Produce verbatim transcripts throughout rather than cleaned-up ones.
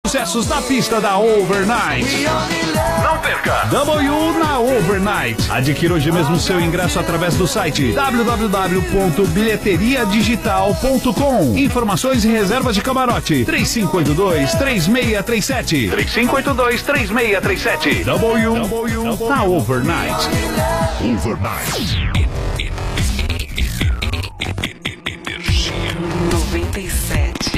Sucessos na pista da Overnight. Não perca! W na Overnight. Adquira hoje mesmo seu ingresso através do site w w w ponto bilheteria digital ponto com. Informações e reservas de camarote três cinco oito dois, três seis três sete. três cinco oito dois, três seis três sete. W, w na Overnight. Overnight. noventa e sete.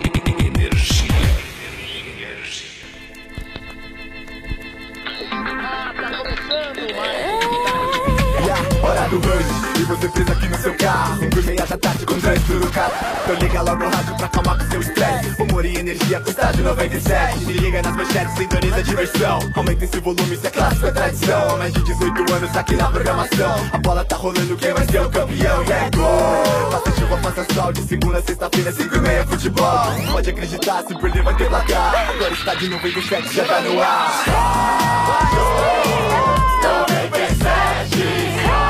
Hora do rush, e você fez aqui no seu carro. Por meia da tarde com trânsito no carro. Então liga logo o rádio pra acalmar com seu estresse. Humor e energia com estádio noventa e sete. Se liga nas manchetes, sintoniza a diversão. Aumenta esse volume, isso é clássico, é tradição. Há mais de dezoito anos aqui na programação. A bola tá rolando, quem vai ser o campeão? E é gol! Faça chuva, faça sol, de segunda a sexta-feira, cinco e meia, futebol. Pode acreditar, se perder vai ter placar. Agora está de noventa e sete, já tá no ar. noventa e sete.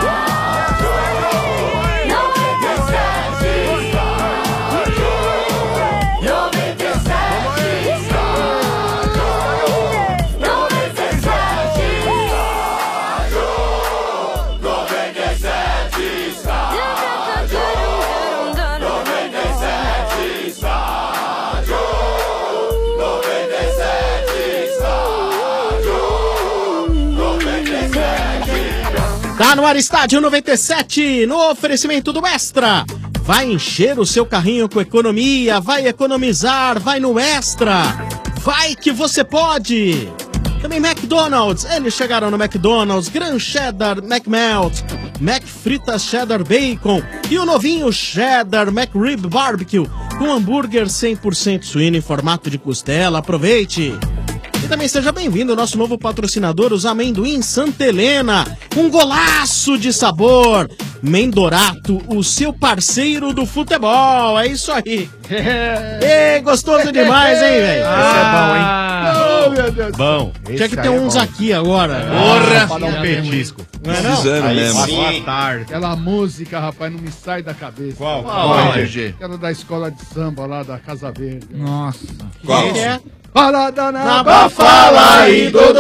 Tá no ar, Estádio noventa e sete, no oferecimento do Extra. Vai encher o seu carrinho com economia, vai economizar, vai no Extra. Vai que você pode. Também McDonald's, eles chegaram no McDonald's, Gran Cheddar McMelt, McFritas Cheddar Bacon e o novinho Cheddar McRib Barbecue, com hambúrguer cem por cento suíno em formato de costela. Aproveite! E também seja bem-vindo ao nosso novo patrocinador, os Amendoim Santa Helena. Um golaço de sabor. Mendorato, o seu parceiro do futebol. É isso aí. Ei, gostoso demais, hein, velho? Ah, Esse é bom, hein? Oh, meu Deus. Bom. Tinha que ter uns é aqui agora. Porra. Pra dar um petisco. Não é não? Precisando mesmo. Boa tarde. Aquela música, rapaz, não me sai da cabeça. Qual? Qual, R G? Aquela da escola de samba lá da Casa Verde. Nossa. Qual? Que é? Balada na, Na Bafala Bafala aí, aí, Dodô!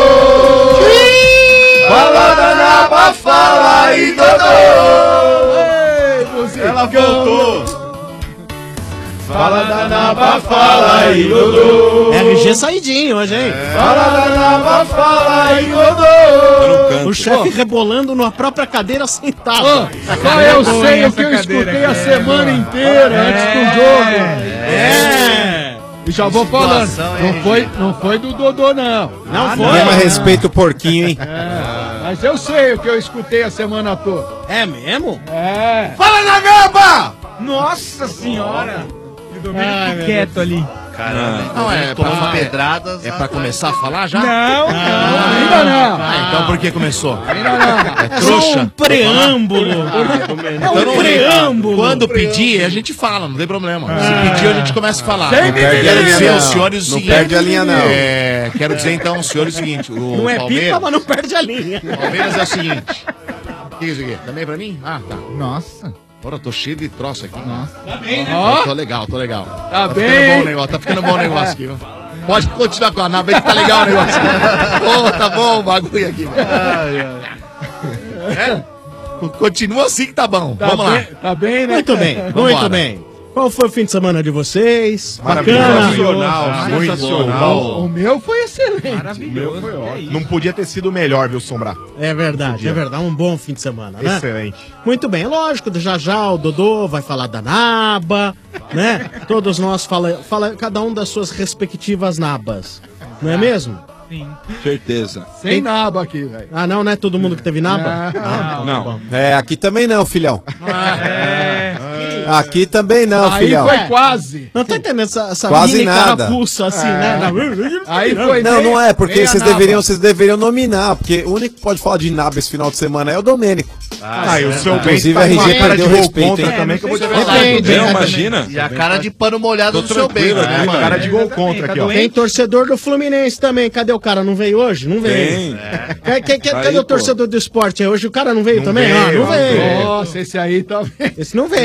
Balada na Bafala aí, Dodô! Ela voltou. Balada na Bafala aí, Dodô! R G saidinho hoje, hein? Balada na Bafala aí, Dodô! O chefe rebolando na própria cadeira sentado. Só eu sei o que eu escutei a semana inteira antes do jogo. É. E já vou falando, não foi, não foi do Dodô, não. Não Ah, foi? Ninguém mais respeita o porquinho, hein? É, mas eu sei o que eu escutei a semana toda. É mesmo? É. Fala na gamba! Nossa senhora. Ai, Quieto ali. Caramba. Não, é pra Tomar pedradas. É pra começar a falar já? Não, não, ainda não. Ah, então por que começou? Ainda não. É trouxa? Um preâmbulo. É um preâmbulo. Quando pedir, a gente fala, não tem problema. Se pedir, a gente começa a falar. Sem Quero mimimi. dizer Não. aos senhores o Não seguinte. perde a linha, não. É, quero dizer então aos senhores o seguinte. O Não é Palmeiras, pipa, mas não perde a linha. o Palmeiras é o seguinte. O que é isso aqui? Também pra mim? Ah, tá. Nossa. Porra, eu tô cheio de troço aqui. Nossa. Tá bem, né? Ó, tô legal, tô legal. Tá ficando bem. bom o negócio, tá ficando bom o negócio aqui. Viu? Pode continuar com a nave aí que tá legal o negócio. Pô, tá bom o bagulho aqui. É? Continua assim que tá bom. Tá Vamos bem, lá. Tá bem, né? Muito bem, muito Vambora. bem. Qual foi o fim de semana de vocês? Sensacional, O, sensacional. o meu foi excelente. Meu foi ótimo. Não podia ter sido melhor, viu, Sombra? É verdade, é verdade. Um bom fim de semana, né? Excelente. Muito bem, lógico, já já o Dodô vai falar da naba, né? Todos nós fala, fala cada um das suas respectivas nabas, não é mesmo? Sim. Certeza. Sem naba aqui, velho. Ah, não, não é todo mundo que teve naba? Não. Ah, Não. bom. É, aqui também não, filhão. Aqui também não, Aí filhão. foi quase. Não tá entendendo essa, essa Quase mini nada. carapuça assim, né? Aí foi Não, meia- não é, porque meia vocês naba. deveriam, vocês deveriam nominar, porque o único que pode falar de naba esse final de semana é o Domênico. Ah, e o seu bem Inclusive, tá a com uma R G cara de perdeu gol respeito, contra hein? também, que eu vou te Depende, falar. né? imagina. E a cara de pano molhado do seu bem, né, Tem mano? cara de gol contra aqui, ó. Tem torcedor do Fluminense também. Cadê o cara? Não veio hoje? Não veio. Tem. Quer- quer- quer- Aí, Cadê o pô. torcedor do esporte? Hoje o cara não veio Não também? veio, ah, não não veio. veio. Nossa, esse aí tá. Esse não veio. Pô,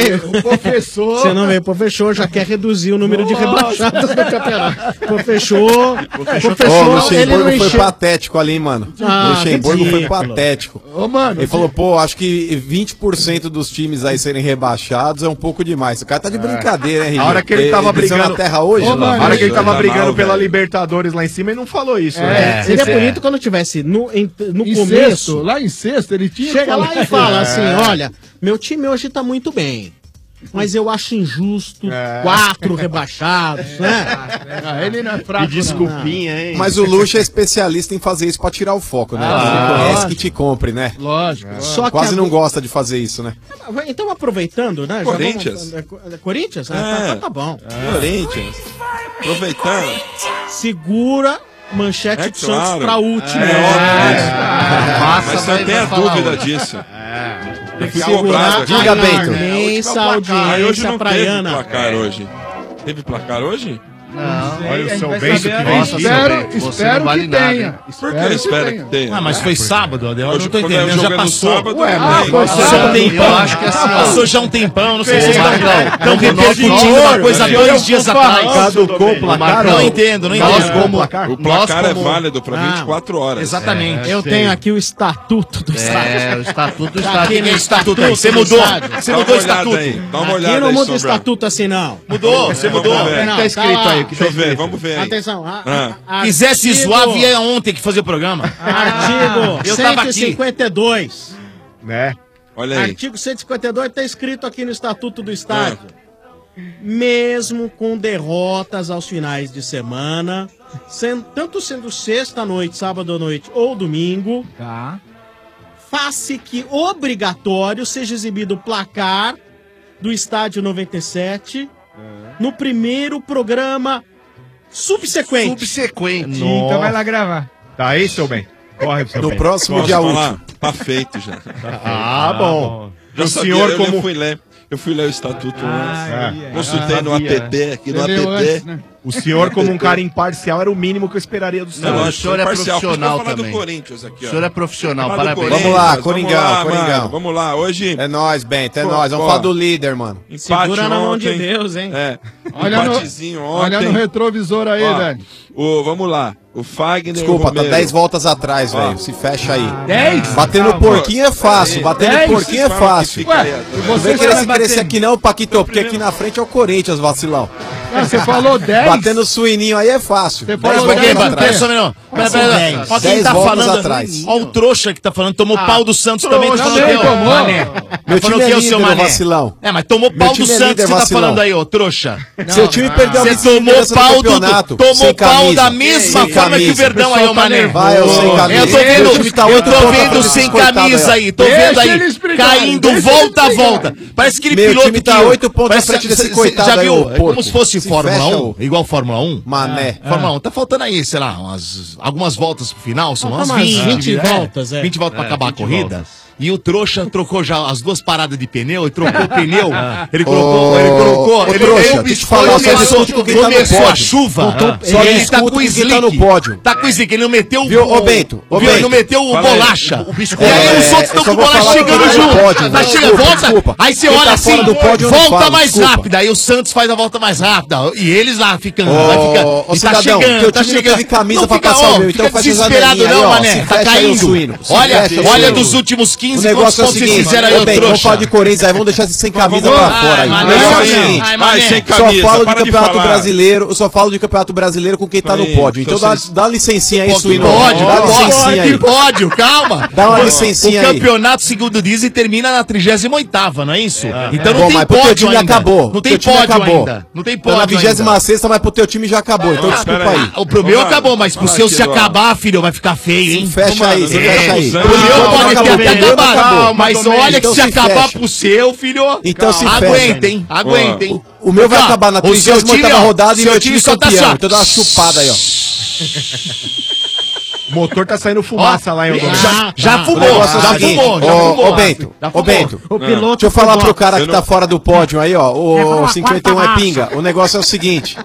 Professor. Você não veio, professor, já quer reduzir o número de rebaixados do campeonato. Professor, professor, Ô, o Luxemburgo ele não foi encheu... patético ali, hein, mano. Ah, o Luxemburgo foi ridículo. patético. Ô, mano. Ele falou, pô, acho que vinte por cento dos times aí serem rebaixados é um pouco demais. O cara tá de brincadeira, hein, A hora que ele tava desceu brigando na terra hoje, Ô, mano. mano, A hora que ele tava Tá brigando mal, pela velho. Libertadores lá em cima, ele não falou isso, É, né? seria bonito quando tivesse no, em- no Em começo. sexto, lá em sexto, ele tinha Chega lá e falado- fala É. assim: olha, meu time hoje tá muito bem. Mas eu acho injusto É. quatro rebaixados, né? Ah, ele não é fraco. Que desculpinha, hein? Mas o Luxa é especialista em fazer isso pra tirar o foco, né? Ah, Você conhece lógico. que te compre, né? Não. Lógico. Só que Quase a- não gosta de fazer isso, né? Então, aproveitando, né? já Corinthians. vamos- é, co- é Corinthians? Ah, É. tá, tá bom. Corinthians. Aproveitando. Segura manchete É do Santos claro. pra última. É É. Mas você não tem a dúvida disso. Eu fui comprado aqui. Diga, Bento. Imensa Aí hoje audiência não teve praiana. placar hoje. Teve placar hoje? Olha o seu Bento que vem Nossa, aqui. seu Espero, Bento, você espero não vale que nada, tenha. hein? Por que eu espero que tenha? Ah, mas foi sábado, eu não Hoje, tô quando é entendendo, já jogando passou. sábado, Ué, não ah, tem. foi Passou sábado. um tempão, Eu acho que assim, ó. passou já um tempão, não sei se vocês Ô, estão Marcão, estão como nós repercutindo somos- uma coisa há dois dias atrás. Caducou o placar, Não ó. entendo, não Nós entendo. como placar? O placar Nós é como- válido pra Ah, vinte e quatro horas. Exatamente. Eu tenho aqui o estatuto do estádio. É, o estatuto Tá está aqui aqui. no Tem estatuto aí, estatuto você do mudou. estádio. Você Dá mudou o uma olhada estatuto. aí. Dá uma Aqui olhada não aí, muda o Sombra. estatuto assim, não. Mudou, você Vamos mudou. ver. Não, Tá escrito lá. aí, o que Deixa eu ver, vamos ver aí. Atenção. A, Ah. a- Quisesse artigo- zoar, via ontem que fazia o programa. Artigo Eu tava cento e cinquenta e dois. Né? Olha aí. Artigo cento e cinquenta e dois está escrito aqui no Estatuto do Estádio. Mesmo com derrotas aos finais de semana, sendo- tanto sendo sexta-noite, sábado-noite ou domingo, Tá. faça que obrigatório seja exibido o placar do Estádio noventa e sete no primeiro programa subsequente. Subsequente. Então vai lá gravar. Tá aí, seu bem? Corre pro seu No bem. próximo Posso dia falar? útil. Tá feito já. Ah, bom. Já O sabia, senhor eu, como... eu fui ler. Eu fui ler o estatuto antes. É. Consultei no sabia. app, aqui no Você leu app. antes, né? O senhor, como um cara imparcial, era o mínimo que eu esperaria do Não, senhor. o lógico, senhor é imparcial. profissional Vamos falar também. do Corinthians aqui, O ó. senhor é profissional, Falar do parabéns. Corinthians, Vamos lá, vamos Coringão, lá, Coringão. mano, Vamos lá, hoje É nóis, Bento, é Pô, nóis. Vamos pô. falar do líder, mano. empate Segura na mão de ontem. Deus, hein? É, Olha no, empatezinho olha ontem. no retrovisor aí, Ó, velho. o, vamos lá, o Fagner Desculpa, o tá Romero. dez voltas atrás, Ó. velho. Se fecha aí. dez? Batendo Calma. porquinho é fácil, Aí. batendo Dez? porquinho é Vocês falam que fácil. fica aí Ué, atrás. e Não você vem querer vai se crescer bater- aqui não, Paquito, porque aqui na frente é o Corinthians, vacilão. Ah, você falou dez? Batendo suininho aí é fácil. Você Dez falou voltas dez, atrás. Pera Pera só um minuto. Pera, pera, dez. Ó, quem Dez tá voltas falando. atrás. Ó, o trouxa que tá falando, tomou pau do Santos também. Tá trouxa falando que é o também tomou. Mané. Meu Tá falando time que é é o seu líder, Mané. vacilão. É, mas tomou Meu pau do time é Santos líder, que você tá vacilão. falando aí, ô trouxa. Seu time perdeu a Você tomou vice-liderança do pau do, campeonato. tomou Sem pau camisa. da mesma Sem forma que o camisa. Verdão aí, ô Mané. Vai, eu sem camisa. Eu tô Meu vendo, time tá eu oito tô pontos vendo atrás sem desse coitado camisa aí, ó. aí, tô Deixa vendo ele aí, explicar, caindo deixa ele volta a explicar. volta. Parece aquele Meu piloto time tá que- oito pontos parece- à frente desse cê- cê- coitado Já aí, viu? ô É como porco. se fosse Se Fórmula fecha, um, ô. igual Fórmula um. Mané. Fórmula um, tá faltando aí, sei lá, umas, algumas voltas pro final, são umas Falta umas vinte. vinte é, voltas, é. vinte voltas pra É, acabar a vinte corrida. voltas. E o trouxa trocou já as duas paradas de pneu, ele trocou o pneu, ele Ô, colocou, ele colocou, ô, ele, trouxa, ele deixa eu te falar, só começou, discute com quem tá no começou a pódio. chuva, Não tô- ah, só e ele discute tá com com o quem tá no slick, pódio. tá com o slick, ele não meteu Viu, o... ô, Bento, ô, viu, ele Bento. não meteu o Fala aí. bolacha. O E biscoito. aí os É, outros estão eu só com vou bolacha falar chegando quem tá no junto. pódio, Tá né? chegando, Desculpa, volta, desculpa. aí você Quem olha tá assim, fora do pódio, eu não volta falo, mais desculpa. rápida, aí o Santos faz a volta mais rápida, e eles lá ficando, Ô, vai ficando, ô, e tá cidadão, chegando, teu tá time não chegando. teve camisa Não pra fica, passar o ó, meu, então fica fecha as desesperado janelinhas aí, não, ó, mané, se tá fecha aí o caindo. suíno, se Olha, fecha o olha suíno. dos últimos O quinze negócio é o pontos que seguinte, fizeram aí, ô, ô Bento, vamos falar trouxa. de Corinthians aí, vamos deixar esse sem camisa Vamos pra lá. fora aí. Ai, O Mané, negócio é o ai, seguinte, ai, Vai, Mané. sem só camisa, falo de para de campeonato falar. brasileiro, eu só falo de campeonato brasileiro com quem tá no Aí, pódio. Então dá, vocês- dá licencinha aí, Pode, suíno. pode, Dá pode, licencinha aí. pode, calma. Dá uma O- licencinha O aí. campeonato, segundo dizem, termina na trigésima oitava, não é isso? Então não Bom, tem mas pro teu pódio time ainda. acabou. Não tem Teu time pódio acabou. ainda. Não tem Tá pódio na vigésima ainda. sexta, mas pro teu time já acabou. Então Ah, desculpa pera aí. aí. O pro meu Mano, acabou, mas pro fala seu aqui, se ó. acabar, filho, vai ficar feio, hein? Fecha aí, você é, fecha aí. é, O Por meu enquanto pode ter acabou. até O meu acabado, acabou. mas Então olha que se se acabar fecha. pro seu, filho, Então se fecha. aguenta, hein? Aguenta, hein? O meu vai Ó, acabar na o seu trigésima oitava time, ó, rodada e seu meu time só tá campeão. assim, ó. Então dá uma chupada aí, ó. O motor tá saindo fumaça lá em Odonto. Já, já Ah, fumou, O negócio é o já seguinte, fumou, já ô, fumou. Ô, Bento, Já ô, fumou. Bento. O piloto Deixa eu falar pro cara Você que tá não- fora do pódio aí, ó. Quebrou O a cinquenta e um quarta é pinga. O negócio é o seguinte.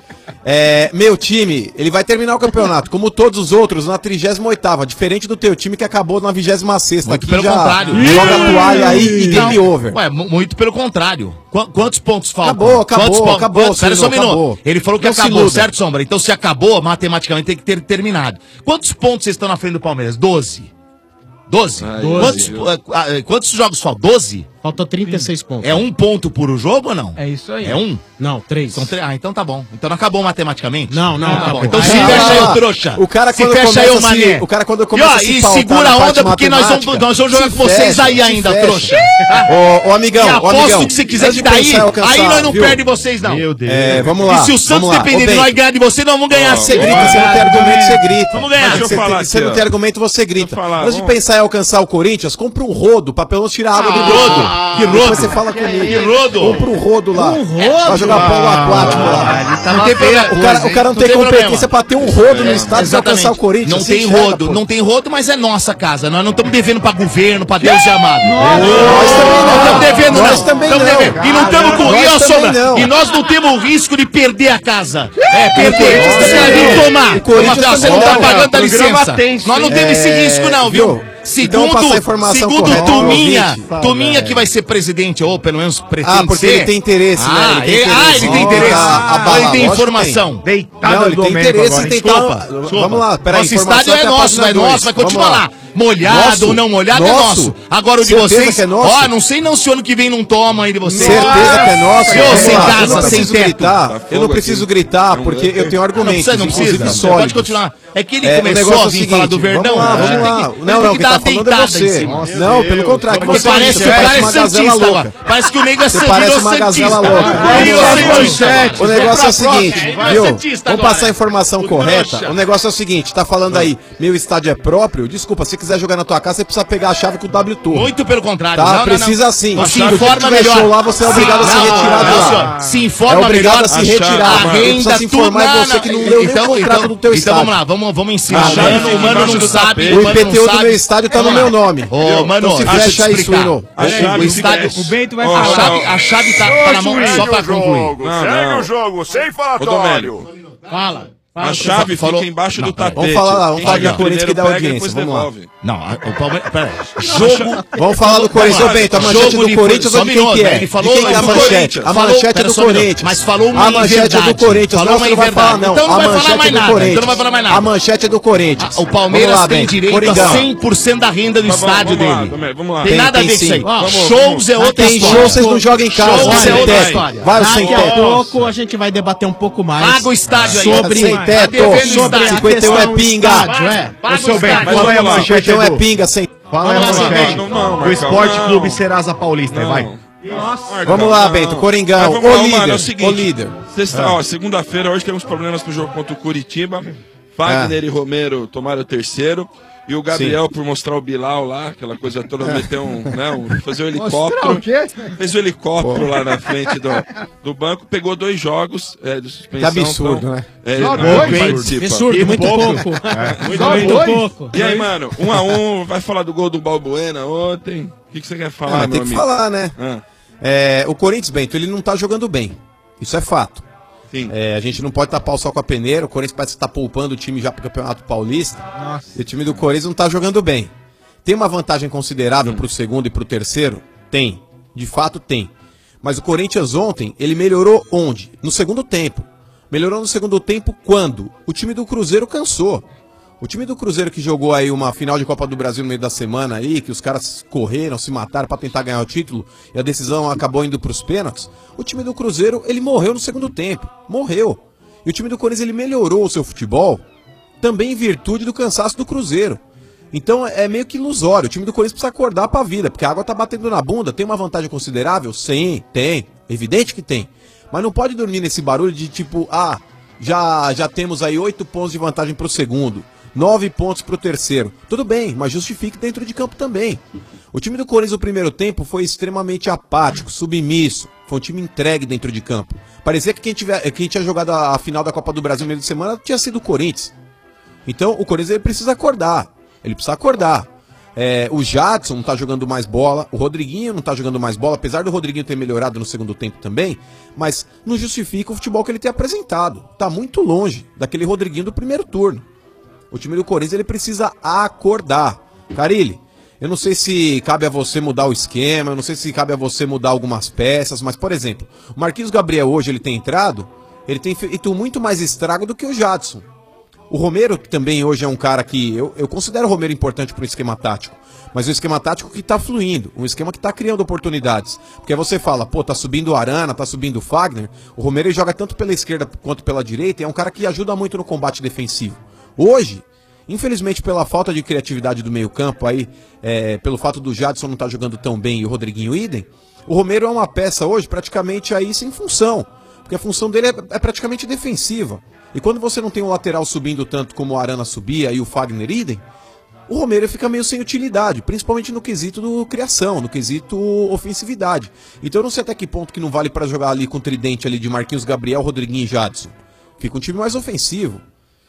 É, meu time, ele vai terminar o campeonato, como todos os outros, na trigésima oitava, diferente do teu time que acabou na vigésima sexta. Muito Aqui pelo já contrário. joga a toalha aí e game Não, over. Ué, mu- muito pelo contrário. Qu- quantos pontos faltam? Acabou, acabou, Quantos pontos? acabou, Quantos? Pera só um Ciro, minuto. acabou. Ele falou que Não se acabou, iluda. certo, Sombra? Então se acabou, matematicamente tem que ter terminado. Quantos pontos vocês estão na frente do Palmeiras? doze. doze? Quantos, ah, ah, quantos jogos faltam? doze? Faltou trinta e seis pontos. É um ponto por jogo ou não? É isso aí. É um? Não, três. São três. Ah, então tá bom. Então não acabou matematicamente? Não, não, tá acabou. bom. Então Aí, se ó, fecha aí, ó, o trouxa. o cara se quando fecha aí, começa o mané. a se- o cara quando E, começa ó, a se e pautar segura na a onda parte porque nós vamos, matemática, nós vamos jogar se com vocês fecha, aí se ainda, fecha. trouxa. Ô, ô, amigão, E ô, aposto amigão, que você quiser antes que de daí, pensar em alcançar, aí nós não viu? perde vocês não. Meu Deus. É, vamos lá. E se o Santos vamos lá. depender Ô, de Bento, nós ganhar de você, nós vamos ganhar. Você grita, você não tem argumento, você grita. Vamos ganhar. Deixa eu Você, falar tem- você aqui, não ó. tem argumento, você grita. Deixa eu falar, Antes de vamos- pensar em alcançar o Corinthians, compra um rodo pra pelo menos tirar a água do Ah, rodo. rodo. Que Depois rodo? você fala comigo. Que rodo? Compra um rodo lá. Um rodo? Vai jogar polo aquático Ah, lá. ele tá não tem problema. O cara, o cara não, tem, competência pra ter um rodo no estádio pra alcançar o Corinthians. Não Você tem enxerga, rodo, pô. não tem rodo, mas é nossa casa. Nós não estamos devendo pra governo, pra Deus e amado. Nós também não. Estamos devendo, Nós não. também Tamo não. devendo. E não estamos com Nós e, ó, também Sombra, não. e nós não temos o risco de perder a casa. É, perder. Corinthians Você também vai vir não. tomar. O Corinthians Toma, Você não também tá não. pagando a Programa licença. tenso, Nós não hein? temos esse É, risco, não, viu? viu? Então, Segundo, passa a informação segundo correta, Tuminha, ouvinte. Tuminha que vai ser presidente, ou pelo menos pretende Ah, porque ser. ele tem interesse, né? Ah, Ele tem ele, ah, interesse. ele tem Ó, interesse. a- a Ah, bala, ele tem lógico que informação. Deitado Não, ele tem interesse em tentar... Desculpa, desculpa. Vamos lá, peraí. Nosso informação estádio é até a nosso, página é dois. nosso, vai Vamos continuar lá. Molhado Nosso? ou não molhado é Nosso? nosso. Agora o de Certeza vocês. que é nosso? Ó, não sei não se o ano que vem não toma aí de vocês. Certeza que é nosso. Senhor, Vamos sem lá, eu casa, não sem preciso teto. gritar, eu não preciso gritar, porque eu tenho Não argumentos, precisa, não inclusive precisa. Você sólidos. pode continuar. É que ele É, o começou negócio a é o vir seguinte, falar do Verdão. vamos lá, a gente vamos tem lá. que- Não, tem não, que quem dar tá uma falando é deitada você. em cima. Nossa, não, pelo contrário, Porque você parece, você parece uma gazela santista louca. agora. Parece que o nego é Você santista. parece virou uma gazela santista. louca. Virou Vamos santista. O negócio é o seguinte, Vai viu? santista Vamos agora. passar a informação O correta. trouxa. O negócio é o seguinte, tá falando aí, meu estádio é próprio? Desculpa, se quiser jogar na tua casa, você precisa pegar a chave com o W Tour. Muito pelo contrário. Tá, Não, não, precisa não. sim. Não, se Se informa tiver melhor. show lá, você é obrigado a se Não, retirar não, de lá. senhor. Se informa É obrigado melhor. a se A retirar, chave, mano. A Precisa renda, se informar tudo. é você que não leu nem o contrato do teu então estádio. vamos lá, vamos, vamos em cima. A O chave mano, o mano não sabe. O mano I P T U não do sabe. meu estádio tá no Vamos meu lá. nome. Ô, mano, Então se deixa eu fecha te aí, explicar. Suíno. A chave O estádio. O Bento vai A falar. chave, a chave tá, tá na mão só pra concluir. Não, não. jogo, sem Ô, Domênio, Fala. a chave falou- fica embaixo Não, do tapete. Vamos falar lá, vamos Quem falar de chegar Corinthians que dá primeiro pega, audiência, depois vamos lá. devolve. Não, a- o Palmeiras. Pera aí. Jogo. Vamos falar do Corinthians. Ô, Bento, a manchete Jogo do de- Corinthians só ou de um quem minuto, que é? ele falou- De quem que é a do manchete? Corinthians. A Falou- manchete é pera do só um minuto, Corinthians. mas falou uma A manchete é do inverdade. Corinthians. Falou Não, uma você não vai falar, inverdade. não. Então não A vai falar manchete mais é do nada, Corinthians. então não vai falar mais nada. A manchete é do Corinthians. O Palmeiras Vamos lá, tem Bento. direito a Coringão. cem por cento da renda do Tá bom, estádio vamos lá, dele. Domênio, vamos lá. Tem Tem, nada a tem ver com isso sim. aí. Ó, Shows é outra Tem história. show, vocês não jogam em casa. Shows Vai é sem outra teto. história. Vai sem Daqui a teto. pouco a gente vai debater um pouco mais. Paga o estádio aí. sobre Sem Tá teto. devendo sobre estádio. a cinquenta e um é questão pinga. estádio, é. Paga Ô, seu o Bento, estádio. qual é a vamos lá. manchete cinquenta e um é do... pinga, sem... Qual é a Vamos lá, manchete? não, não, do Marcão, Esporte não. Clube Serasa Paulista, Não. vai. Vamos lá, Bento. Coringão. Mas Ô, vamos lá, líder. mano, é o seguinte, Ô, líder. Sexta, ó, segunda-feira, hoje temos problemas pro jogo contra o Curitiba. Fagner e Romero tomaram o terceiro. E o Gabriel, por mostrar o Bilal lá, aquela coisa toda, meteu um, né, um, fazer o helicóptero. o quê? Fez o helicóptero lá na frente do, do banco, pegou dois jogos é, de suspensão. Que absurdo, então, né? É, Só não, dois? não participa. Absurdo, muito pouco. Muito, Só muito dois? pouco. E aí, mano, um a um, vai falar do gol do Balbuena ontem. O que, que você quer falar, Ah, meu tem que amigo? falar, né? Ah, É, o Corinthians, Bento, ele não tá jogando bem. Isso é fato. sim. É, a gente não pode tapar o sol com a peneira. O Corinthians parece que tá poupando o time já pro Campeonato Paulista. Nossa. E o time do Corinthians não tá jogando bem. Tem uma vantagem considerável pro segundo e pro terceiro? Tem. De fato, tem. Mas o Corinthians ontem, ele melhorou onde? No segundo tempo. Melhorou no segundo tempo quando? O time do Cruzeiro cansou. O time do Cruzeiro que jogou aí uma final de Copa do Brasil no meio da semana aí, que os caras correram, se mataram pra tentar ganhar o título e a decisão acabou indo pros pênaltis. O time do Cruzeiro, ele morreu no segundo tempo. Morreu. E o time do Corinthians, ele melhorou o seu futebol também em virtude do cansaço do Cruzeiro. Então é meio que ilusório. O time do Corinthians precisa acordar pra vida, porque a água tá batendo na bunda. Tem uma vantagem considerável? Sim, tem. Evidente que tem. Mas não pode dormir nesse barulho de tipo, ah, já, já temos aí oito pontos de vantagem pro segundo. Nove pontos pro terceiro. Tudo bem, mas justifique dentro de campo também. O time do Corinthians no primeiro tempo foi extremamente apático, submisso. Foi um time entregue dentro de campo. Parecia que quem, tiver, quem tinha jogado a, a final da Copa do Brasil no meio de semana tinha sido o Corinthians. Então o Corinthians ele precisa acordar. Ele precisa acordar. É, o Jadson não tá jogando mais bola, o Rodriguinho não tá jogando mais bola, apesar do Rodriguinho ter melhorado no segundo tempo também, mas não justifica o futebol que ele tem apresentado. Tá muito longe daquele Rodriguinho do primeiro turno. O time do Corinthians ele precisa acordar. Carille, eu não sei se cabe a você mudar o esquema, eu não sei se cabe a você mudar algumas peças, mas, por exemplo, o Marquinhos Gabriel hoje ele tem entrado, ele tem feito muito mais estrago do que o Jadson. O Romero, que também hoje é um cara que... Eu, eu considero o Romero importante para o esquema tático. Mas um esquema tático que tá fluindo. Um esquema que tá criando oportunidades. Porque aí você fala, pô, tá subindo o Arana, tá subindo o Fagner. O Romero ele joga tanto pela esquerda quanto pela direita. E é um cara que ajuda muito no combate defensivo. Hoje, infelizmente pela falta de criatividade do meio campo, aí, é, pelo fato do Jadson não estar tá jogando tão bem e o Rodriguinho idem, o Romero é uma peça hoje praticamente aí sem função. Porque a função dele é, é praticamente defensiva. E quando você não tem o lateral subindo tanto como o Arana subia e o Fagner idem, o Romero fica meio sem utilidade, principalmente no quesito do criação, no quesito ofensividade. Então eu não sei até que ponto que não vale para jogar ali com o tridente ali de Marquinhos Gabriel, Rodriguinho e Jadson. Fica um time mais ofensivo.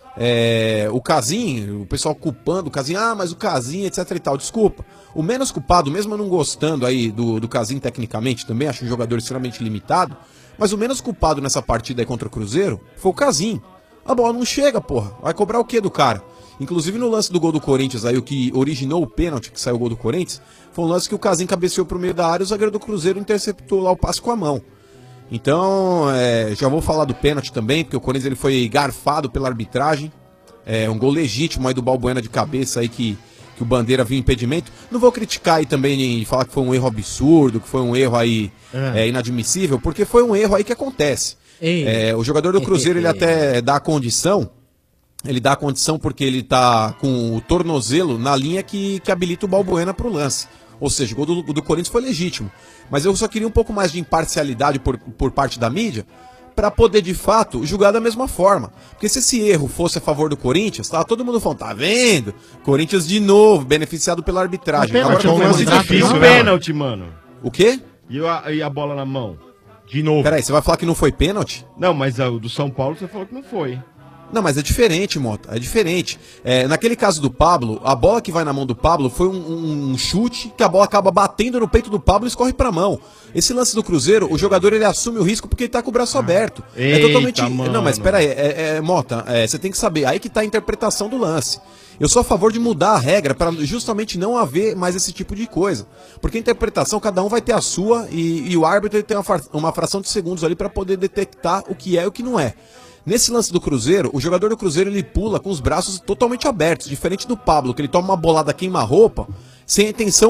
É, o Casim, o pessoal culpando o Casim, ah, mas o Casim, etc e tal, desculpa. O menos culpado, mesmo eu não gostando aí do, do Casim tecnicamente também, acho um jogador extremamente limitado, mas o menos culpado nessa partida aí contra o Cruzeiro foi o Casim. A bola não chega, porra. Vai cobrar o quê do cara? Inclusive no lance do gol do Corinthians, aí o que originou o pênalti, que saiu o gol do Corinthians, foi um lance que o Casim cabeceou pro meio da área e o zagueiro do Cruzeiro interceptou lá o passe com a mão. Então, é, já vou falar do pênalti também, porque o Corinthians ele foi garfado pela arbitragem. É um gol legítimo aí do Balbuena de cabeça aí que, que o Bandeira viu impedimento. Não vou criticar aí também e falar que foi um erro absurdo, que foi um erro aí é. É, inadmissível, porque foi um erro aí que acontece. É, o jogador do Cruzeiro ele até dá a condição, ele dá a condição porque ele tá com o tornozelo na linha que, que habilita o Balbuena pro lance. Ou seja, o gol do, do Corinthians foi legítimo. Mas eu só queria um pouco mais de imparcialidade por, por parte da mídia para poder, de fato, julgar da mesma forma. Porque se esse erro fosse a favor do Corinthians, tava todo mundo falando, tá vendo? Corinthians de novo, beneficiado pela arbitragem. Pênalti, Agora, um lance difícil, um pênalti, mano. O quê? E a, e a bola na mão? De novo. Peraí, você vai falar que não foi pênalti? Não, mas o do São Paulo você falou que não foi. Não, mas é diferente, Mota, é diferente. É, naquele caso do Pablo, a bola que vai na mão do Pablo foi um, um chute que a bola acaba batendo no peito do Pablo e escorre pra mão. Esse lance do Cruzeiro, o jogador ele assume o risco porque ele tá com o braço ah, aberto. Eita, é totalmente. Mano. Não, mas pera aí, é, é, Mota, é, você tem que saber, aí que tá a interpretação do lance. Eu sou a favor de mudar a regra para justamente não haver mais esse tipo de coisa. Porque a interpretação, cada um vai ter a sua e, e o árbitro ele tem uma, uma fração de segundos ali para poder detectar o que é e o que não é. Nesse lance do Cruzeiro, o jogador do Cruzeiro ele pula com os braços totalmente abertos, diferente do Pablo, que ele toma uma bolada queima-roupa, sem a intenção,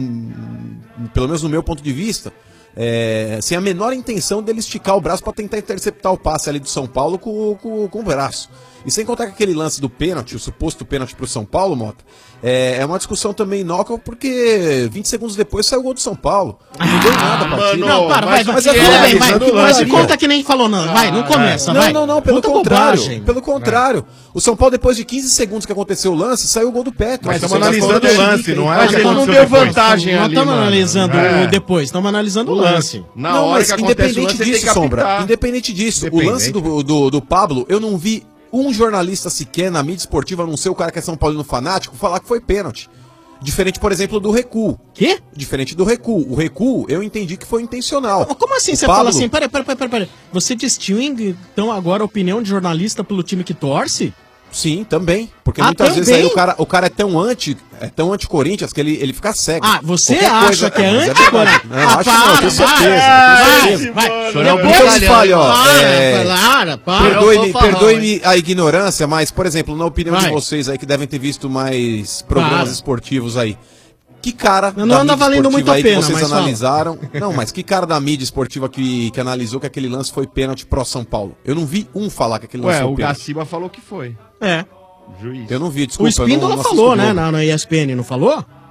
pelo menos no meu ponto de vista, é, sem a menor intenção dele esticar o braço para tentar interceptar o passe ali do São Paulo com, com, com o braço. E sem contar que aquele lance do pênalti, o suposto pênalti pro São Paulo, Mota, é, é uma discussão também inócua, porque vinte segundos depois saiu o gol do São Paulo. Não ah, deu nada pra partida. Não, para, vai, vai. Mas é, tudo bem, vai. Mas conta que nem falou, não. Vai, não começa, não, vai. Não, não, não, pelo conta contrário. Bobagem. Pelo contrário. O São Paulo, depois de quinze segundos que aconteceu o lance, saiu o gol do Petro. Mas estamos analisando o lance, não é? Mas ele não deu vantagem ali, Não estamos analisando o depois, estamos analisando o lance. Na hora que acontece o lance, disso, Sombra, independente disso, o lance do, do, do Pablo, eu não vi um jornalista sequer na mídia esportiva, a não ser o cara que é São Paulino fanático, falar que foi pênalti. Diferente, por exemplo, do recuo. Quê? Diferente do recuo. O recuo, eu entendi que foi intencional. Como assim o você Pablo... fala assim? Peraí, peraí, peraí, peraí. Você distingue, então, agora a opinião de jornalista pelo time que torce? Sim, também. Porque ah, muitas também? vezes aí o cara, o cara é tão anti, é tão anti-Corinthians que ele, ele fica cego. Ah, você Qualquer acha coisa... que é Mas anti-Corinthians? Não, ah, acho para, não, tenho certeza. Vai, tenho certeza. vai. Então eu falo, ó, para, é... para, para. Perdoe-me perdoe a ignorância, mas, por exemplo, na opinião vai. de vocês aí que devem ter visto mais programas para. esportivos aí, que cara eu não anda valendo muito a pena, que vocês mas analisaram? Fala. Não, mas que cara da mídia esportiva que, que analisou que aquele lance foi pênalti pro São Paulo? Eu não vi um falar que aquele lance Ué, foi o pênalti. Gaciba falou que foi. É. Juiz. Eu não vi, desculpa. O Espíndola não, não falou, né, na, na E S P N, não falou?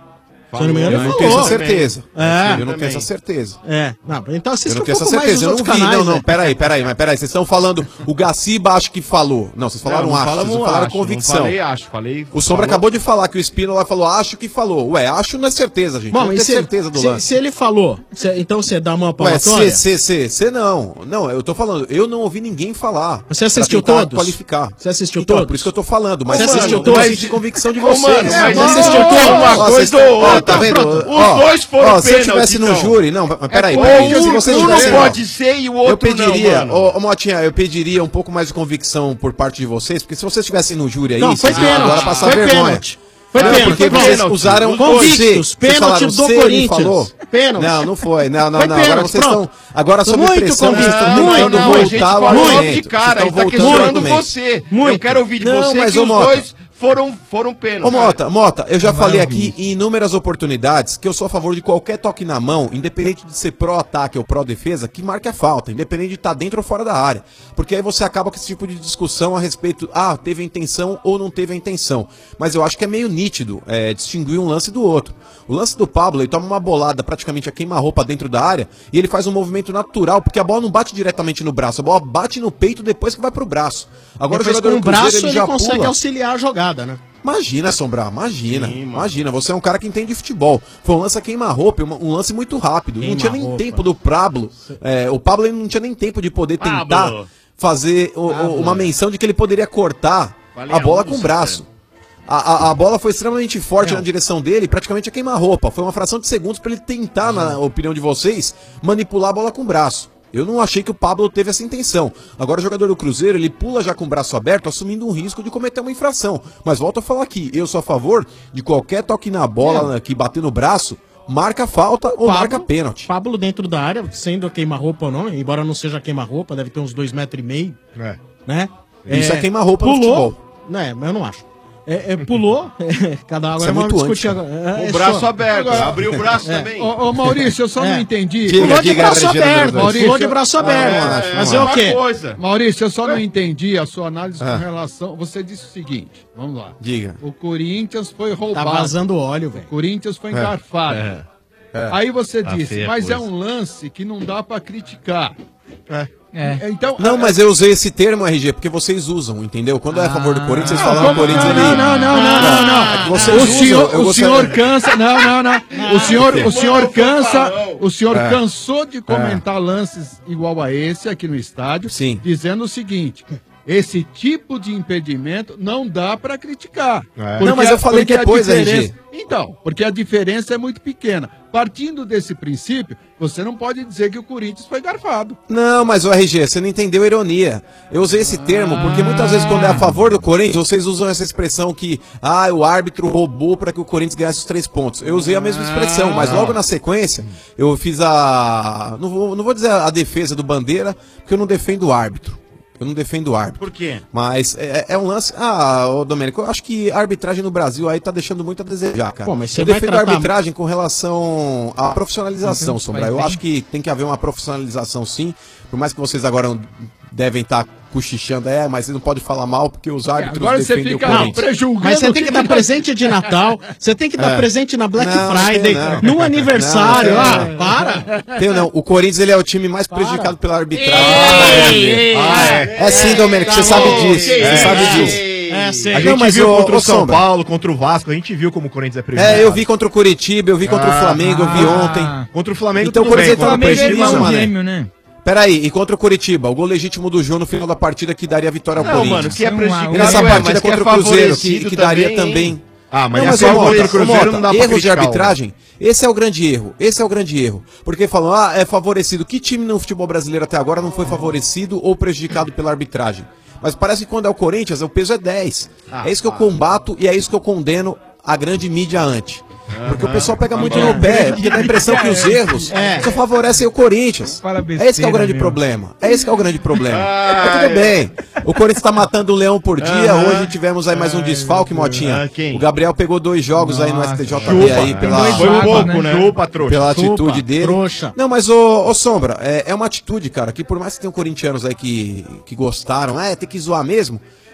Se eu não me engano, Eu ele não falou. tenho essa certeza. É. Eu não tenho essa certeza. É. Não, então assista Eu não um tenho essa pouco mais certeza, os eu não outros vi. canais, Não, não, né? peraí, peraí, mas peraí. Vocês estão falando, o Gaciba acho que falou. Não, vocês falaram Não, não acho, falamos vocês falaram acho, convicção. não falei acho, falei- O Sombra falou- acabou de falar que o Espínola falou acho que falou. Ué, acho não é certeza, gente. Bom, eu não e tenho se, certeza do se, lance. se ele falou, se- então você dá uma Ué, palmatória? se, se, se, se não. Não, eu tô falando, eu não ouvi ninguém falar. Você assistiu pra tentar todos? qualificar. Você assistiu Então, todos? por isso que eu tô falando. Mas Você mano, assistiu eu todos? senti convicção de Ô, vocês. mano, mas Ó, assistiu ó, todos? ó, Uma vocês coisa tão- ou ó, outra, tá vendo? pronto. Os Ó, dois foram ó, se eu pênalti, tivesse no então. júri, não, mas peraí. Ou peraí, um- se vocês um não tivessem- pode ser e o outro Eu pediria, não, ô, ô Motinha, eu pediria um pouco mais de convicção por parte de vocês, porque se vocês estivessem no júri aí, Não, foi vocês iam pênalti. agora passar Foi vergonha. pênalti. Foi Não, pênalti, porque foi vocês pênalti. usaram Convictos, você. Vocês pênalti falaram, do você, ele Corinthians. falou. Pênalti. Não, não foi. Não, não, Foi não. pênalti, Agora vocês pronto. estão. Agora sob Muito pressão, vocês convicto. estão Muito, tentando não, a gente voltar o falou argumento. de cara, Vocês ele estão tá voltando o questionando argumento. você. Muito. Eu quero ouvir de Não, você mas, que ô, os Mota. dois foram, foram pênalti. Ô Mota, Mota, eu já Não vai falei ouvir aqui em inúmeras oportunidades que eu sou a favor de qualquer toque na mão, independente de ser pró-ataque ou pró-defesa, que marque a falta, independente de estar dentro ou fora da área. Porque aí você acaba com esse tipo de discussão a respeito, ah, teve a intenção ou não teve a intenção. Mas eu acho que é meio nítido é, distinguir um lance do outro. O lance do Pablo, ele toma uma bolada praticamente a queima-roupa dentro da área e ele faz um movimento natural, porque a bola não bate diretamente no braço, a bola bate no peito depois que vai pro braço. Agora Depois, o jogador com o do Cruzeiro, braço, ele, já consegue pula. auxiliar a jogada, né? Imagina, Sombra, imagina, imagina, você é um cara que entende de futebol. Foi um lance a queima-roupa, um, um lance muito rápido. Não tinha nem Queima-roupa. tempo do Pablo. é, o Pablo ele não tinha nem tempo de poder tentar Pablo. fazer o- o- Pablo. uma menção de que ele poderia cortar Falei a bola a com o música, braço. A, a, a bola foi extremamente forte É. na direção dele, praticamente a queima-roupa. Foi uma fração de segundos para ele tentar, na opinião de vocês, manipular a bola com o braço. Eu não achei que o Pablo teve essa intenção. Agora o jogador do Cruzeiro, ele pula já com o braço aberto, assumindo um risco de cometer uma infração. Mas volto a falar aqui, eu sou a favor de qualquer toque na bola que bater no braço, marca falta ou marca pênalti. Pablo dentro da área, sendo queima-roupa ou não, embora não seja queima-roupa, deve ter uns dois metros e meio, É. né? Isso é queima-roupa no pulou, futebol. né, mas eu não acho. É, é, pulou, cada Isso agora é muito vamos discutir anti, agora. É, O é braço só- aberto, Agora- abriu o braço É. também. Ô, ô, Maurício, eu só É. não entendi. Diga, Pulou de diga, braço Regina aberto, Maurício. pulou de braço aberto. é, Fazer é o Uma quê? coisa. Maurício, eu só não entendi a sua análise Ah. com relação. Você disse o seguinte: vamos lá. Diga. O Corinthians foi Tá roubado. vazando óleo, velho. O Corinthians foi engarfado. É. Aí você Tá disse, feia a mas é coisa. um lance que não dá pra criticar. É. É. Então, Não, a- mas eu usei esse termo, R G, porque vocês usam, entendeu? Quando é a favor do Corinthians, vocês Não, falam como- o Corinthians não, ali. não, não, não, não, não, não. É que vocês O usam, senhor, eu o gostaria- senhor cansa. Não, não, não. O senhor, o senhor cansa. O senhor É. cansou de comentar lances igual a esse aqui no estádio, Sim. dizendo o seguinte. Esse tipo de impedimento não dá pra criticar. É. Não, mas eu falei porque a depois, diferença- R G. Então, porque a diferença é muito pequena. Partindo desse princípio, você não pode dizer que o Corinthians foi garfado. Não, mas o R G, você não entendeu a ironia. Eu usei esse termo porque muitas vezes quando é a favor do Corinthians, vocês usam essa expressão que ah, o árbitro roubou para que o Corinthians ganhasse os três pontos. Eu usei a mesma expressão, mas logo na sequência eu fiz a... Não vou, não vou dizer a defesa do Bandeira, porque eu não defendo o árbitro. Eu não defendo o árbitro. Por quê? Mas é, é um lance... Ah, ô Domênico, eu acho que a arbitragem no Brasil aí tá deixando muito a desejar, cara. Pô, mas você eu vai defendo tratar- a arbitragem com relação à profissionalização, Sombra. Eu bem. acho que tem que haver uma profissionalização, sim. Por mais que vocês agora devem estar cochichando, é, mas você não pode falar mal porque os árbitros Agora você defendem fica o Corinthians. prejulgando. Mas você tem que quem estar presente de Natal, você tem que estar É. presente na Black Não, Friday, não. no aniversário. Não, ah, não. para! Tem, não. O Corinthians ele é o time mais prejudicado pela arbitragem. Ei, ei, Ah, é. É sim, Domênico, você Tá sabe bom, disso. que Você isso. sabe disso. É, sei. A gente Não, mas viu ô, contra ô, o São Sombra. Paulo, contra o Vasco, a gente viu como o Corinthians é prejudicado. É, eu vi contra o Curitiba, eu vi contra o Ah, Flamengo, eu vi ah. ontem. Contra o Flamengo, Então o tudo Corinthians bem, tá no contra o prejuízo, Flamengo, mano. gêmeo, né? Peraí, e contra o Curitiba, o gol legítimo do Jô no final da partida que daria a vitória ao Não, Corinthians. mano, que é prejudicado, E nessa é, partida mas que é contra o Cruzeiro, que, favorecido que daria também, também. hein? Ah, mas Não, é mas só ô, contra o Mota, Cruzeiro, Mota, não dá pra erros de criticar, arbitragem, esse é o grande erro, esse é o grande erro. Porque falam, ah, é favorecido. Que time no futebol brasileiro até agora não foi favorecido ou prejudicado pela arbitragem? Mas parece que quando é o Corinthians, o peso é dez. é isso que eu combato e é isso que eu condeno a grande mídia anti. Porque o pessoal pega muito no pé, porque dá a impressão que os erros só favorecem o Corinthians. É esse que é o grande problema. É esse que é o grande problema. Mas tudo bem. O Corinthians tá matando um leão por dia. Hoje tivemos aí mais um desfalque, Motinha. O Gabriel pegou dois jogos aí no S T J B aí pela, Foi um pouco, né? Chupa, trouxa. pela Chupa, atitude dele. trouxa. Não, mas ô, ô Sombra, é, é uma atitude, cara, que por mais que tenham corintianos aí que, que gostaram, é, tem que zoar mesmo.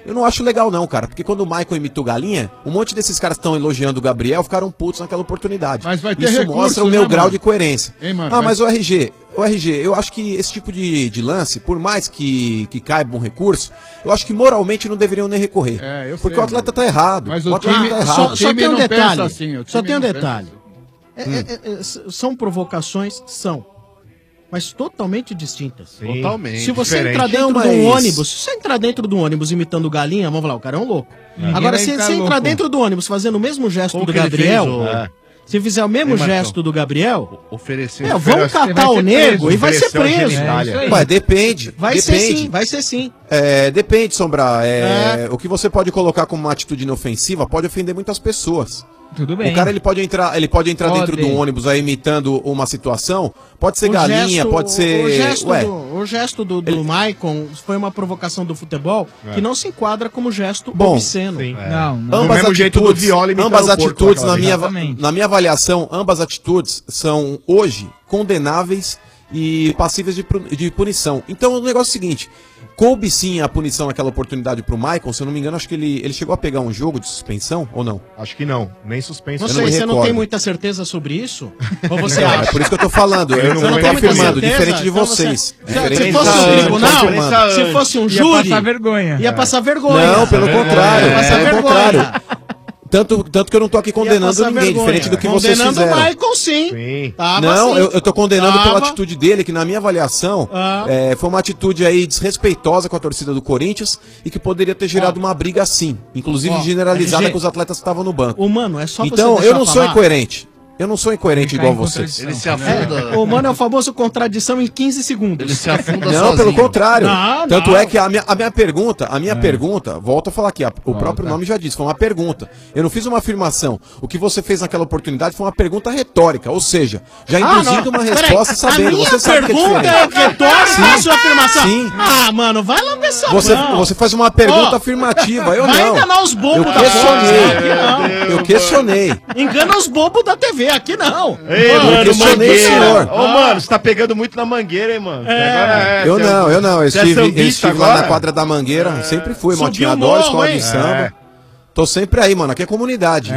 Eu não acho legal não, cara, porque quando o Michael imita o Galinha, um monte desses caras que estão elogiando o Gabriel ficaram putos naquela oportunidade. Mas vai ter Isso recurso, mostra o né, meu mano? grau de coerência. Hein, mano, ah, vai- mas o R G, o R G, eu acho que esse tipo de, de lance, por mais que, que caiba um recurso, eu acho que moralmente não deveriam nem recorrer. É, eu porque sei, o atleta tá errado. Mas o, o atleta time- tá errado. Só, só tem um não pensa detalhe. assim, o só time tem um não pensa detalhe. É- é- é- s- são provocações? São. Mas totalmente distintas. Sim, Totalmente. Se você diferente. entrar dentro Não, de um mas- ônibus, se você entrar dentro do ônibus imitando galinha, vamos falar, o cara é um louco. Ninguém Agora, vai se ficar você entrar louco. dentro do ônibus fazendo o mesmo gesto Como do que ele Gabriel, fez, ô? é. se fizer o mesmo Ei, Marcão. gesto do Gabriel, Oferecer. meu, vão oferece- catar o nego e vai ser ofereceu a preso. genitália. É isso aí. Ué, depende. Vai depende. ser sim, vai ser sim. É, depende, Sombra. É, O que você pode colocar como uma atitude inofensiva pode ofender muitas pessoas. Tudo bem. O cara ele pode entrar, ele pode entrar Pode. dentro de um ônibus aí imitando uma situação, pode ser O galinha, gesto- pode ser. O gesto Ué, do, o gesto do, do Maicon foi uma provocação do futebol que não se enquadra como gesto Bom, obsceno. sim. Não, não. ambas mesmo jeito do atitudes, Viola imitando ambas o Porco atitudes naquela na minha, Exatamente. na minha avaliação, ambas atitudes são hoje condenáveis e passíveis de, pu- de punição. Então o negócio é o seguinte, coube sim a punição naquela oportunidade pro Michael, se eu não me engano, acho que ele, ele chegou a pegar um jogo de suspensão ou não? Acho que não, nem suspenso. Não Eu sei, não me você não recordo. tem muita certeza sobre isso? Ou você Não, é acha? por isso que eu tô falando, eu, Eu não, não tô tenho muita afirmando, certeza, diferente de então vocês. você- Diferente Se de fosse um vocês, eu tô tribunal, afirmando. se fosse um Ia júri, passar vergonha. ia passar vergonha. Não, pelo contrário, Ia passar pelo vergonha. contrário. Tanto, tanto que eu não tô aqui condenando passar ninguém, vergonha. diferente do que vocês Condenando fizeram. o Michael, sim. Sim. Tava Não, sim. eu, eu tô condenando Tava. pela atitude dele, que na minha avaliação Ah. é, foi uma atitude aí desrespeitosa com a torcida do Corinthians e que poderia ter gerado uma briga assim, inclusive Ó, generalizada R G, com os atletas que estavam no banco. O mano, é só Então, você eu deixar não sou falar. incoerente. Eu não sou incoerente Ficar igual em vocês. contradição. Ele se afunda. O mano é o famoso contradição em quinze segundos. Ele se afunda Não, sozinho. pelo contrário. Não, Tanto não. é que a minha, a minha pergunta, a minha pergunta, volto a falar aqui, a- o próprio nome já disse, foi uma pergunta. Eu não fiz uma afirmação. O que você fez naquela oportunidade foi uma pergunta retórica, ou seja, já Ah, induzindo não. uma Peraí, resposta sabendo. A minha Você sabe que é pergunta é, diferente. retórica a sua afirmação. Sim. Ah, mano, vai lamber essa Você, mão. você faz uma pergunta Ó, afirmativa, eu vai não. enganar os bobos eu da questionei. Fox, aqui não. Eu questionei. Engana os bobos da T V, aqui não. Ei, Eu mano, questionei o mangueira. senhor. Ô, mano, você tá pegando muito na mangueira, hein, mano? Agora é, Eu você é não, um- eu não. Eu você é estive, eu sambista estive lá agora? na quadra da Mangueira, sempre fui, Subiu Motinha, o adoro morro, escola hein? de samba. Tô sempre aí, mano. Aqui é comunidade.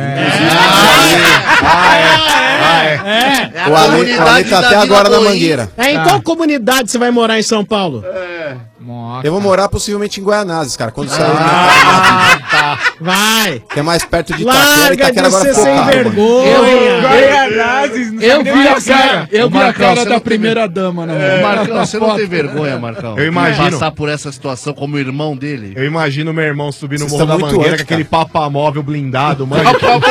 É. É a O Ale, o Ale comunidade tá da até Vila agora na Boim. Mangueira. É, em qual comunidade você vai morar em São Paulo? Moca. Eu vou morar possivelmente em Guaianazes, cara. Quando sair, Vai. que é mais perto de Itaquera. Larga Itaquera de agora ser ficou sem caro, mano. vergonha. Guaianazes, não Eu sabe vi nem a onde cara, é. eu Ô, vi a Marcão, cara você da não tem primeira dama, né? Marcão, Na você não foto. tem vergonha, Marcão? Eu de imagino. passar por essa situação como irmão dele? Eu imagino meu irmão subir no Vocês Morro da estão muito Mangueira antes, com aquele papamóvel blindado, mano.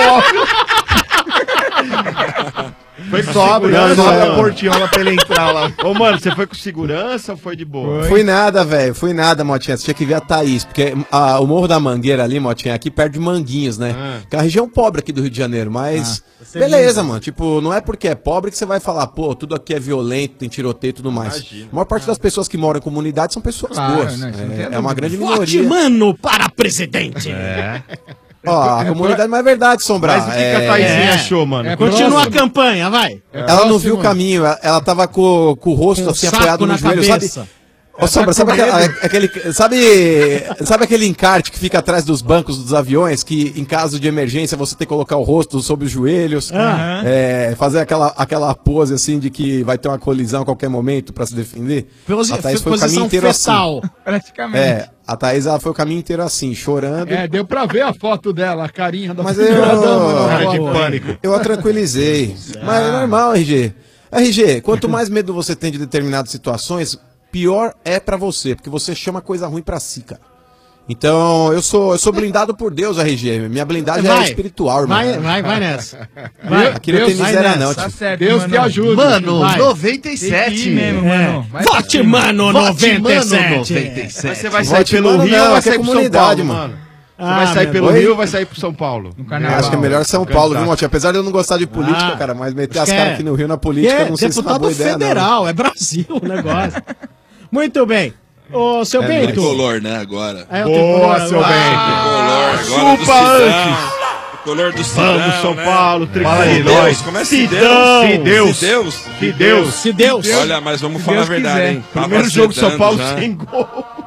Foi sóbrio, Não, né? não, Sobe não. a portiola pra ele entrar lá. Ô, mano, você foi com segurança ou foi de boa? Fui nada, velho. Fui nada, Motinha. Você tinha que ver a Thaís. Porque a- o Morro da Mangueira ali, Motinha, aqui perto de Manguinhos, né? Ah. Que é uma região pobre aqui do Rio de Janeiro. Mas, você é beleza, mano. Tipo, não é porque é pobre que você vai falar, pô, tudo aqui é violento, tem tiroteio e tudo mais. A maior parte das pessoas que moram em comunidade são pessoas Claro, boas. né? Isso não tem É, é uma dúvida. grande Vote, minoria. mano, para presidente. É. Ó, a comunidade, mas é verdade, Sombra. Mas o que, que É, a Thaisinha é. achou, mano? É, Continua próximo. a campanha, vai. Ela não viu o caminho, ela, ela tava com, com o rosto Com o assim saco apoiado no na joelho, cabeça. sabe? Ô, Sombra, sabe aquele, aquele- sabe, sabe aquele encarte que fica atrás dos bancos dos aviões, que em caso de emergência você tem que colocar o rosto sobre os joelhos, Aham. é, fazer aquela, aquela pose assim de que vai ter uma colisão a qualquer momento pra se defender? Posi- A Thaís foi o caminho posição inteiro fetal. assim. Praticamente. É, a Thaís ela foi o caminho inteiro assim, chorando. É, deu pra ver a foto dela, a carinha da Mas primeira eu- dama na Cara de foto. pânico. Eu a tranquilizei. Mas é normal, R G. R G, quanto mais medo você tem de determinadas situações, pior é pra você, porque você chama coisa ruim pra si, cara. Então, eu sou, eu sou blindado por Deus, R G. Minha blindagem Vai. é espiritual, irmão. Vai, vai, vai nessa. Vai, Aqui não tem Deus- miséria, vai não, nessa. Tá tio. certo, Deus mano. te ajude. Mano, Vai. noventa e Tem que ir sete. mesmo, É. mano. Vai pra Vote, cima. mano, Vote, noventa e mano, sete. noventa e sete. Mas você vai Vote, sair pelo mano, Rio não, ou vai aqui é sair pro São comunidade, Paulo, mano. mano? Você Ah, vai sair meu pelo Deus. Rio ou vai sair pro São Paulo? No carnaval. Acho que é melhor São Paulo, viu, Motinha? Apesar de eu não gostar de política, Ah. cara, mas meter as Acho que caras é- aqui no Rio na Que política, é não sei se é uma deputado boa ideia, não. federal, é Brasil o negócio. Muito bem. Ô, seu É Bento. Tricolor, né, agora. É, o Boa, tricolor seu agora. Bento. Tricolor, agora do chupa Sidão. Tricolor do Sidão, Vamos, São né? Paulo, Fala aí, tricolor. Deus, como é se Sidão. Deus? Se Deus. Se Deus. Se Deus. Se Deus. Olha, mas vamos Se falar Deus a verdade, quiser. hein? Tava Primeiro jogo de São sedando Paulo já. sem gol.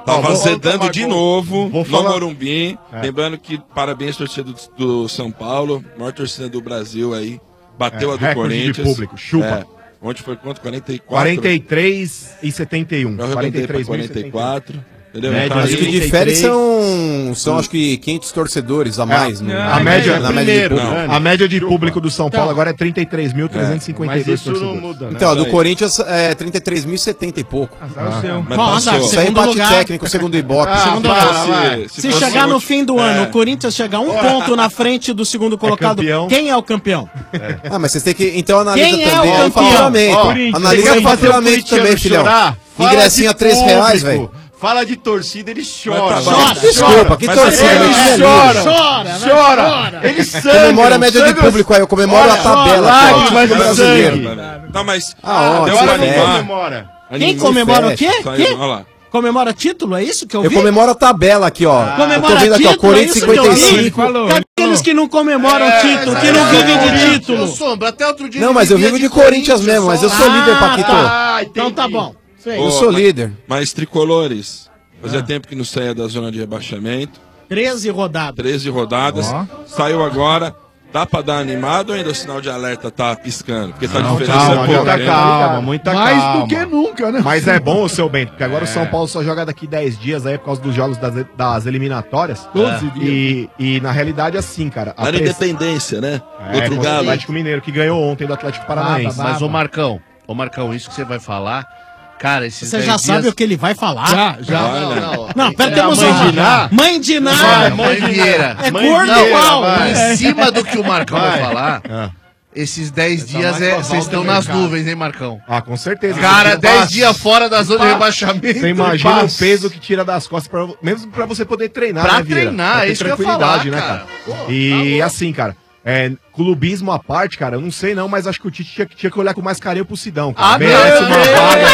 Tava Ó, azedando vou- de novo vou no falar- Morumbi. É. Lembrando que parabéns, torcida do, do São Paulo, maior torcida do Brasil aí. Bateu É, a do recorde de Corinthians. público, chupa. É. Ontem foi quanto? quarenta e quatro? quarenta e três e setenta e um. Eu arredondei pra quarenta e três mil e quarenta e quatro. Entendeu? Média, Então, mas o que aí- difere são, são acho que quinhentos torcedores a mais. no- a média, na média de público. a média de público do São Paulo Então. agora é trinta e três mil trezentos e cinquenta e dois torcedores. Então, a do Corinthians é trinta e três mil e setenta e pouco. Azar o seu. Mas Nossa, passou. Isso aí é segundo empate lugar. técnico, segundo Ibope. Ah, segundo para, lugar. vai. Se, chegar no fim do ano, o Corinthians chegar um ponto na frente do segundo colocado, campeão. quem é o campeão? Ah, mas vocês têm que. Então analisa Quem é também. o aí, campeão? faturamento. Ó, Analisa quer o fazer o faturamento corintiano também, filhão. chorar? Fala Ingressinho a de três reais, público. velho. Fala de torcida, ele chora. Chora, desculpa, que torcida, Ele mas é chora, lindo. chora, Chora. chora. Ele sangra. Comemora a média de público aí, eu comemoro a tabela aqui, ó, Lágrimas do de brasileiro. sangue. Não, mas. Ah, ó, deu isso pra é animar. Comemora. Quem comemora o quê? Saiu, Quê? olha lá. Comemora título, é isso que eu Eu vi? comemoro a tabela aqui, ó. Eu Comemora tô vendo aqui, ó, título, é Corinthians isso que eu cinquenta e vi? cinco. Cadê aqueles que não comemoram É, título, que não vivem de título? Sombra, até outro dia. Não, mas eu vivo de Corinthians mesmo, mas eu sou líder, Paquito. Tá. Então tá bom. Sei. Eu sou líder. Mas tricolores. Fazia tempo que não saía da zona de rebaixamento. treze rodadas. treze rodadas. Ó. Saiu agora. Dá pra dar animado ou ainda o sinal de alerta tá piscando? Porque tá Não, diferença calma, pouca, muita hein? calma, muita Mais calma. do que nunca, né? Mas é bom o seu Bento, porque agora É. o São Paulo só joga daqui dez dias aí por causa dos jogos das, das eliminatórias. doze E, e na realidade, assim, cara. a Lá na press- Independência, né? É, Do outro contra o galo. Atlético Mineiro, que ganhou ontem do Atlético Paranaense. Mas, ô Marcão, ô Marcão, isso que você vai falar, cara, esses Você dez já dias... sabe o que ele vai falar? Já, já. Não, Não, não. não. Não, pera, É, temos a mãe uma. de Ná? Mãe de Ná. Vai, mãe Vieira. É Mãe corno Vieira, igual. vai. É. Em cima do que o Marcão vai, Vai. falar, Ah. esses dez Tá dias mais é, pra vocês volta estão do nas mercado. nuvens, hein, Marcão? Ah, com certeza. Cara, Você dez passa- dias fora da zona de passa- rebaixamento. Você imagina passa. o peso que tira das costas, pra, mesmo pra você poder treinar, Pra né, Vieira? treinar, Pra é ter isso que eu ia tranquilidade, falar, né, cara. cara? E assim, cara, é, clubismo à parte, cara, eu não sei não, mas acho que o Tite tinha, tinha que olhar com mais carinho pro Sidão, cara. Ah, Merece meu uma Deus!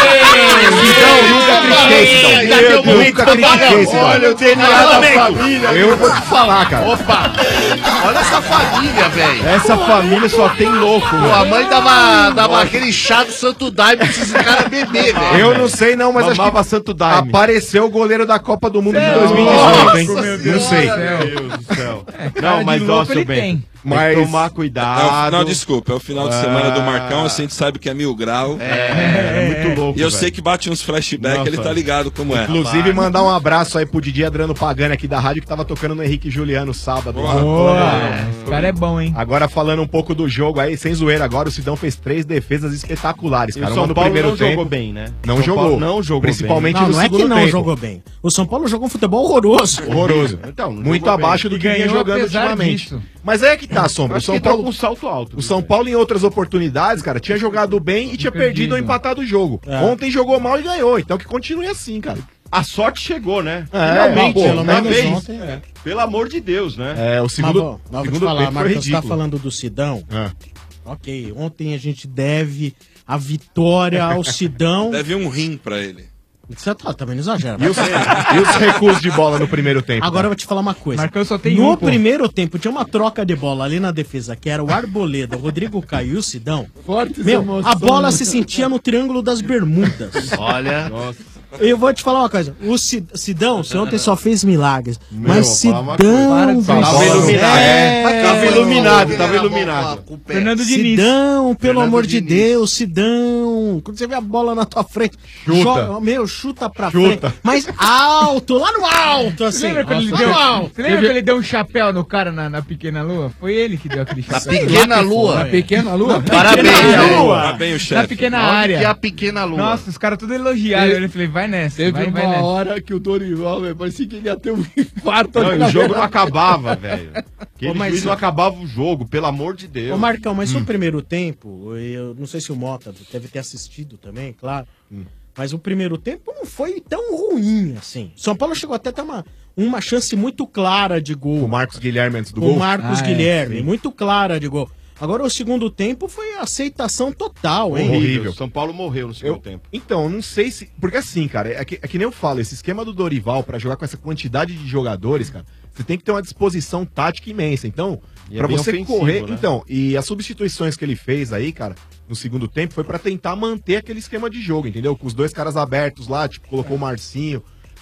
vaga. Sidão, nunca critiquei, Sidão. Cadê o momento? Nunca critiquei, Sidão. Olha o D N A da família. Eu vou te falar, cara. Opa! Olha essa família, velho. Essa família só tem louco, Pô, mano. a mãe dava, dava aquele chá do Santo Daime pra esses caras beber, velho. Eu não sei não, mas Mamava acho que apareceu o goleiro da Copa do Mundo de dois mil e Nossa, dezoito, hein? meu Não sei. Meu Deus do céu. cara Não, mas de ó, louco seu ele bem. tem. Mas Mas- tomar É o- cuidado. não, desculpa, é o final de semana do Ah. Marcão, a gente sabe que é mil grau. É, é muito louco. E eu velho. sei que bate uns flashbacks, Nossa. ele tá ligado como é. Inclusive, mandar um abraço aí pro Didi Adriano Pagani aqui da rádio que tava tocando no Henrique e Juliano sábado. Boa. Esse cara é bom, hein? Agora falando um pouco do jogo aí, sem zoeira agora, o Sidão fez três defesas espetaculares, E o cara. São Uma no Paulo primeiro não tempo. jogou bem, né? Não São jogou. Paulo não jogou Principalmente bem. Não, no não é que segundo não tempo. jogou bem. O São Paulo jogou um futebol horroroso. Horroroso. Então, não Muito jogou abaixo bem. do que E vinha ganhou jogando apesar ultimamente. disso. Mas é que tá, Sombra. O Acho São que tá Paulo, com um salto alto. o São Paulo, em outras oportunidades, cara, tinha jogado bem e tinha perdido ou empatado o jogo. É. Ontem jogou mal e ganhou. Então que continue assim, cara. A sorte chegou, né? É, Finalmente, pô, pelo uma menos vez. ontem. É. Pelo amor de Deus, né? É, o Mas, segundo, bom, mas vou te segundo falar, tempo foi Marcos, você tá ridículo. falando do Sidão. É. Ok, ontem a gente deve a vitória ao Sidão. Deve um rim pra ele. Você tá, também não exagera. E os, e os recuos de bola no primeiro tempo? Agora eu vou te falar uma coisa. Marcão só tem no um, pô. primeiro tempo tinha uma troca de bola ali na defesa, que era o Arboleda, o Rodrigo Caio e o Sidão. Meu, a bola se sentia no Triângulo das Bermudas. Olha. Eu vou te falar uma coisa. O Ci- Sidão, você ontem só fez milagres. Meu, mas vou falar uma Sidão. Para de do falar. Tava céu. iluminado. É. Tava iluminado, tava iluminado. Fernando Diniz. Sidão, pelo Fernando amor de Diniz. Deus, Sidão. Quando você vê a bola na tua frente, Chuta. joga- meu, chuta pra Chuta. frente. Mas alto, lá no alto, Você assim. lembra quando ele lá deu, no alto. você lembra que ele deu um chapéu no cara na, na Pequena Lua? Foi ele que deu aquele Na chapéu. pequena lua. Na Pequena Lua? Parabéns, Pequena velho. Lua. Tá bem o Na chefe. pequena Onde área. que é a pequena lua? Nossa, os caras tudo elogiaram. Eu falei, vai nessa, Teve vai, vai uma nessa. hora que o Dorival, velho, parecia que ele ia ter um infarto. Não, ali e na o jogo beira. não acabava, velho. Aquele Ô, mas- juiz não acabava o jogo, pelo amor de Deus. Ô Marcão, mas no primeiro tempo, eu não sei se o Mota deve ter assistido também, claro. Mas o primeiro tempo não foi tão ruim assim. São Paulo chegou até a ter uma, uma chance muito clara de gol. O Marcos Guilherme antes do Com gol. o Marcos Ah, é, Guilherme, sim. muito clara de gol. Agora o segundo tempo foi aceitação total, hein? Horrível. São Paulo morreu no segundo Eu, tempo. então, eu não sei se. Porque assim, cara, é que, é que nem eu falo, esse esquema do Dorival pra jogar com essa quantidade de jogadores, cara, você tem que ter uma disposição tática imensa. Então, E é pra bem você ofensivo, correr. né? Então, e as substituições que ele fez aí, cara, no segundo tempo, foi pra tentar manter aquele esquema de jogo, entendeu? Com os dois caras abertos lá, tipo, colocou o Marcinho.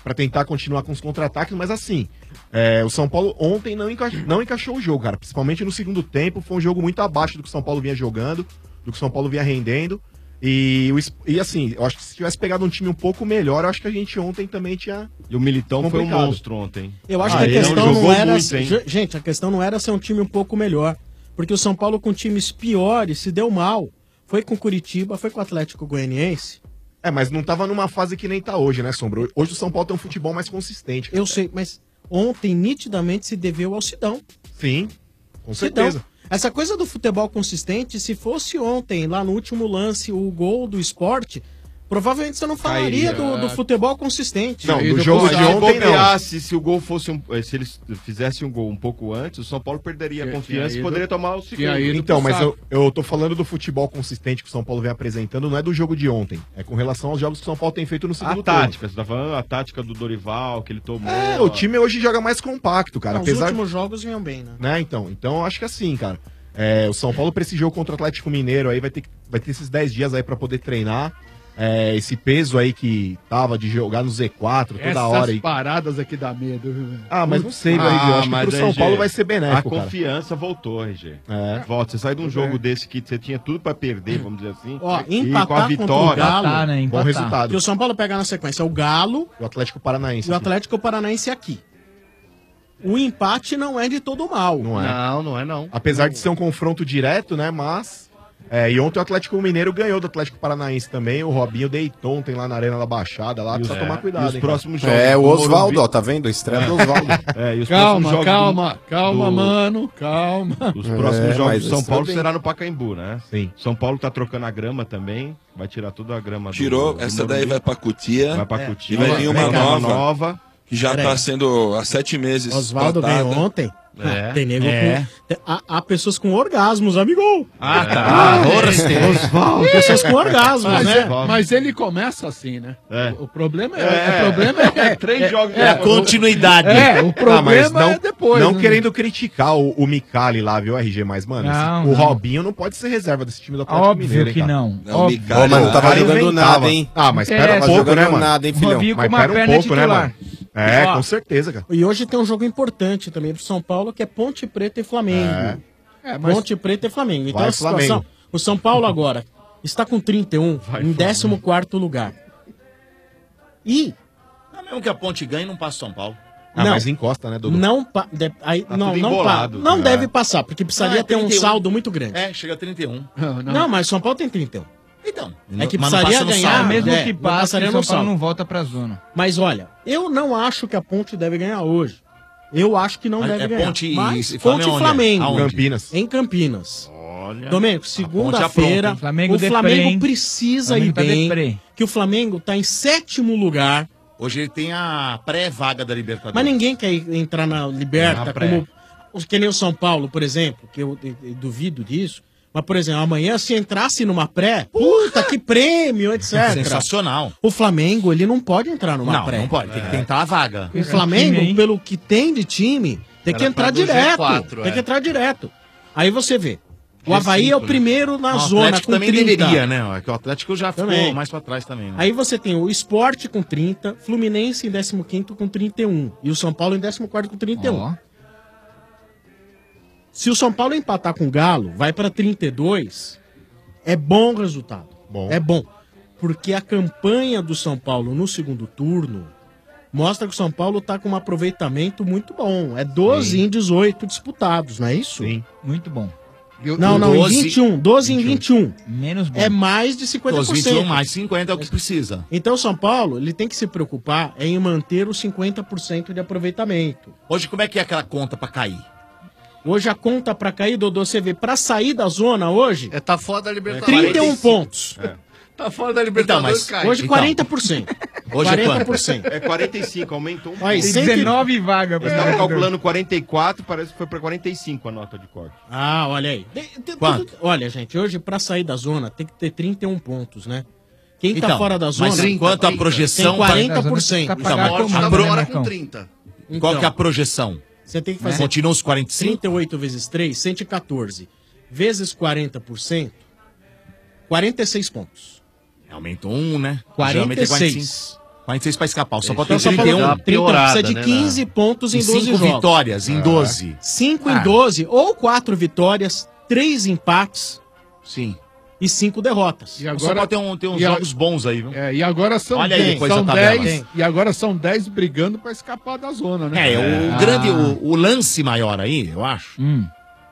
pra tentar continuar com os contra-ataques, mas assim, é, o São Paulo ontem não, enca... não encaixou o jogo, cara. Principalmente no segundo tempo, foi um jogo muito abaixo do que o São Paulo vinha jogando, do que o São Paulo vinha rendendo. E, o... e assim, eu acho que se tivesse pegado um time um pouco melhor, eu acho que a gente ontem também tinha. E o Militão complicado. foi um monstro ontem. Eu acho Ah, que a ele questão não não, jogou era. muito, ser- hein? Ge- gente, a questão não era ser um time um pouco melhor. Porque o São Paulo com times piores se deu mal. Foi com o Curitiba, foi com o Atlético Goianiense. É, mas não tava numa fase que nem tá hoje, né, Sombra? Hoje o São Paulo tem um futebol mais consistente. Eu sei, mas ontem nitidamente se deveu ao Sidão. Sim, com Sidão. certeza. Essa coisa do futebol consistente, se fosse ontem, lá no último lance, o gol do esporte, provavelmente você não falaria do, do futebol consistente. Não, do jogo de ontem não. Se o gol fosse um, se eles fizessem um gol um pouco antes, o São Paulo perderia a confiança e poderia tomar o segundo. Então, mas eu, eu tô falando do futebol consistente que o São Paulo vem apresentando, não é do jogo de ontem. É com relação aos jogos que o São Paulo tem feito no A segundo tática, você tá falando a tática do Dorival, que ele tomou. É, o time hoje joga mais compacto, cara. Não, os apesar últimos jogos vinham bem, né? né? Então, então eu acho que assim, cara. É, o São Paulo pra esse jogo contra o Atlético Mineiro aí vai ter, que- vai ter esses dez dias aí pra poder treinar. É, esse peso aí que tava de jogar no Z quatro toda Essas hora. E... paradas aqui dá medo, viu, velho? Ah, mas não sei, velho. Eu acho que pro São R G, Paulo vai ser benéfico, A cara. confiança voltou, R G. É. Volta. Você sai de um Tudo jogo bem. desse que você tinha tudo pra perder, vamos dizer assim. Ó, e empatar com a contra o vitória. Galo, né? Bom resultado. que o São Paulo pegar na sequência é o Galo E o Atlético Paranaense. e o Atlético Paranaense aqui. O empate não é de todo mal. Não é. Não, não é não. Apesar de ser um confronto direto, né? Mas. É, e ontem o Atlético Mineiro ganhou do Atlético Paranaense também. O Robinho deitou ontem lá na Arena da Baixada. Lá precisa É, tomar cuidado. e os hein, próximos cara. jogos É, o do Oswaldo, Morumbi- ó, tá vendo? A estreia do Oswaldo. É, e os próximos Calma, jogos calma, do- calma, do- mano, calma. Os próximos É, jogos mas do São isso Paulo também. será no Pacaembu, né? Sim. São Paulo tá trocando a grama também. Vai tirar toda a grama do- Tirou, do essa Morumbi. daí vai pra Cutia. Vai pra É. Cutia. E vai vir uma Vem nova, nova. que já Peraí. tá sendo há sete meses. Oswaldo plantada. ganhou ontem. É. Ah, tem nego É. com. tem- Há, há pessoas com orgasmos, amigo. Ah, tá. Ah, Ah, Osvaldo. Pessoas com orgasmos, mas, né? é- mas ele começa assim, né? É. O, o problema é. É. O problema é. É, três jogos É a continuidade. É, o problema Ah, mas não, é depois. não né? querendo criticar o, o Micali lá, viu, R G? Mas, mano, Não, esse- o não. Robinho não pode ser reserva desse time do Atlético Óbvio Mineiro, hein, que cara? não. Não, Óbvio. Micali, Ô, mas não tava Cara, jogando inventava. nada, hein? Ah, mas Interessa. pera um pouco, Jogando né, mano? nada, hein, filhão? Robinho com Mas uma pera um perna pouco, né, titular. mano? É, Ó, com certeza, cara. E hoje tem um jogo importante também pro São Paulo, que é Ponte Preta e Flamengo. É. É, mas Ponte Preta e Flamengo. Então Vai, a situação. Flamengo. O São Paulo agora está com trinta e um em décimo quarto lugar. E Não é mesmo que a Ponte ganhe, não passa o São Paulo. Ah, Não. mas encosta, né, Dudu? não, pa- de- aí, Tá não, tudo não, pa- embolado. não É. deve passar, porque precisaria Ah, é ter um trinta e um. saldo muito grande. É, chega a trinta e um. Não, não. Não, mas São Paulo tem trinta e um. Então. É que mas não precisaria passa no ganhar, saldo. Mesmo É, que não passe, passaria o São no Paulo saldo. não volta pra zona. Mas olha, eu não acho que a Ponte deve ganhar hoje. Eu acho que não Mas deve é ganhar. Ponte e- Mas e Ponte Flamengo e onde? Flamengo. Aonde? Campinas. Em Campinas. Olha. Domênico, segunda-feira, apronta, Flamengo o deprê, Flamengo hein? precisa Flamengo ir tá bem, deprê. que o Flamengo tá em sétimo lugar, Hoje ele tem a pré-vaga da Libertadores. mas ninguém quer ir- entrar na Liberta, Na pré. como os que nem o São Paulo, por exemplo, que eu, eu- eu duvido disso. Mas, por exemplo, amanhã, se entrasse numa pré, puta, que prêmio, etcétera. Sensacional. O Flamengo, ele não pode entrar numa Não, pré. não pode. Tem que tentar a vaga. O Flamengo, time, hein? pelo que tem de time, tem que Era entrar pra do direto. G quatro, tem é. que entrar direto. Aí você vê. O G Havaí é o cinco, né? primeiro na o zona Atlético com também trinta. deveria, né? É que o Atlético já ficou Também. mais pra trás também, né? Aí você tem o Sport com trinta, Fluminense em décimo quinto com trinta e um. E o São Paulo em décimo quarto com trinta e um. Ó. Se o São Paulo empatar com o Galo, vai pra trinta e dois, é bom resultado. Bom. É bom. Porque a campanha do São Paulo no segundo turno mostra que o São Paulo tá com um aproveitamento muito bom. É doze em dezoito disputados, não é isso? Sim. Muito bom. Não, não, doze, em vinte e um. doze em vinte e um. Menos bom. É mais de cinquenta por Os cento. vinte e um mais cinquenta é o que precisa. Então o São Paulo, ele tem que se preocupar em manter os cinquenta por cento de aproveitamento. Hoje, como é que é aquela conta pra cair? Hoje a conta pra cair, Dodô, você vê, pra sair da zona hoje, É, tá fora da Libertadores. trinta e um pontos. Tá fora da Libertadores, mas cai. Hoje Então. quarenta por cento. Hoje é quarenta quanto? por cento. É quarenta e cinco, aumentou um Aí, pouco. cento e- dezenove vagas. Eles estavam calculando quarenta e quatro, parece que foi pra quarenta e cinco a nota de corte. Ah, olha aí. De- de- Quanto? tudo- Olha, gente, hoje pra sair da zona tem que ter trinta e um pontos, né? Quem tá Então, fora da zona mas enquanto a projeção... tem quarenta por cento. Tá Então, pagar mas comida, Agora né, com Marcão? trinta. Qual Então, que é a projeção? Você tem que fazer Continua os quarenta e cinco? trinta e oito vezes três, cento e quatorze. Vezes quarenta por cento, quarenta e seis pontos. Aumentou um, né? quarenta Geralmente e é quarenta e cinco. seis. quarenta e seis pra escapar. O São Paulo Então, tem São trinta e Paulo um. trinta, precisa de quinze pontos em E doze cinco jogos. vitórias em doze. cinco Ah. em doze, ou quatro vitórias, três empates. Sim. E cinco derrotas. E O São Paulo tem, um, tem uns e a- jogos bons aí, viu? É, e agora são Olha aí dez, depois são a tabela. dez e agora são dez brigando pra escapar da zona, né? É, o Ah. grande, o, o lance maior aí, eu acho, Hum.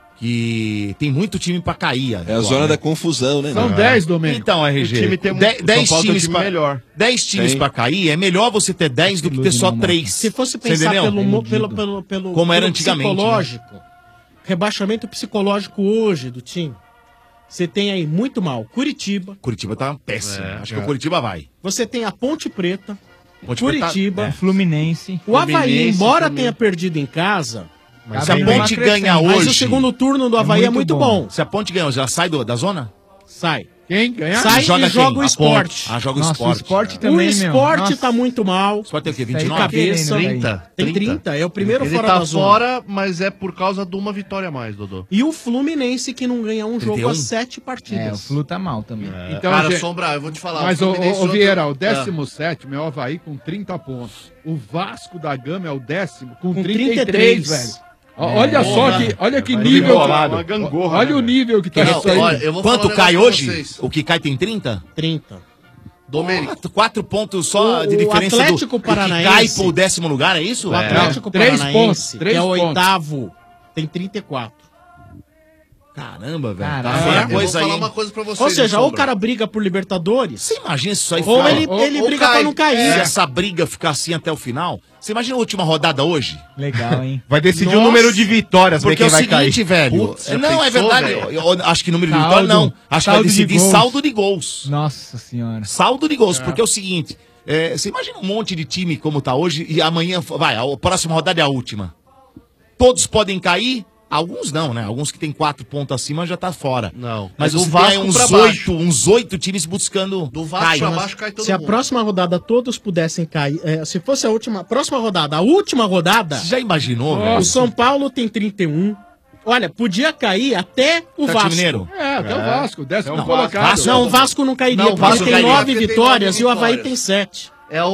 que tem muito time pra cair. É a zona da confusão, né? São meu? dez, Domênico. Então, R G, O time tem um- de- o dez São Paulo tem um times time pra, melhor. dez times Tem. pra cair, é melhor você ter dez do que ter só três. Se fosse Você pensar entendeu? pelo, mo- pelo, pelo, pelo, Como era pelo antigamente, né? psicológico, rebaixamento psicológico hoje do time, você tem aí muito mal Curitiba. Curitiba tá péssimo. É, Acho é. que o Curitiba vai. Você tem a Ponte Preta, Ponte Curitiba, Preta- é. Fluminense. o Havaí, Fluminense embora também. tenha perdido em casa, Mas se a Ponte ganha hoje... mas o segundo turno do Havaí é muito, bom. Se a Ponte ganha hoje, ela sai do- da zona? Sai. Quem ganhar? Sai e joga, quem? o A esporte. Ponte. Ah, joga o Nossa, o esporte. esporte É. também, o meu. esporte Nossa. tá muito mal. O esporte tem o quê? De vinte e nove? cabeça. trinta. Tem trinta, é o primeiro Ele fora tá da zona. fora, mas é por causa de uma vitória a mais, Dodô. E o Fluminense que não ganha um jogo trinta e um? há sete partidas. É, o Flu tá mal também. Então, Cara, gente, Sombra, eu vou te falar. Mas, o ô, Fluminense ô, ontem- Vieira, o É. décimo sétimo é o Havaí com trinta pontos. O Vasco da Gama é o décimo com, Com trinta e trinta e três, três. velho. Ó, É. Olha só Porra. que, olha que Vai nível. embolado. Uma gangorra, olha o nível que tá Não, isso aí. olha, eu vou Quanto falar um cai negócio hoje? pra vocês. O que cai tem trinta? trinta. Domênico. Quatro, quatro pontos só O- de o diferença Atlético do, do que Paranaense- cai pro décimo lugar, é isso? O Atlético Três Paranaense, pontos, que três é o pontos. oitavo, tem trinta e quatro. Caramba, velho. Caralho. Tá feia a Eu vou coisa aí. falar hein? uma coisa pra vocês. Ou seja, hein, ou o Sombra? cara briga por Libertadores. Você imagina se isso aí Ou ficar- ele, ele ou briga cai. pra não cair. Se essa briga ficar assim até o final, você imagina a última rodada hoje? Legal, hein? Vai decidir Nossa. o número de vitórias, ver Porque quem é o vai seguinte, cair. velho. Putz, não, já é pensou, verdade. velho? Eu, eu acho que número de Saldo. vitórias não. Acho que vai Saldo de decidir gols. saldo de gols. Nossa senhora. Saldo de gols, porque é o seguinte. é, você imagina um monte de time como tá hoje e amanhã, vai, a próxima rodada é a última. Todos podem cair. Alguns não, né? Alguns que tem quatro pontos acima já tá fora. Não. Mas É do você Vasco tem uns pra baixo. oito, uns oito times buscando. Do Vasco cair. pra Mas- baixo cai todo Se a mundo. próxima rodada todos pudessem cair, é, se fosse a última, próxima rodada, a última rodada, Você já imaginou, o velho? São Paulo tem trinta e um. Olha, podia cair até o Atlético Vasco. Mineiro? É, até o Vasco, décimo Não, colocado. Vasco- Não, o Vasco não cairia, Não, o porque Vasco tem cairia, nove porque tem vitórias nove e o Havaí vitórias. tem sete. É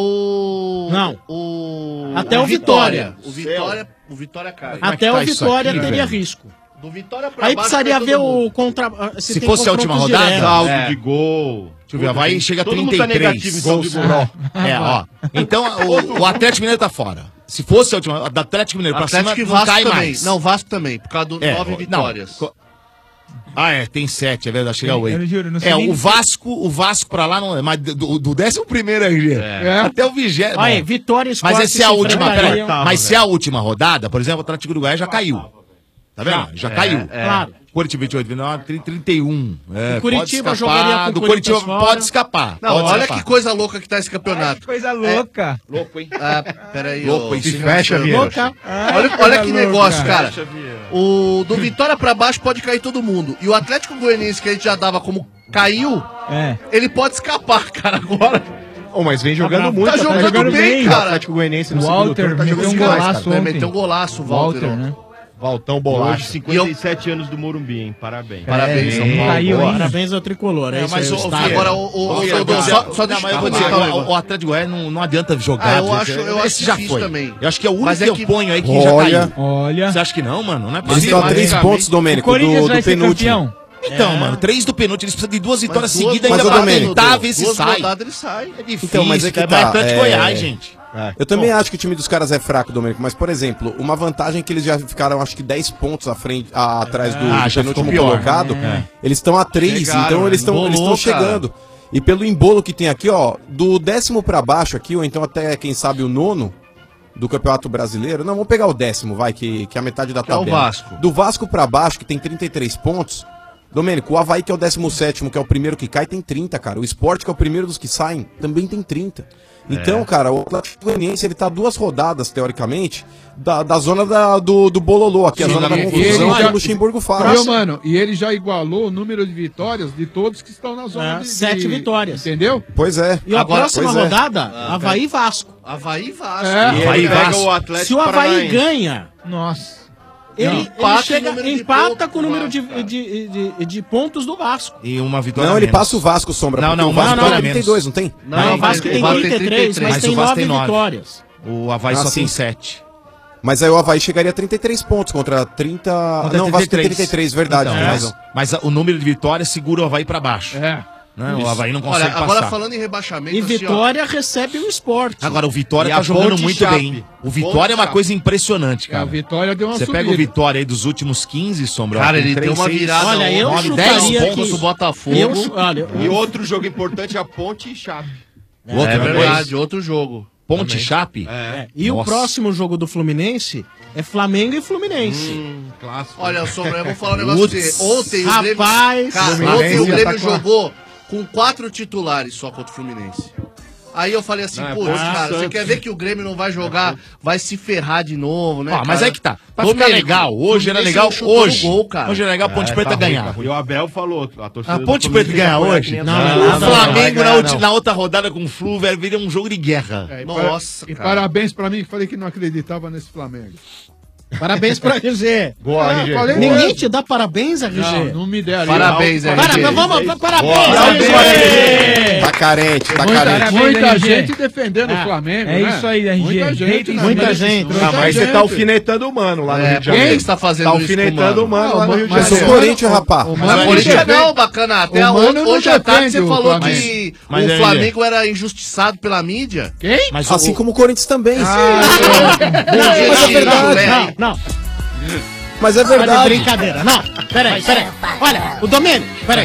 o. Não. O. Até o Vitória. O Vitória. O Vitória cai. Como é que Até tá o isso Vitória aqui, teria velho? risco. Do Vitória pra Aí baixo precisaria cai todo ver mundo. o contra. Se tem fosse a última confrontos rodada, diretos. Saldo É. de gol. Deixa eu ver, Havaí chega a Todo mundo trinta tá e três. negativo em saldo de gol. É, ó. Então o, o Atlético Mineiro tá fora. Se fosse a última, a do Atlético Mineiro pra Atlético cima, e não Vasco cai também. mais. Não, Vasco também, por causa do É, nove não, vitórias. co- Ah, é, tem sete, é verdade, chega a Eu oito. juro, não sei É, nem o se- Vasco, o Vasco pra lá não é, mas do, do décimo primeiro R G. É. Até o vigésimo. Olha aí, Vitória e Mas Sport essa é a se última, enfrentariam. peraí, mas se é a última rodada, por exemplo, o Atlético Uruguai já caiu. Tá vendo? Já, caiu. Claro. Curitiba vinte e oito, vinte e nove, trinta, trinta e um. É, O Curitiba pode escapar, jogaria com do o Curitiba Corinthians fora. pode escapar. Não, pode olha escapar. que coisa louca que tá esse campeonato. Que coisa louca. Louco, hein? Ah, peraí, Louco, ô, hein? se fecha, Vieira. Louca. Olha, olha que louca. negócio, cara. O do Vitória pra baixo pode cair todo mundo. E o Atlético Goianiense, que a gente já dava como caiu, É. ele pode escapar, cara, agora. Oh, mas vem jogando Tá muito. Tá jogando Atlético bem, Goianiense. cara. O Atlético Goianiense no O segundo Walter turno tá meteu jogando um demais, golaço cara. É, ontem. meteu um golaço, o Walter. Walter, né? Valtão Hoje, bolacha. cinquenta e sete anos do Morumbi, hein? Parabéns. Parabéns, É, São Paulo. caiu, Boa. hein? Parabéns ao tricolor, é, É, isso mas aí, o- o o estádio. Agora, o, o, o, Ô, Dodô, Dodô, só, só não, deixa mas eu eu vou falar dizer, um o, negócio. o Atlético Goiás não, não adianta jogar. Ah, eu porque acho- eu acho esse já difícil foi. também. Eu acho que é o único Mas é que que- eu ponho aí que Olha. já caiu. Olha. Você acha que não, mano? Não é Eles possível. estão a três pontos, O Domênico, Corinthians do, vai do ser penúltimo. campeão. Então, mano, três do penúltimo, eles precisam de duas vitórias Mas duas- seguidas mas ainda o pra Domênico, tentar ver se Duas sai. rodadas ele sai. É difícil, Então, mas é que é tá, Atlético é- Goiás, gente. Eu também acho que o time dos caras é fraco, Domênico, mas, por exemplo, uma vantagem que eles já ficaram, acho que dez pontos à frente, a- atrás do, Ah, do já penúltimo ficou pior. colocado, É. eles estão a três, Chegaram, então eles estão embolou, eles estão cara. chegando. E pelo embolo que tem aqui, ó, do décimo pra baixo aqui, ou então até, quem sabe, o nono do Campeonato Brasileiro, não, vamos pegar o décimo, vai, que, que é a metade da Que é o tabela. Vasco. Do Vasco pra baixo, que tem trinta e três pontos, Domênico, o Havaí, que é o décimo sétimo, que é o primeiro que cai, tem trinta, cara. O Sport, que é o primeiro dos que saem, também tem trinta. Então, cara, o Atlético Goianiense, ele tá duas rodadas, teoricamente, da, da zona da- do, do Bololô, aqui, a Sim, zona da e- e confusão ele que já- o Luxemburgo faz. Viu, mano? E ele já igualou o número de vitórias de todos que estão na zona É, de, sete de- vitórias. Entendeu? Pois é. E a Agora- próxima pois é. rodada, Ah, Havaí e Vasco. Havaí e Vasco. É. E Havaí ele pega Vasco. o Atlético Se o Havaí Paranaense. ganha, Nossa. Ele, Não. ele Empata chega, o número de empata pontos com o número de, de, de, de pontos do Vasco. E uma vitória Não, ele menos. passa o Vasco, Sombra. Não, porque não, o Vasco uma vitória tem trinta e dois, não tem? Não, o Vasco tem trinta e três, mas tem o Vasco nove nove. vitórias. O Avaí Ah, só sim. tem sete. Mas aí o Avaí chegaria a trinta e três pontos contra trinta... Contra não, o Vasco tem trinta e três, verdade. Então, tem mas, razão. mas o número de vitórias segura o Avaí pra baixo. É. Não, o Isso. Avaí não consegue Olha, agora passar. falando em rebaixamento... E assim, ó, Vitória recebe o esporte. Agora, o Vitória E tá a jogando Ponte muito Chape. bem. O Vitória é uma Chape. coisa impressionante, cara. É, o Vitória deu uma Você subida. pega o Vitória aí dos últimos quinze, Sombra. Cara, ó, tem ele deu três, uma seis, virada. Olha, eu nove, chutaria dez que- pontos do Botafogo. Eu chu- olha, E outro jogo importante é a Ponte e Chape. É, Outro verdade, depois. outro jogo. Ponte Também. Chape? É. E o Nossa. próximo jogo do Fluminense é Flamengo e Fluminense. Hum, clássico. Olha, Sombra, eu vou falar um negócio pra Putz. você. Ontem o Grêmio... Rapaz, Cara, Fluminense ontem o já Grêmio tá com a- jogou com quatro titulares só contra o Fluminense. Aí eu falei assim, Não, é putz, Ponte cara, você Santos. quer ver que o Grêmio não vai jogar, vai se ferrar de novo, né, Ó, mas cara? aí que tá. Pra ficar Domênico, legal, hoje era Fluminense legal, não chutou no hoje. gol, cara. Hoje era legal a Ponte É, Preta tá ruim, ganhar. tá ruim. E o Abel falou, a torcida A do Ponte Fluminense Preta ganhar já foi hoje. quinhentos Não, anos. não, O não, Flamengo vai na, ganhar, ulti- não. na outra rodada com o Flu, velho, viria um jogo de guerra. É, e Nossa, para- E cara. parabéns pra mim que falei que não acreditava nesse Flamengo. Parabéns pra R G. Boa, Ah, R G. falei Ninguém mesmo. te dá parabéns, R G? Não, não me deram. Parabéns, Não, R G. Parabéns, vamos, pa- parabéns, Parabéns, R G. Tá carente, tá Muita, carente. muita R G. gente defendendo Ah, o Flamengo, é né? isso aí, R G. Muita gente, Hater né? muita Muita gente. Ah, mas você gente. tá alfinetando o mano lá no É, Rio de por que Janeiro. você tá fazendo Tá isso com o alfinetando o Mano? mano lá no Rio de Mas sou Janeiro. Corinthians, rapaz. O Mas Mano a política defende- não, bacana. Até o hoje, Mano não hoje à tarde defende você o falou Flamengo. que Mas, o R G. Flamengo era injustiçado pela mídia. Quem? Mas Assim o- como o Corinthians também. Ah, Não, mas é verdade. Não, não. Mas é Tá de verdade. brincadeira. Não, peraí, peraí. Olha, o Domênico, peraí.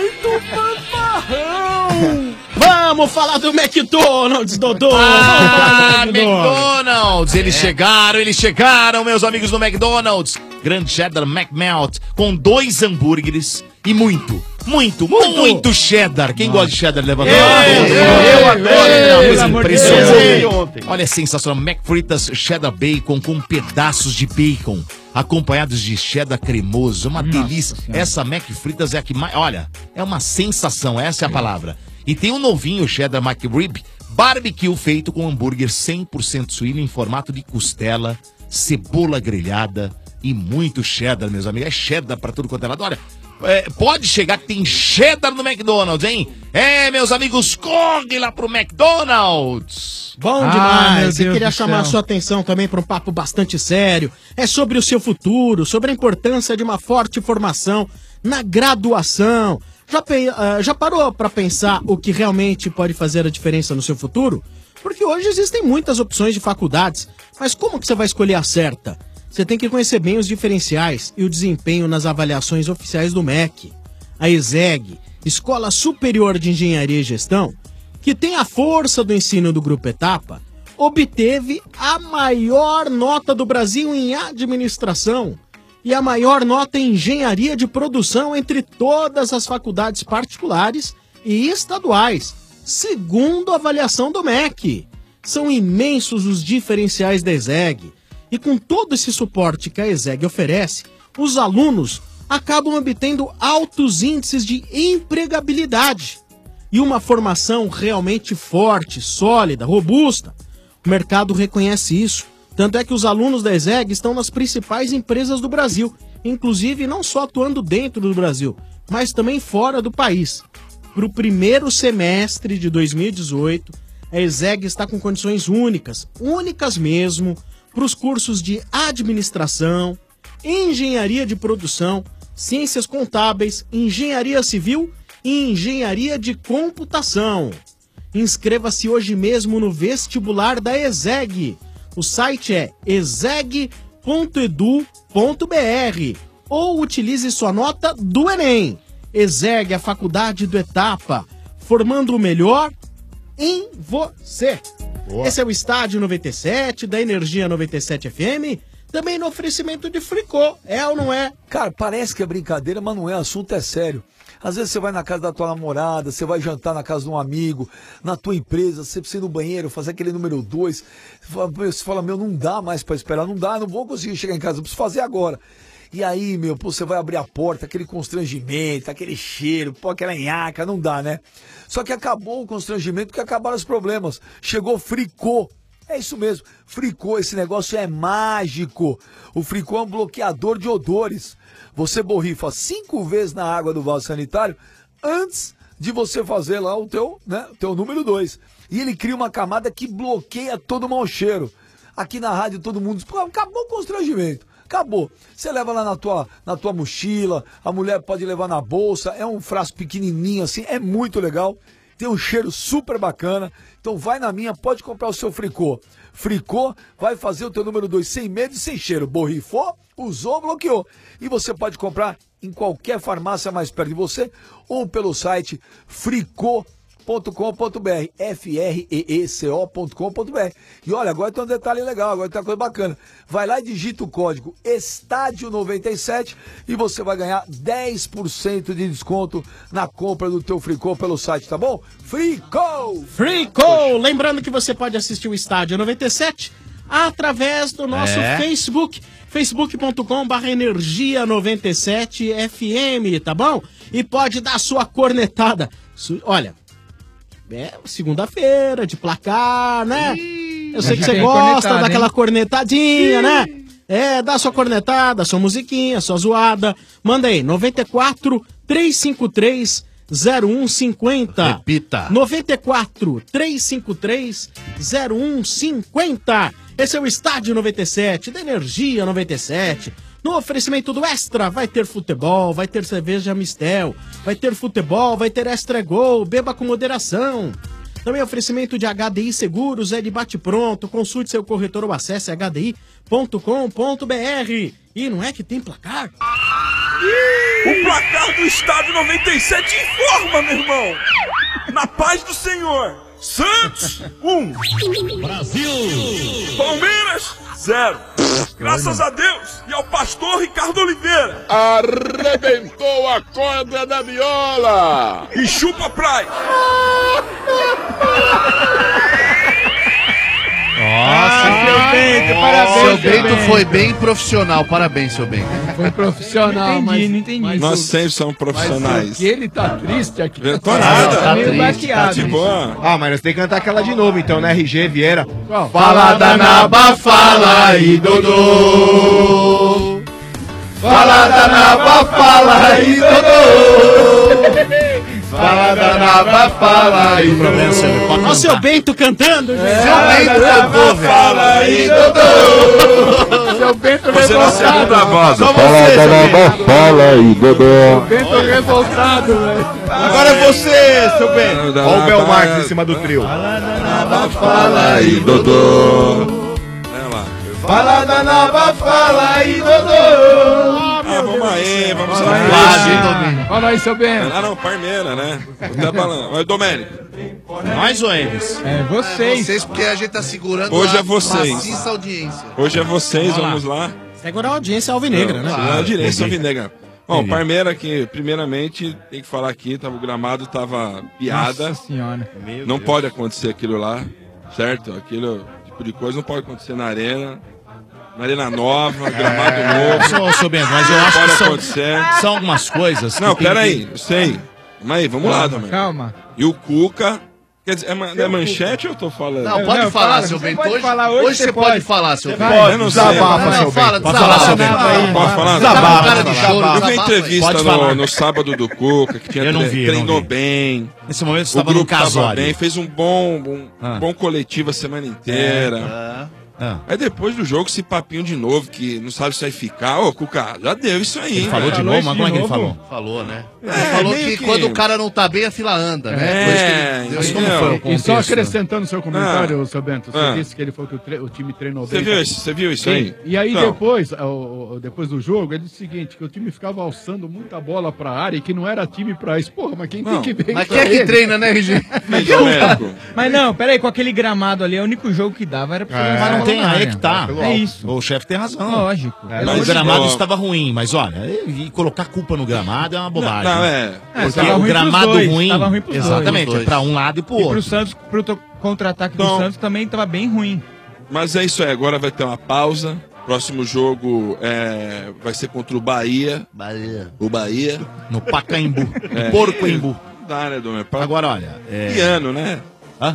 Vamos falar do McDonald's, Dodô. Vamos falar Ah, do McDonald's. McDonald's! Eles chegaram, eles chegaram, meus amigos do McDonald's. Grande Cheddar McMelt com dois hambúrgueres e muito, muito, muito, cheddar. Quem gosta de cheddar, levanta a mão. Eu adoro. É uma coisa Pelo amor de Deus. impressionante. Eu ontem. Olha, é sensacional. McFritas cheddar bacon com pedaços de bacon, acompanhados de cheddar cremoso. Uma delícia. Essa McFritas é a que mais... Olha, é uma sensação, essa é a palavra. E tem um novinho cheddar McRib, barbecue feito com hambúrguer cem por cento suíno em formato de costela, cebola grelhada e muito cheddar, meus amigos. É cheddar pra tudo quanto é lado. Olha, é, pode chegar que tem cheddar no McDonald's, hein? É, meus amigos, corre lá pro McDonald's! Bom Ah, meu demais. Deus E queria do chamar a céu. sua atenção também para um papo bastante sério. É sobre o seu futuro, sobre a importância de uma forte formação na graduação. Já, pe- ah, já parou para pensar o que realmente pode fazer a diferença no seu futuro? Porque hoje existem muitas opções de faculdades, mas como que você vai escolher a certa? Você tem que conhecer bem os diferenciais e o desempenho nas avaliações oficiais do M E C. A ESEG, Escola Superior de Engenharia e Gestão, que tem a força do ensino do Grupo Etapa, obteve a maior nota do Brasil em administração e a maior nota em engenharia de produção entre todas as faculdades particulares e estaduais, segundo a avaliação do M E C. São imensos os diferenciais da ESEG, e com todo esse suporte que a ESEG oferece, os alunos acabam obtendo altos índices de empregabilidade e uma formação realmente forte, sólida, robusta. O mercado reconhece isso. Tanto é que os alunos da ESEG estão nas principais empresas do Brasil, inclusive não só atuando dentro do Brasil, mas também fora do país. Para o primeiro semestre de dois mil e dezoito, a ESEG está com condições únicas, únicas mesmo, para os cursos de administração, engenharia de produção, ciências contábeis, engenharia civil e engenharia de computação. Inscreva-se hoje mesmo no vestibular da ESEG. O site é exeg ponto edu ponto br ou utilize sua nota do Enem. ESEG, a faculdade do Etapa, formando o melhor em você. Boa. Esse é o Estádio noventa e sete, da Energia noventa e sete F M, também no oferecimento de Fricô, é ou não é? Cara, parece que é brincadeira, mas não é, o assunto é sério. Às vezes você vai na casa da tua namorada, você vai jantar na casa de um amigo, na tua empresa, você precisa ir no banheiro, fazer aquele número dois, você fala, meu, não dá mais pra esperar, não dá, não vou conseguir chegar em casa, eu preciso fazer agora. E aí, meu, pô, você vai abrir a porta, aquele constrangimento, aquele cheiro, pô, aquela nhaca, não dá, né? Só que acabou o constrangimento porque acabaram os problemas. Chegou Fricô. É isso mesmo. Fricô, esse negócio é mágico. O Fricô é um bloqueador de odores. Você borrifa cinco vezes na água do vaso sanitário antes de você fazer lá o teu, né, teu número dois. E ele cria uma camada que bloqueia todo o mau cheiro. Aqui na rádio todo mundo diz, acabou o constrangimento. Acabou. Você leva lá na tua, na tua mochila, a mulher pode levar na bolsa, é um frasco pequenininho assim, é muito legal. Tem um cheiro super bacana. Então vai na minha, pode comprar o seu Fricô. Fricô vai fazer o teu número dois sem medo e sem cheiro. Borrifou, usou, bloqueou. E você pode comprar em qualquer farmácia mais perto de você ou pelo site fricô ponto com ponto br, F R E E C O ponto com ponto br. E olha, agora tem um detalhe legal, agora tem uma coisa bacana. Vai lá e digita o código Estádio noventa e sete e você vai ganhar dez por cento de desconto na compra do teu Fricô pelo site, tá bom? Fricô! Fricô! Lembrando que você pode assistir o Estádio noventa e sete através do nosso É. Facebook, facebook ponto com barra energia noventa e sete F M, tá bom? E pode dar sua cornetada. Su- Olha, é segunda-feira, de placar, né? Eu sei que você Tem gosta cornetada, daquela hein? cornetadinha, né? É, dá sua cornetada, sua musiquinha, sua zoada. Manda aí, noventa e quatro, trezentos e cinquenta e três, zero um cinquenta. Repita. noventa e quatro, trezentos e cinquenta e três, zero um cinquenta. Esse é o Estádio noventa e sete, da Energia noventa e sete. No oferecimento do Extra, vai ter futebol, vai ter cerveja Mistel, vai ter futebol, vai ter Extra Gol, beba com moderação. Também oferecimento de H D I Seguros, é de bate-pronto, consulte seu corretor ou acesse h d i ponto com ponto b r. E não é que tem placar? O placar do Estádio noventa e sete informa, meu irmão. Na paz do Senhor. Santos, um. Brasil. Palmeiras, zero. Graças a Deus e ao pastor Ricardo Oliveira. Arrebentou a corda da viola. E chupa a praia. Nossa, seu Bento, parabéns. Seu seu Bento Bento. foi bem profissional, parabéns, seu Bento. Foi profissional, Não mas entendi, não entendi. mas Nós o- sempre somos profissionais. Mas que ele tá triste aqui. Eu tô nada. Tá Meio triste, baqueado, tá de hein? boa. Ah, mas nós temos que cantar aquela de novo, então, né, R G Vieira? Fala da Naba, fala aí, Dodô. Fala da Naba, fala aí, Dodô. Fala da Naba, fala aí, Dodô. Olha o seu Bento cantando, gente. É, Seu Bento Naba, cantou, velho. fala aí, Dodô. Seu Bento revoltado. Só você, seu Bento. Fala aí, Dodô. Bento revoltado, velho. Agora é você, seu Bento. Olha o Bel Marques em cima do trio. Fala aí, Dodô. Fala da Naba, fala aí, Dodô. Ah, vamos aí, vamos Fala aí. aí, Quase, hein, Domênico. Fala aí, seu Bento. Ah, não, Parmeira, né? Tá falando. Mas, Domênico. Nós ou eles? É vocês. Vocês, porque a gente tá segurando Hoje a é vocês. maciça audiência. Hoje é vocês, Vamos lá. vamos lá. Segurar a audiência alvinegra, né? Segurar a audiência Entendi. alvinegra. Bom, Entendi. Parmeira que, primeiramente, tem que falar aqui, tava, o gramado tava piada. Nossa senhora. Não pode acontecer aquilo lá, certo? Aquilo tipo de coisa não pode acontecer na arena. Na arena nova, gramado novo. Ô, seu Bento, mas eu Não acho pode que são, acontecer. são algumas coisas que Não, tem peraí, que- eu sei. Mas aí, vamos lá, Calma, Domênico. calma. E o Cuca. Quer dizer, é, ma- é manchete ou eu tô falando? Não, pode Não, falar, fala, seu você Bento. pode Hoje, falar, hoje, hoje você você pode, pode. falar, seu Bento. Eu não sei. Desabafa, Não, seu fala, Bento. desabafa, falar, seu Bento. Bento. Fala. Posso falar? Tá com Desabafa, cara de choro, Eu vi a desabafa aí. entrevista Pode falar. no, no sábado do Cuca, que tinha Eu não tre- vi, eu não treinou vi. bem. Nesse momento você O estava no grupo tava casório. bem, fez um bom, um Ah. bom coletivo a semana inteira. Ah. Aí depois do jogo, esse papinho de novo, que não sabe se vai ficar. Ô, Cuca, já deu isso aí. Ele hein, falou velho? de novo, mas como é que ele falou? Falou, né? Ele É, falou meio que, que- quando o cara não tá bem, a fila anda, né? É, Por isso que ele deu mas esse como nome. foi o E contexto? só acrescentando seu comentário, Ah. seu Bento, você Ah. disse que ele falou que o, tre- o time treinou Você bem. viu isso? Você viu isso aí? E aí Então. depois, o- o- depois do jogo, ele disse o seguinte, que o time ficava alçando muita bola pra área e que não era time pra isso. Porra, mas quem Não. tem que ver Mas isso quem é que ele? treina, né, R G? Mas, Domênico, Mas não, peraí, com aquele gramado ali, é o único jogo que dava era pra você Mas levar não a tem, bola na aí área. que tá. É isso. O chefe tem razão. Lógico. É, Mas, o gramado ó, estava ruim, mas olha, e e colocar culpa no gramado é uma bobagem. Não, é. É, Porque tava o ruim pros gramado dois, ruim. tava ruim pros Exatamente, dois. é pra um lado e pro E pro outro. Santos, pro to- contra-ataque do Então- Santos também tava bem ruim. Mas é isso aí, agora vai ter uma pausa. Próximo jogo é, vai ser contra o Bahia. Bahia. O Bahia. No Pacaembu. É. No Porcoembu. Dá, né, Domênico? Pra- Agora, olha. É... Que ano, né? Hã?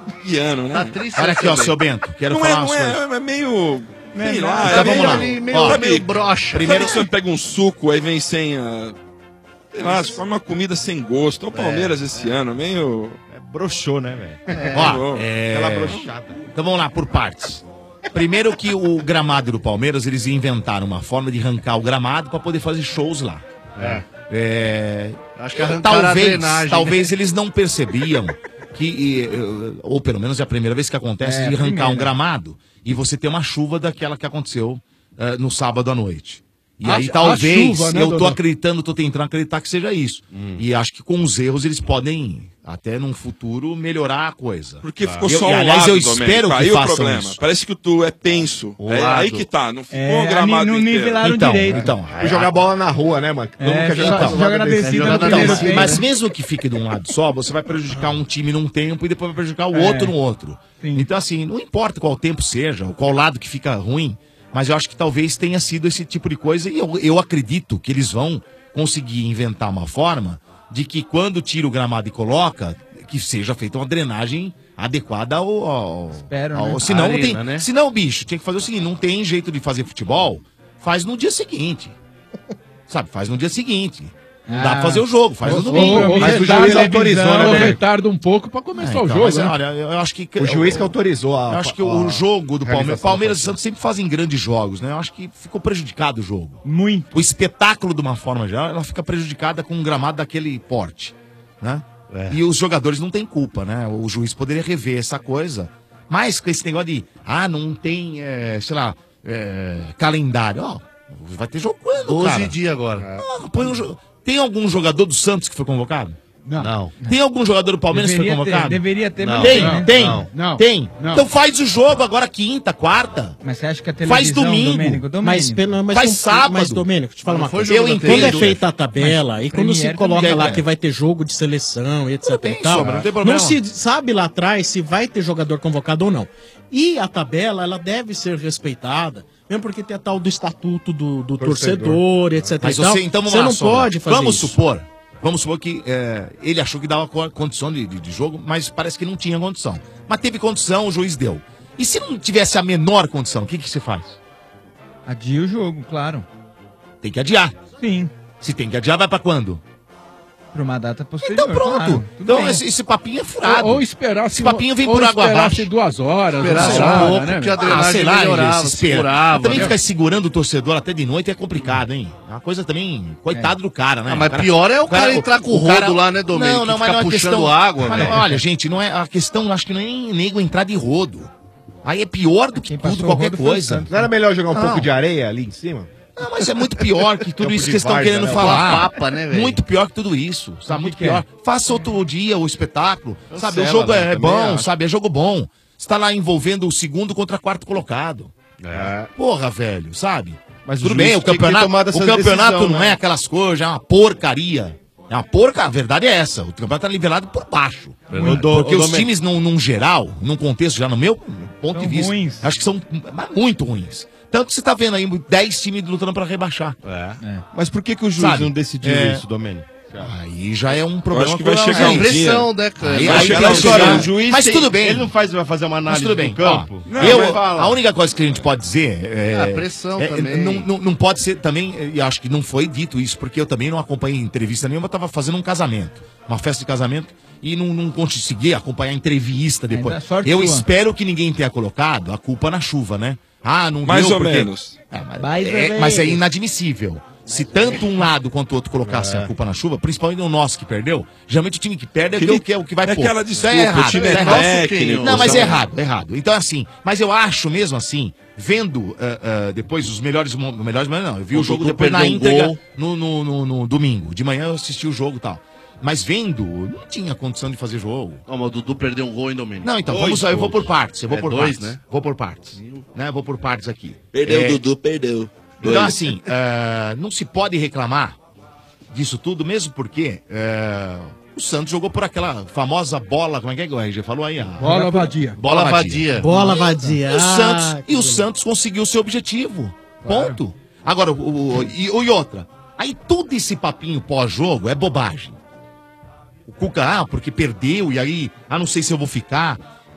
Que ano, né? Tá triste, Olha aqui, ó, seu Bento. Quero não falar é, uma não é, coisa. é meio... Sei lá, Então é vamos meio, lá. meio, Ó, sabe, meio broxa. Primeiro que você pega um suco, aí vem sem a... Sei lá, você come uma comida sem gosto. O Palmeiras esse ano, meio... É, broxou, né, velho? Ó, é... Aquela broxada. Então vamos lá, por partes. Primeiro que o gramado do Palmeiras, eles inventaram uma forma de arrancar o gramado para poder fazer shows lá. É. É... Acho que arrancaram a talvez, drenagem, talvez né? eles não percebiam que, e, ou pelo menos é a primeira vez que acontece, É, de arrancar primeira. um gramado e você ter uma chuva daquela que aconteceu eh, no sábado à noite. E A- aí a talvez, chuva, né, eu tô Dodô? acreditando, tô tentando acreditar que seja isso. E acho que com os erros eles podem, até num futuro, melhorar a coisa. Porque ficou Eu- só e, um aliás, lado, eu espero Domênico. que Aí o façam problema. isso. Parece que tu é penso. O É lado. aí que tá. Não ficou É, um gramado não inteiro. nivelaram Então, direito. então, Fui jogar bola na rua, né, mano? Todo mundo quer jogar então, bola joga na descida. descida Jogar no na primeiro descida. tempo. Mas mesmo que fique de um lado só, você vai prejudicar um time num tempo e depois vai prejudicar o É. outro no outro. Então, assim, não importa qual tempo seja, ou qual lado que fica ruim, mas eu acho que talvez tenha sido esse tipo de coisa e eu, eu acredito que eles vão conseguir inventar uma forma de que quando tira o gramado e coloca, que seja feita uma drenagem adequada ao... ao, Espero, ao né? senão, não Arena, tem, né? senão, bicho, tinha que fazer o seguinte, não tem jeito de fazer futebol, faz no dia seguinte. Sabe, faz no dia seguinte. Não dá pra fazer o jogo, faz no domingo. Ou, ou Mas o retarda, juiz autorizou, né, ou velho? retarda um pouco pra começar É, o então, jogo, mas, né? olha, eu acho que O juiz que autorizou a- Eu acho que a- o jogo do Palmeiras, realização Palmeiras e da Santos sempre fazem grandes jogos, né? Eu acho que ficou prejudicado o jogo. Muito. O espetáculo, de uma forma geral, ela fica prejudicada com um gramado daquele porte, né? E os jogadores não têm culpa, né? O juiz poderia rever essa coisa. Mas com esse negócio de, ah, não tem, é, sei lá, é, calendário. Ó, vai ter jogo quando, doze cara? dias agora. Ah, põe um jo- Tem algum jogador do Santos que foi convocado? Não. Não. Tem algum jogador do Palmeiras que Deveria foi ter, convocado? deveria ter, mas Tem, não. tem, Não, não, tem. não. Então faz o jogo agora quinta, quarta. Mas você acha que a Faz televisão, domingo. Domênico, Domênico. Mas, pelo- mas, Faz com- sábado. Mas, Domênico, deixa eu falar Não uma foi coisa. jogo Eu da entendo. Quando é T V, feita a tabela Mas e quando se Premier coloca também, lá né? que vai ter jogo de seleção e etc bem, e tal, Sombra, não tem problema. se sabe lá atrás se vai ter jogador convocado ou não. E a tabela, ela deve ser respeitada, mesmo porque tem a tal do estatuto do, do torcedor, etc Mas e tal. você, então vamos você lá, não Sombra. pode fazer Vamos isso. supor, vamos supor que é, ele achou que dava co- condição de, de- de jogo, mas parece que não tinha condição. Mas teve condição, o juiz deu. E se não tivesse a menor condição, o que que se faz? Adia o jogo, claro. Tem que adiar. Sim. Se tem que adiar, vai pra quando? Pra uma data posterior. Então pronto. claro. Tudo Então bem. esse, esse papinho é furado. Ou, ou esperar Esse papinho vem por água esperasse abaixo. duas horas. Esperasse uma um hora, pouco, né, que a meu? drenagem Ah, sei lá, melhorava, gente, espera. segurava, Também né? ficar segurando o torcedor até de noite é complicado, hein? É uma coisa também, coitado do cara, né? Ah, mas O cara- pior é o cara entrar com o rodo lá, né, Domênico, Não, não, que mas fica não é puxando questão... água, mas velho. não, olha, gente, não é a questão, acho que não é nem nego entrar de rodo. Aí é pior do que tudo, qualquer coisa. Não era melhor jogar um Não. pouco de areia ali em cima? Não, mas é muito pior que tudo Campo isso de que estão várzea, querendo né? falar. Uma papa, né, velho? Muito pior que tudo isso, sabe? que Muito que é? pior. Faça outro dia o espetáculo, sabe? O Cancela, jogo né? é Também bom, acho. sabe? É jogo bom. Você tá lá envolvendo o segundo contra quarto colocado. É. Porra, velho, sabe? Mas o Tudo juiz bem, o tem que campeonato, tomar o dessa campeonato decisão, não né? é aquelas coisas, é uma porcaria. É uma porca, a verdade é essa. O campeonato tá nivelado por baixo. O do- Porque o os Domênico- times, num, num geral, num contexto já, no meu ponto São de vista, ruins. acho que são mas muito ruins. Tanto que você tá vendo aí dez times lutando pra rebaixar. É. Mas por que, que o juiz Sabe? não decidiu É. isso, Domênico? Aí já é um problema. acho que vai com a- chegar é, um pressão, dia. né, cara? Aí, Vai aí chegar vai um dia, chegar. o juiz Mas tem- tudo bem. Ele não faz, vai fazer uma Mas análise tudo bem. do campo. Ó, Não, eu, vai falar. a única coisa que a gente pode dizer é. Ah, pressão é- também. Não, não, não pode ser também. E acho que não foi dito isso, porque eu também não acompanhei entrevista nenhuma. Eu tava fazendo um casamento, uma festa de casamento, e não, não consegui acompanhar a entrevista depois. Ainda é sorte Eu sua. espero que ninguém tenha colocado a culpa na chuva, né? Ah, não Mais deu ou porque- menos. É, mas, Mais ou é, menos. mas é inadmissível. Se tanto um lado quanto o outro colocassem É. a culpa na chuva, principalmente o nosso que perdeu, geralmente o time que perde é o que, Aquele- o que, é o que vai é pôr. aquela Isso é desculpa, errado, o time é é errado. técnico, Não, mas é sabe? errado, é errado. Então, assim, mas eu acho mesmo assim, vendo ah, ah, depois os melhores momentos, melhores momentos não, eu vi o, O jogo Dudu depois na perdeu um íntegra gol. no, no, no, no domingo. De manhã eu assisti o jogo e tal. Mas vendo, não tinha condição de fazer jogo. Ó, mas o Dudu perdeu um gol, hein, Domênico? Não, então, Dois vamos lá, eu vou gols. por partes, eu vou É por dois, partes. né? Vou por partes. Né? Vou por partes aqui. Perdeu, É, Dudu, perdeu. Então, Dois. assim, eh, não se pode reclamar disso tudo, mesmo porque eh, o Santos jogou por aquela famosa bola, como é que é que o R G falou aí? A... Bola vadia. Bola Bola vadia. vadia. Bola vadia. E o Santos, Ah, que e o beleza. Santos conseguiu o seu objetivo. Ponto. Agora, o, o- e, e outra. Aí todo esse papinho pós-jogo é bobagem. O Cuca, ah, porque perdeu, e aí, ah, não sei se eu vou ficar.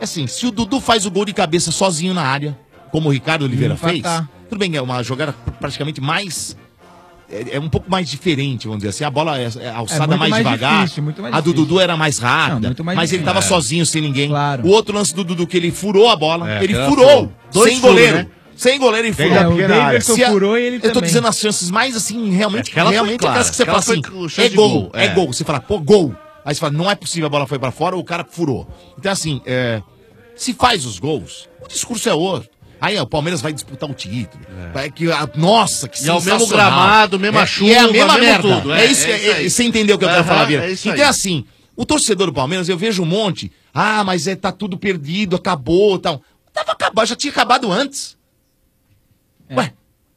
assim, se o Dudu faz o gol de cabeça sozinho na área, como o Ricardo Oliveira Empatar. fez, tudo bem, é uma jogada praticamente mais... É, é um pouco mais diferente, vamos dizer assim. A bola é, é alçada muito mais, mais devagar. difícil, muito mais a do difícil. Dudu era mais rápida. Não, muito mais mas ele difícil. tava É. sozinho, sem ninguém. Claro. O outro lance do Dudu, que ele furou a bola. É, ele aquela furou. foi. Sem Dois goleiro. furos, né? Sem goleiro ele Tem furou. da pequena área. O Daverson Se a- furou e ele Eu tô também. dizendo as chances mais assim, realmente, Aquela foi realmente clara. aquelas que você Aquela fala assim, foi com chance é de gol, gol, é. é. gol. Você fala, pô, gol. Aí você fala, não é possível, a bola foi pra fora, o cara furou. Então assim, é, se faz os gols, o discurso é outro. Aí ó, o Palmeiras vai disputar o título. Vai que, a- nossa, que E é o mesmo sensacional. gramado, mesma É, chuva, e é a mesma mesmo merda. tudo. É, É, isso, é é- isso aí. é- você entendeu o que eu quero Aham, falar, Vira? é isso Então aí. é assim, o torcedor do Palmeiras, eu vejo um monte, ah, mas é, tá tudo perdido, acabou, tal. Tava acabado, já tinha acabado antes. Ué,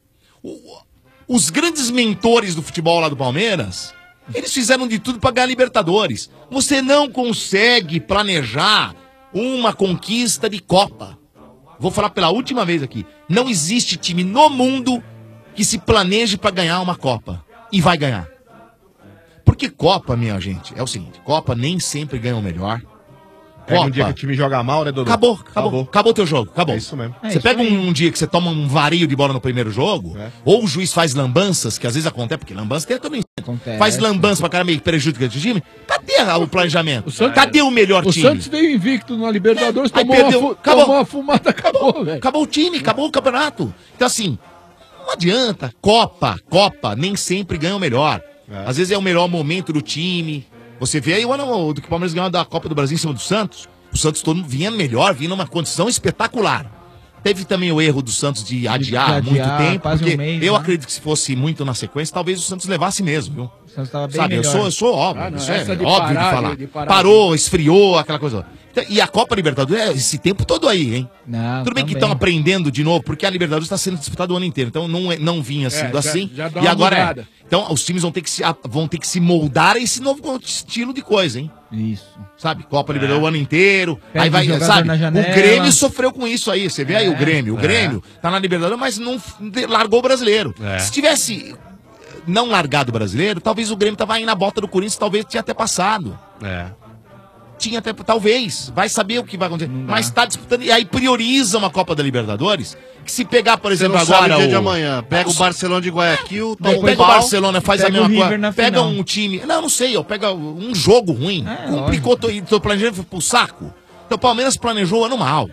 o- os grandes mentores do futebol lá do Palmeiras, eles fizeram de tudo pra ganhar Libertadores. Você não consegue planejar uma conquista de Copa. Vou falar pela última vez aqui. Não existe time no mundo que se planeje pra ganhar uma Copa. E vai ganhar. Porque Copa, minha gente, é o seguinte. Copa nem sempre ganha o melhor. Pega um dia que o time joga mal, né, Dodô? Acabou, acabou. Acabou o teu jogo, acabou. É isso mesmo. Você pega um, um dia que você toma um vareio de bola no primeiro jogo, ou o juiz faz lambanças, que às vezes acontece, porque lambança tem todo Acontece. Faz lambança pra cara meio que prejudica o time. Cadê a- o planejamento? Cadê o melhor O time? Santos veio invicto na Libertadores, Aí tomou, perdeu. uma, fu Acabou. tomou uma fumada, acabou, velho. Acabou o time, acabou o campeonato. Então, assim, não adianta. Copa, Copa, nem sempre ganha o melhor. Às vezes é o melhor momento do time. Você vê aí o ano do que o Palmeiras ganhou da Copa do Brasil em cima do Santos. O Santos todo vinha melhor, vinha numa condição espetacular. Teve também o erro do Santos de adiar, de muito adiar tempo, quase um porque mês, eu né? acredito que se fosse muito na sequência, talvez o Santos levasse mesmo, viu? O Santos tava bem Sabe, eu melhor. sou, eu sou óbvio, Ah, não, isso é essa de óbvio parar, de falar. de- de parar. Parou, esfriou, aquela coisa. Então, e a Copa Libertadores é esse tempo todo aí, hein? Não, Tudo bem que também. estão aprendendo de novo, porque a Libertadores está sendo disputada o ano inteiro, então não, é- não vinha sendo É, já- assim. já dá e uma agora mudada. é. Então os times vão ter, que se, a- vão ter que se moldar a esse novo estilo de coisa, hein? Isso. Sabe? Copa Libertadores o ano inteiro. Perde aí vai, jogador sabe? na O janela. Grêmio sofreu com isso aí. Você vê aí É, o Grêmio. O é. Grêmio tá na Libertadores, mas não f- largou o brasileiro. É. Se tivesse não largado o brasileiro, talvez o Grêmio tava aí na bota do Corinthians, talvez tinha até passado. É. Tinha até, talvez, vai saber o que vai acontecer. Mas tá disputando, e aí prioriza uma Copa da Libertadores, que se pegar, por Você exemplo, não sabe agora o dia o... de amanhã. Pega o Barcelona de Guayaquil, toma Não, um pega o pau, Barcelona, faz a pega o mesma River coisa. na Pega final. um time. Não, não sei, ó, pega um jogo ruim. complicou, tô, tô planejando pro saco. Então o Palmeiras planejou o ano mal.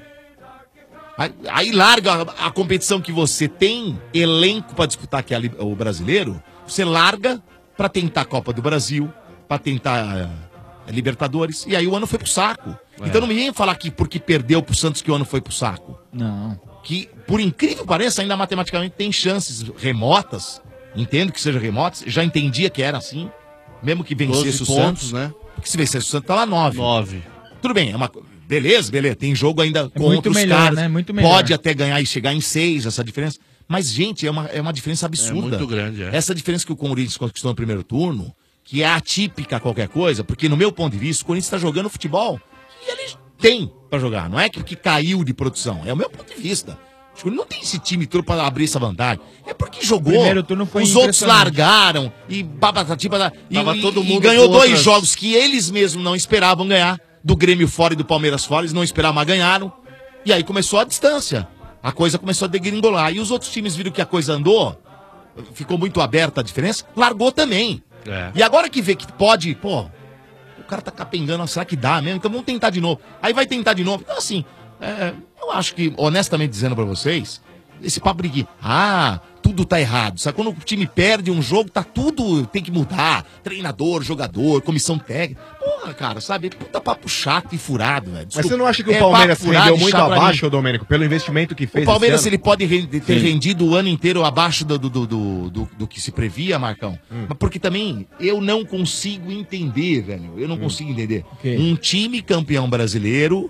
Aí, aí larga a, a competição que você tem, elenco pra disputar, que é a li- o brasileiro, você larga pra tentar a Copa do Brasil, pra tentar eh, Libertadores, e aí o ano foi pro saco. É. Então não me venha falar que porque perdeu pro Santos que o ano foi pro saco. Não. Que, por incrível que pareça, ainda matematicamente tem chances remotas. Entendo que seja remotas. Já entendia que era assim. Mesmo que vencesse o doze pontos, Santos. né? Porque se vencesse o Santos, tá lá nove. Nove. Tudo bem, é uma. co- Beleza, beleza. Tem jogo ainda contra muito os melhor, caras. né? Muito melhor. Pode até ganhar e chegar em seis, essa diferença. Mas, gente, é uma, é uma diferença absurda. É muito grande, é. Essa diferença que o Corinthians conquistou no primeiro turno, que é atípica a qualquer coisa, porque no meu ponto de vista, o Corinthians está jogando futebol que ele tem pra jogar. Não é que, que caiu de produção. É o meu ponto de vista. Acho que não tem esse time todo pra abrir essa vantagem. É porque jogou. primeiro turno foi os outros impressionante. largaram e babatati, babatati, e, Tava e- todo e mundo ganhou com dois outras- jogos que eles mesmos não esperavam ganhar. Do Grêmio fora e do Palmeiras fora. Eles não esperavam, mas ganharam. E aí começou a distância. A coisa começou a degringolar. E os outros times viram que a coisa andou. Ficou muito aberta a diferença. Largou também. É. E agora que vê que pode, pô, o cara tá capengando, será que dá mesmo? Então vamos tentar de novo. Aí vai tentar de novo. Então, assim, é, eu acho que, honestamente dizendo pra vocês, esse papo de que, ah, tudo tá errado. Sabe? Quando o time perde um jogo, tá tudo, tem que mudar. Treinador, jogador, comissão técnica. Porra, cara, sabe? Puta papo chato e furado, velho. Mas você não acha que É o Palmeiras papo furado rendeu e muito chato pra abaixo, mim. ô Domênico, pelo investimento que fez O Palmeiras esse ano? ele pode re- ter Sim. rendido o ano inteiro abaixo do, do, do, do, do- do que se previa, Marcão. Hum. Mas porque também eu não consigo entender, velho. Eu não consigo entender. quê? Um time campeão brasileiro.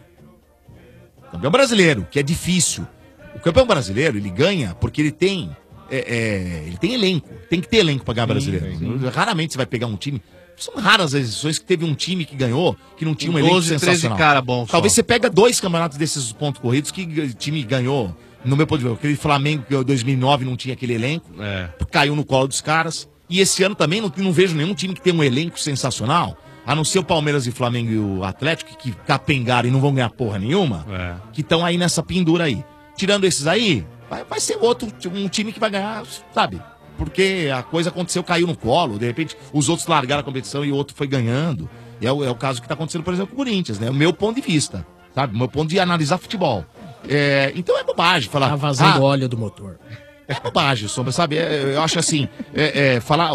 Campeão brasileiro, que é difícil. O campeão brasileiro, ele ganha porque ele tem. é, é, ele tem elenco. Tem que ter elenco pra ganhar brasileiro. Raramente você vai pegar um time. São raras as edições que teve um time que ganhou, que não tinha um Com elenco doze, treze sensacional. cara bom só. Talvez você pega dois campeonatos desses pontos corridos que o time ganhou. No meu ponto de vista, aquele Flamengo que em dois mil e nove não tinha aquele elenco, caiu no colo dos caras. E esse ano também não, não vejo nenhum time que tem um elenco sensacional. a não ser o Palmeiras e o Flamengo e o Atlético, que capengaram e não vão ganhar porra nenhuma, que estão aí nessa pendura aí. Tirando esses aí, vai, vai ser outro, um time que vai ganhar, sabe? Porque a coisa aconteceu, caiu no colo, de repente os outros largaram a competição e o outro foi ganhando. E é o, é o caso que tá acontecendo, por exemplo, com o Corinthians, né? O meu ponto de vista, sabe? O meu ponto de analisar futebol. É, então é bobagem falar... Tá vazando ah, óleo do motor. É bobagem, Sombra, sabe? É, eu acho assim, é, é, falar...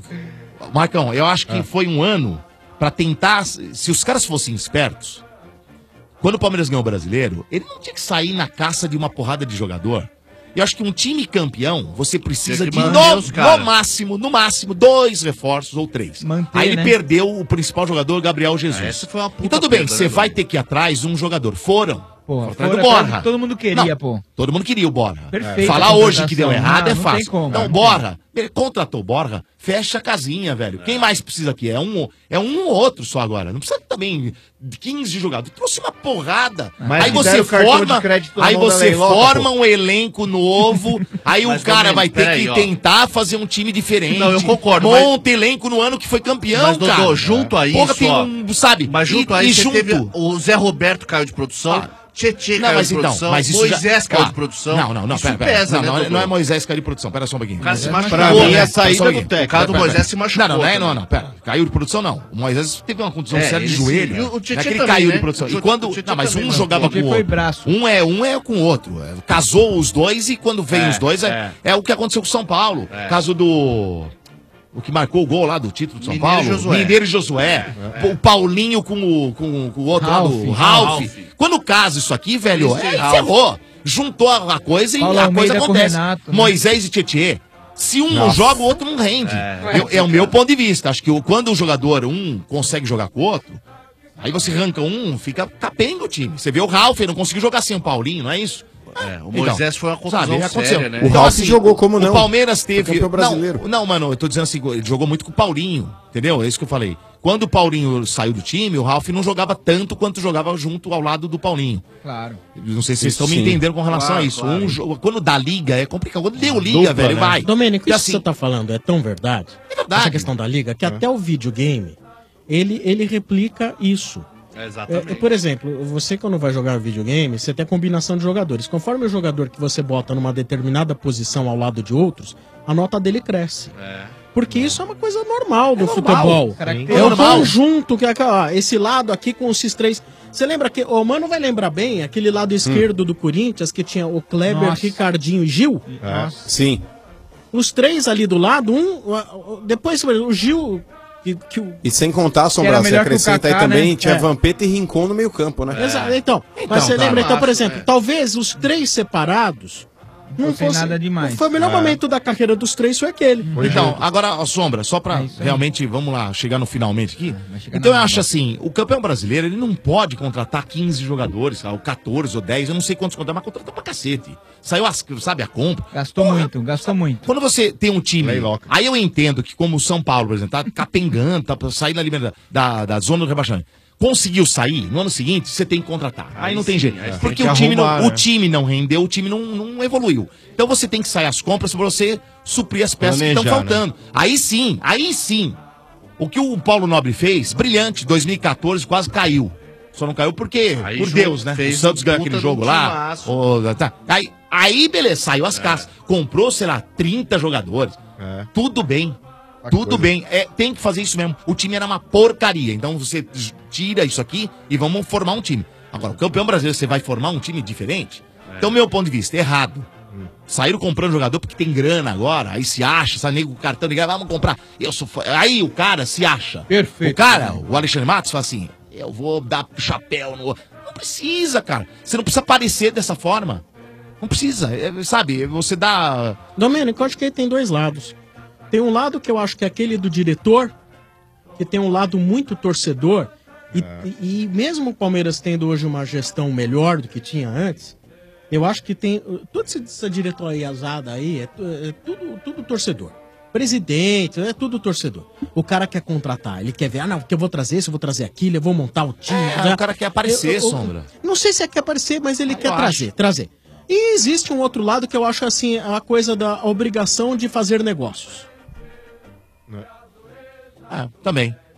Marcão, eu acho que foi um ano pra tentar... Se os caras fossem espertos, quando o Palmeiras ganhou o Brasileiro, ele não tinha que sair na caça de uma porrada de jogador. Eu acho que um time campeão, você precisa Tem que de, manter no, os cara. no máximo, no máximo, dois reforços ou três. Manter, Aí ele né? perdeu o principal jogador, Gabriel Jesus. Ah, essa foi uma puta E tudo bem, perda, você né, vai ter que ir atrás de um jogador. Foram. Porra, Foram atrás fora do atrás Borra. que todo mundo queria, Não, pô. Todo mundo queria o Borra. Perfeito Falar a hoje que deu contratação. errado Não, é não fácil. tem como. Então, Não Borra, ele contratou o Borra, fecha a casinha, velho. Quem mais precisa aqui? É um, é um ou outro só agora. Não precisa também de quinze jogadores. Trouxe uma porrada. Mas aí que você deram cartão forma, de crédito na aí mão da você Leiloca, forma pô. um elenco novo, aí o Mas, cara Domênico, vai ter peraí, que ó. tentar fazer um time diferente. Não, eu concordo, mas- Monta elenco no ano que foi campeão, Mas, Dodô, cara. junto a Porra, isso, tem ó, um, sabe? Mas junto e, a e isso, junto... você teve o Zé Roberto caiu de produção, Tietê Não, caiu mas de então, produção, mas isso Moisés já... caiu Ah, de produção. Não, não, não, isso pera, pera. pesa, não, né, não, é- Dodô? não é Moisés caiu de produção, pera só um pouquinho. O cara se Pra machucou, mim, né? é a saída Só um do pouquinho. técnico. O cara do Pera, pera, Moisés pera. se machucou Não, não, não, é, também. não, não, pera. Caiu de produção, não. O Moisés teve uma condição É, séria de ele se- joelho. e o- o Tietê Não é que ele também, caiu né? de produção. O E Tietê- quando... o Tietê Não, mas também, um mas jogava o Tietê com o foi outro. braço. Um é um é com o outro. É, Casou os dois e quando vem É, os dois é, é. é o que aconteceu com o São Paulo. É. Caso do... O que marcou o gol lá do título do São Mineiro e Paulo. Josué. Mineiro e Josué. O Paulinho com o, com, com o outro lá do Ralf. Ralf. Quando casa isso aqui, velho, Isso, é, Ralf. ferrou. Juntou a a coisa e Paulo a Almeida coisa com acontece. Renato, né? Moisés e Tietê. Se um não joga, o outro não rende. É, é o meu ponto de vista. Acho que o- quando o jogador, um consegue jogar com o outro, aí você arranca um, fica capenga o time. Você vê o Ralf, ele não conseguiu jogar sem o Paulinho, não é isso? É, o Moisés foi uma contusão sabe, aconteceu. séria, né? O Então, Ralf jogou como não? O Palmeiras Foi teve. campeão brasileiro. Não, não, mano, eu tô dizendo assim, ele jogou muito com o Paulinho, entendeu? É isso que eu falei. Quando o Paulinho saiu do time, o Ralf não jogava tanto quanto jogava junto ao lado do Paulinho. Claro. Não sei se vocês estão me Sim. entendendo com relação Claro, a isso. claro. Um jo- quando dá liga é complicado. Quando deu liga, Dupla, velho, né? vai. Domênico, E isso que assim, você tá falando é tão verdade? É verdade. Essa questão da liga, que até o videogame, ele, ele replica isso. É, Exatamente. é, por exemplo, você quando vai jogar videogame, você tem a combinação de jogadores. Conforme o jogador que você bota numa determinada posição ao lado de outros, a nota dele cresce. Porque isso é uma coisa normal do normal. futebol. Característica. É o normal. conjunto que é aquela- ó, esse lado aqui com esses três. Você lembra que o Mano vai lembrar bem aquele lado esquerdo do Corinthians que tinha o Kleber, Nossa. Ricardinho e Gil? Sim. Os três ali do lado, um. o- o- Depois o Gil. Que, que o... E sem contar, Sombra, era você melhor que o acrescenta aí Kaká, também, né? tinha É. Vampeta e Rincon no meio campo, né? Exato, então. Então, Mas você tá. lembra, então, por Acho, exemplo, é. talvez os três separados. Não tem nada demais. Foi o melhor momento da carreira dos três, foi aquele. Então, agora, a Sombra, só pra É isso aí. realmente, vamos lá, chegar no finalmente aqui. vai chegar Então na eu hora. acho assim, o campeão brasileiro, ele não pode contratar quinze jogadores, ou quatorze ou dez, eu não sei quantos contratar, mas contratou pra cacete. Saiu, as, sabe, a compra. Gastou muito, gastou muito. Quando você tem um time, Leiloca. aí eu entendo que como o São Paulo, por exemplo, tá capengando, tá saindo ali da, da, da zona do rebaixamento. Conseguiu sair, no ano seguinte você tem que contratar. Aí, Aí não tem sim, jeito. aí você Porque tem o que time, arrumar, não, o né? time não rendeu, o time não, não evoluiu. Então você tem que sair as compras pra você suprir as peças que estão Planejar, faltando. Aí sim, aí sim. O que o Paulo Nobre fez, brilhante, dois mil e quatorze quase caiu. Só não caiu porque, Aí por ju- Deus, né? O fez Santos um ganhou puta aquele de um jogo lá. timaço. Ô, tá. Aí, aí, beleza, saiu É. as caças. Comprou, sei lá, trinta jogadores. Tudo bem. Tudo bem. É, tem que fazer isso mesmo. O time era uma porcaria. Então você tira isso aqui e vamos formar um time. Agora, o campeão brasileiro, você vai formar um time diferente? Então, meu ponto de vista, errado. Saíram comprando jogador porque tem grana agora, aí se acha, sabe, nego, cartão de grana, vamos comprar. Eu sou fã. Aí o cara se acha. Perfeito. O cara, o Alexandre Matos, fala assim: eu vou dar chapéu no. Não precisa, cara. Você não precisa parecer dessa forma. Não precisa, é, sabe? Você dá. Domênico, eu acho que ele tem dois lados. Tem um lado que eu acho que é aquele do diretor, que tem um lado muito torcedor. E, e- e mesmo o Palmeiras tendo hoje uma gestão melhor do que tinha antes, eu acho que tem. Toda essa- essa diretoriazada aí é, tu- é tudo, tudo torcedor. Presidente, é tudo torcedor. O cara quer contratar, ele quer ver, ah, não, porque eu vou trazer isso, eu vou trazer aquilo, eu vou montar o time. É, né? o cara quer aparecer, Eu- eu- Sombra. Não sei se é quer aparecer, mas ele Eu quer acho. trazer, trazer. E existe um outro lado que eu acho assim, a coisa da obrigação de fazer negócios. Ah, também.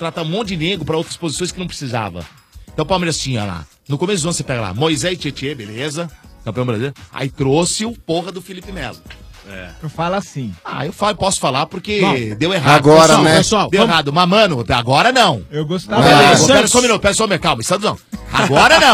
contratar um monte de nego pra outras posições que não precisava. Então o Palmeiras tinha lá. No começo do ano você pega lá, Moisés e Tietê, beleza. Campeão brasileiro. Aí trouxe o porra do Felipe Melo. É. Tu fala assim. Ah, eu falo, posso falar porque Bom, deu errado. agora, pessoal, né? Pessoal, deu vamos... errado. Mas, mano, agora não. Eu gostava. Pera, pera só um minuto, pera só um minuto. Calma, Santos não. Agora não.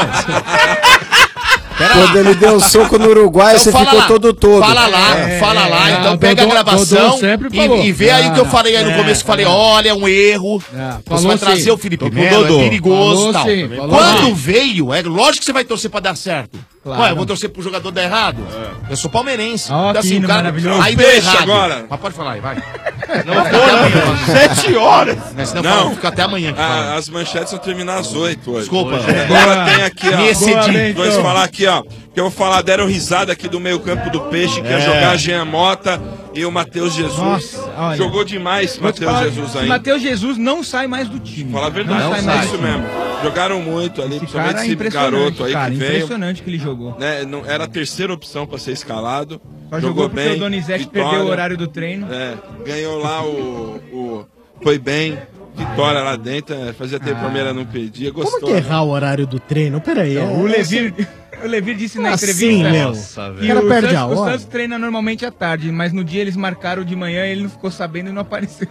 Pera Quando lá. ele deu o soco no Uruguai, Então você fala ficou lá. todo todo. Fala lá, É, fala lá. é, Então é. pega Dodô- a gravação Dodô sempre falou. e, e vê aí o que eu Ah, falei aí no é, começo. Falei, é. olha, um erro. Você falou vai trazer sim. o Felipe Tô com Melo, é Dodô. perigoso Falou e tal. sim, falou Quando sim. veio, é lógico que você vai torcer pra dar certo. Claro. Ué, eu vou torcer pro jogador dar errado? Eu sou palmeirense. Ó, Então, assim, Quino, o cara, maravilhoso. aí deu Peixe errado. agora. Mas pode falar aí, vai. Não, Não, vou, não. Sete horas. Né, senão Não. fala, fica até amanhã. que fala. Ah, as manchetes vão terminar às oito hoje. Desculpa. Agora tem aqui, ó. Me excedi. Vou falar aqui, ó. Que eu vou falar, deram risada aqui do meio campo do Peixe, que ia É. jogar Jean Mota e o Matheus Jesus. Nossa, olha. Jogou demais Vou te Matheus falar, Jesus aí. Matheus Jesus não sai mais do time. Fala a verdade, Não sai é mais isso do time. mesmo. Jogaram muito ali, Esse principalmente cara é esse impressionante, garoto aí cara, que veio. impressionante que ele jogou. Né, não, era a terceira opção para ser escalado. Só jogou porque bem, o Donizete vitória. perdeu o horário do treino. É, ganhou lá o, o. Foi bem. Vitória lá dentro. é, Fazia tempo que o Palmeiras não perdia. Gostou. Como que errar o horário do treino? Peraí. Então, é- o Levir, o Levir disse na Assim, entrevista meu. Nossa, O que cara o perde a Santos, o hora. Santos treina normalmente à tarde, mas no dia eles marcaram de manhã e ele não ficou sabendo e não apareceu.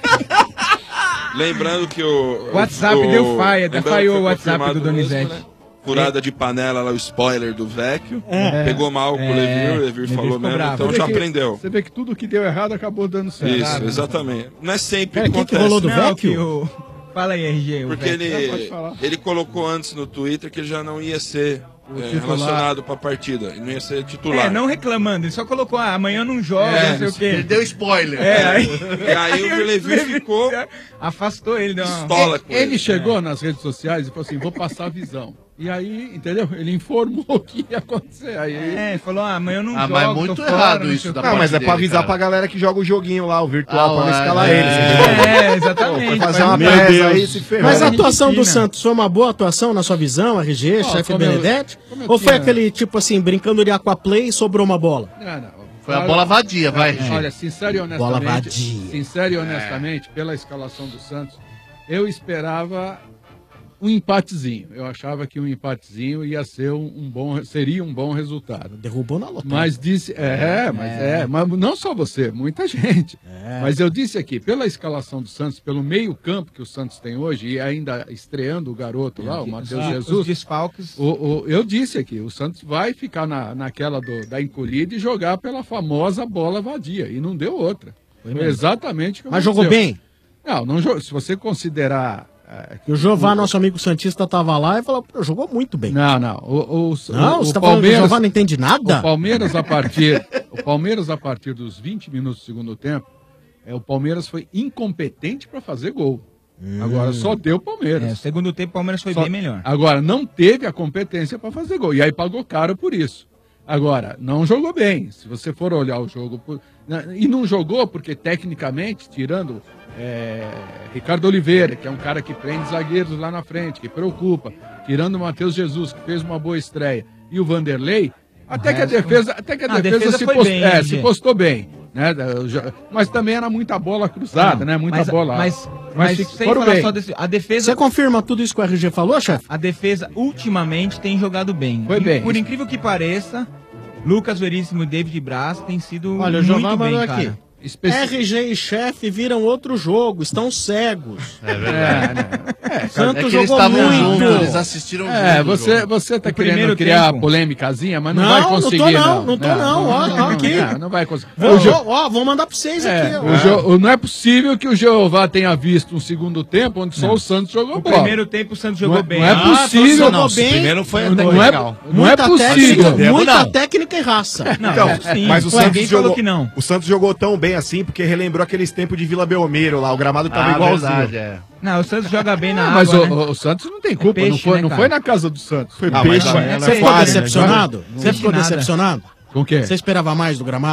Lembrando que o. O WhatsApp o- deu falha, até lembrando falhou que o foi WhatsApp confirmado do Donizete. mesmo, né? Furada de panela lá, o spoiler do Vecchio. É. Pegou mal com o É. Levir, o Levir Levir falou ficou mesmo, bravo. então Você já vê que- aprendeu. Você vê que tudo que deu errado acabou dando certo. Isso, exatamente. Não é sempre Pera, que quem que acontece. rolou do Não, Vecchio? que o- Fala aí, R G. o Porque Vecchio. ele, Não, pode falar. ele colocou antes no Twitter que ele já não ia ser O é, titular. relacionado pra partida. Ele não ia ser titular. É, não reclamando, ele só colocou, ah, amanhã não joga, É, não sei o quê. Ele deu spoiler. É, aí... E aí o Levir ficou... Afastou ele, deu uma... Pistola com Ele ele. chegou nas redes sociais e falou assim: vou passar a visão. E aí, entendeu? Ele informou o que ia acontecer. Aí, É, ele falou, ah, amanhã eu não Ah, jogo, mas tô muito fora, errado não isso sei o da quê. Não, mas é parte pra dele, avisar cara. pra galera que joga o joguinho lá, o virtual, Ah, pra não é, escalar é, eles. É, entendeu? exatamente. Pô, foi fazer Mas- uma Meu presa Deus. aí, se ferrou. Mas a Gente atuação do fina. Santos foi uma boa atuação na sua visão, R G, Ó, chefe como eu- Benedetti? como eu Ou foi tinha- aquele tipo assim, brincando de aquaplay e sobrou uma bola? Não, não. Foi a bola vadia, vai, G. Olha, sincero e Bola honestamente, vadia. sincero e honestamente, pela escalação do Santos, eu esperava um empatezinho. Eu achava que um empatezinho ia ser um, um bom, seria um bom resultado. Derrubou na lotada. Mas disse, é, mas é. mas não só você, muita gente. Mas eu disse aqui, pela escalação do Santos, pelo meio campo que o Santos tem hoje, e ainda estreando o garoto lá, o Matheus Os- Jesus. Os desfalques. O, o- eu disse aqui, o Santos vai ficar na, naquela do- da encolhida e jogar pela famosa bola vadia. E não deu outra. Foi, mesmo. exatamente o que Mas jogou aconteceu. bem? Não, não jogou. Se você considerar. é, E o Jová, nosso amigo Santista, tava lá e falou, "Pô, jogou muito bem." Não, não. O, o, Não, o, você o tá falando que o Palmeiras, Jová não entende nada? O Palmeiras, a partir, o Palmeiras, a partir dos vinte minutos do segundo tempo, é, o Palmeiras foi incompetente para fazer gol. Agora só deu o Palmeiras. É, o segundo tempo o Palmeiras foi Só- bem melhor. Agora, não teve a competência para fazer gol. E aí pagou caro por isso. Agora, não jogou bem. Se você for olhar o jogo. por- na- E não jogou porque, tecnicamente, tirando é, Ricardo Oliveira, que é um cara que prende zagueiros lá na frente, que preocupa, tirando o Matheus Jesus, que fez uma boa estreia, e o Vanderlei, até que a resto- defesa, até que a Ah, a defesa, defesa se, foi post- bem, é, né, se gente? postou bem. Né? Da- já- Mas também era muita bola cruzada, Não, né? Muita mas, bola. Mas, mas, fi- sem foram falar bem. só desse, a defesa... Você confirma tudo isso que o R G falou, chefe? A defesa, ultimamente, tem jogado bem. Foi E, bem. Por incrível que pareça, Lucas Veríssimo e David Braz têm sido Olha, o muito Jová bem, mandou cara. aqui. R G e chefe viram outro jogo, estão cegos. É verdade. É, Santos É que eles jogou estavam muito. juntos, eles assistiram É, junto o você, jogo. você tá O querendo primeiro criar tempo. polêmicazinha, mas não, Não, vai não tô conseguir. não, não tô não, ó, ó, aqui. Não, não vai conseguir. Vou, O Jo- vou- ó, vou mandar pra vocês é, aqui. o Jo- não é possível que o Jeová tenha visto um segundo tempo onde só o Santos jogou O bola. primeiro tempo o Santos jogou Não é- bem. não é Ah, possível. jogou Não, bem. o primeiro foi Não, até não é, legal. não é Muita possível. técnica, muita não. técnica e raça. Não, Então, sim. mas o Ué, Santos alguém jogou, falou que não. o Santos jogou tão bem assim porque relembrou aqueles tempos de Vila Belmiro lá, o gramado tava Ah, igualzinho. verdade, é. Não, o Santos joga bem na Ah, água, mas o, né? o- o Santos não tem culpa, peixe, não, foi, né, não cara? foi na casa do Santos. Foi Ah, peixe. mas não, ela Você é ficou quase, né? decepcionado? Não. Você ficou nada. decepcionado? Com o quê? Você esperava mais do gramado?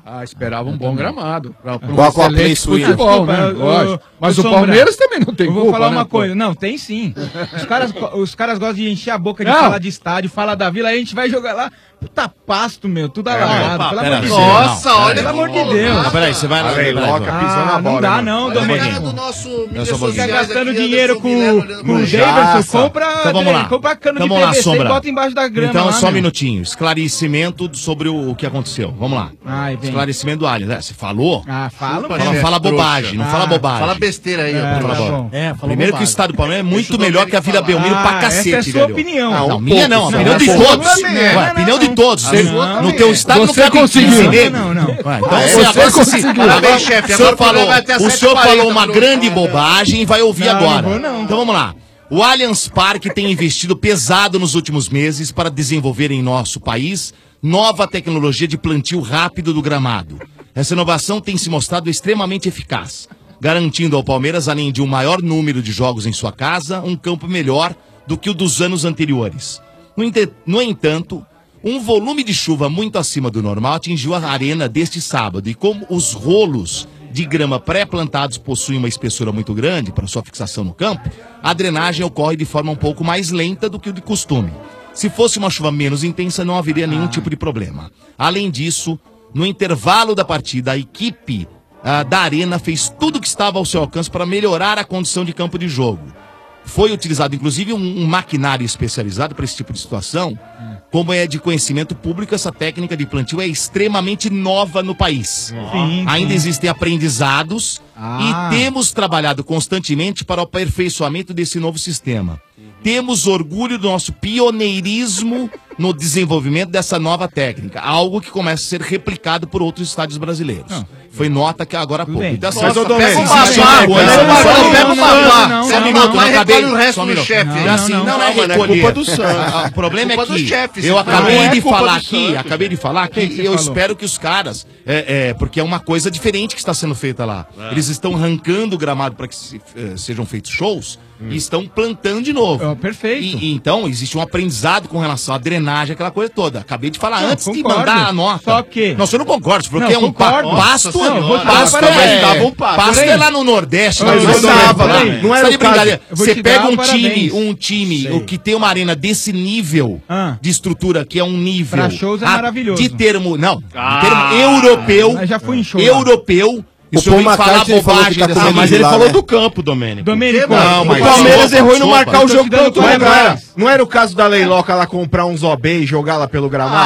Ah, esperava um bom gramado. Pra, pra um Qual- qual a excelente Play Suite? futebol, né? Desculpa, eu- Lógico. eu- Mas ô, o Sombra, Palmeiras também não tem Eu vou culpa, falar né, uma pô? coisa. Não, tem sim. Os caras, os caras gostam de encher a boca de Não. falar de estádio, fala da Vila, aí a gente vai jogar lá. Puta pasto, meu, tudo alagado. opa, Pelo pera, amor de não, Deus. nossa, Não, olha Pelo que amor de louco. Deus. Ah, peraí, você vai lá, Ah, peraí, peraí, não peraí. não dá não, Olha um Domênico. pouquinho. do nosso Eu só vou Fica dizer. gastando dinheiro com, com o Jaça. Davidson, compra, Então vamos lá. compra cano Então de vamos lá, P V C e Sombra. bota embaixo da grama Então, lá, só um meu. minutinho. Esclarecimento sobre o, o que aconteceu. Vamos lá. Ai, vem. Esclarecimento do Allianz. É, você falou? Ah, fala, Fala, chefe. fala bobagem, não Ah, fala bobagem. Fala besteira aí, É, ó. fala Tá bo- bom. É, falou Primeiro que o bobagem. estado do Palmeiras é muito Deixa o melhor que a Vila Domênico Belmiro falar. pra Ah, cacete, essa é a sua velho. opinião. Não, Não, minha não, a não, opinião de não, todos. não, não, Ué, não, a opinião não, de não. todos. A Você- sua No também. teu estado não Você cabe conseguiu. quinze Não, negros. não, não. Ué, Então, Ah, você você agora conseguiu. se- Parabéns, chefe. O Agora senhor o programa falou, vai até o senhor sete e quarenta falou uma minutos. grande bobagem e vai ouvir Não, agora. não vou, não. Então vamos lá. O Allianz Parque tem investido pesado nos últimos meses para desenvolver em nosso país nova tecnologia de plantio rápido do gramado. Essa inovação tem se mostrado extremamente eficaz, garantindo ao Palmeiras, além de um maior número de jogos em sua casa, um campo melhor do que o dos anos anteriores. No, ente- no entanto, um volume de chuva muito acima do normal atingiu a arena deste sábado e como os rolos de grama pré-plantados possuem uma espessura muito grande para sua fixação no campo, a drenagem ocorre de forma um pouco mais lenta do que o de costume. Se fosse uma chuva menos intensa, não haveria nenhum tipo de problema. Além disso, no intervalo da partida, a equipe ah, da Arena fez tudo o que estava ao seu alcance para melhorar a condição de campo de jogo. Foi utilizado, inclusive, um, um maquinário especializado para esse tipo de situação. Como é de conhecimento público, essa técnica de plantio é extremamente nova no país. Sim, Ainda sim. existem aprendizados Ah. e temos trabalhado constantemente para o aperfeiçoamento desse novo sistema. Temos orgulho do nosso pioneirismo no desenvolvimento dessa nova técnica, algo que começa a ser replicado por outros estádios brasileiros. Foi nota que agora há pouco. bem. Então, assim, Nossa, ó, pega pega o um babá, babá, pega o babá, pega o babá. não, Só um não, minuto, não, não acabei. recolhe o resto Só um do minuto. chefe. Não, assim, Não, não, não, é mano, é recolher. culpa do Santos. Ah, O problema é Culpa do que chefe, eu isso acabei não é de culpa falar do aqui, Santos. acabei de falar que que você eu falou? espero que os caras, é, é, porque é uma coisa diferente que está sendo feita lá. Eles estão arrancando o gramado para que se- eh, sejam feitos shows e estão plantando de novo. Oh, perfeito. E, e então existe um aprendizado com relação à drenagem, aquela coisa toda. Acabei de falar Não, antes de concordo. mandar a nota. Só que- Não, você não concorda, porque Não, é um pa- concordo. pasto. Nossa Não, vou te dar pasto parabéns. é, Dava um pasto. pasto Peraí. é lá no Nordeste, Ô, mas ô, não Domênico, estava lá. peraí. Não era Tá de o caso. brincadeira. Eu vou Você te pega dar um parabéns. time, um time o que tem uma arena desse nível Ah. de estrutura, que é um nível. Pra shows é a- maravilhoso. De termo, não, de Ah. termo europeu. Mas já fui em show lá. Europeu. E O o senhor Paul vem falar McCartney falou bobagem que tá dessa comendo Mas de ele lá, falou né? do campo, Domênico. Domênico, Não, mas O Palmeiras sopa, errou em não sopa. marcar o Eu tô jogo te pelo dando outro lugar. parabéns. Não era o caso da Leiloca lá comprar uns O B e jogar lá pelo gramado?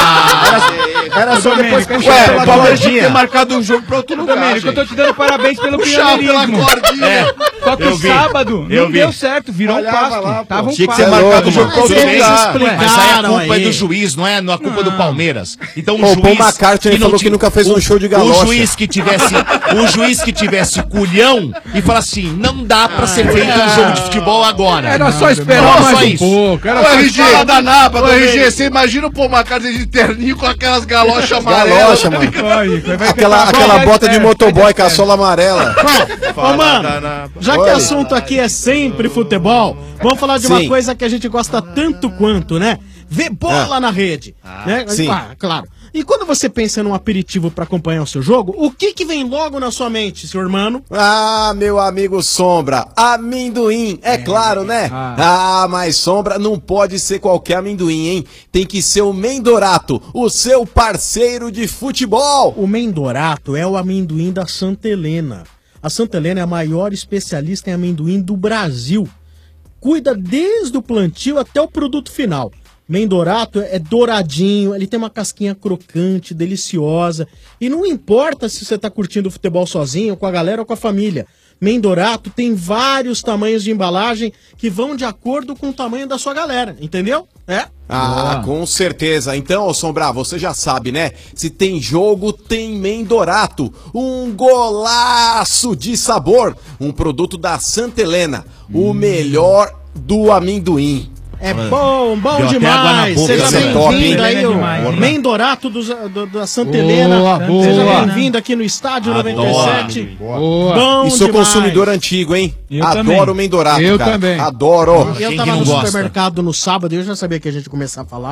Era, era só Domênico, depois é puxar sério, pela o Palmeiras cordinha. Ter marcado um jogo pra outro lugar. Domênico, eu tô te dando parabéns pelo Puxar pela pioneirismo. cordinha. É. Só que Eu o vi. sábado Eu não vi. deu certo, virou um Olhava pasto. lá, pô. Tava um Tinha que pasto. ser marcado louco, o jogo mano. pra outro Tudo bem, lugar. Ué. mas aí a Explicaram culpa é aí. do juiz, não é a culpa do Palmeiras. Então o Pô, o juiz. Paul McCartney não falou ti- que nunca fez um show de O galocha. juiz que tivesse, o juiz que tivesse culhão e falar assim, não dá pra ser feito um jogo de futebol agora. Era só esperar Não, mais só um isso. pouco. Era Ô, só R G, esperar. da Napa, Ô, R G, você imagina o Paul McCartney de terninho com aquelas galochas amarelas. Galocha, mano. Olha, vai pegar Aquela, uma aquela bola, bota de é, motoboy vai com a sola amarela. Ô, mano, já que Oi. o assunto aqui é sempre futebol, vamos falar de uma Sim. coisa que a gente gosta tanto quanto, né? Ver bola Ah. na rede. né? sim. Ah, claro. E quando você pensa num aperitivo pra acompanhar o seu jogo, o que que vem logo na sua mente, seu irmão? Ah, meu amigo Sombra, amendoim, é claro, né? Ah, mas Sombra não pode ser qualquer amendoim, hein? Tem que ser o Mendorato, o seu parceiro de futebol. O Mendorato é o amendoim da Santa Helena. A Santa Helena é a maior especialista em amendoim do Brasil. Cuida desde o plantio até o produto final. Mendorato é douradinho, ele tem uma casquinha crocante, deliciosa. E não importa se você está curtindo o futebol sozinho, com a galera ou com a família. Mendorato tem vários tamanhos de embalagem que vão de acordo com o tamanho da sua galera, entendeu? É? Ah, com certeza. Então, ô Sombra, você já sabe, né? Se tem jogo, tem Mendorato. Um golaço de sabor. Um produto da Santa Helena. O melhor do amendoim. É bom, bom Deu até água na demais. boca, Seja esse é top, bem-vindo hein? aí, É o demais, hein? Mendorato do, do- da Santa Boa, Helena. boa. Seja bem-vindo aqui no Estádio noventa e sete. Boa. Bom E sou demais. consumidor antigo, hein? Eu Adoro também. o Mendorato, Eu cara. também. Adoro. Eu tava no supermercado no sábado e eu já sabia que a gente ia começar a falar.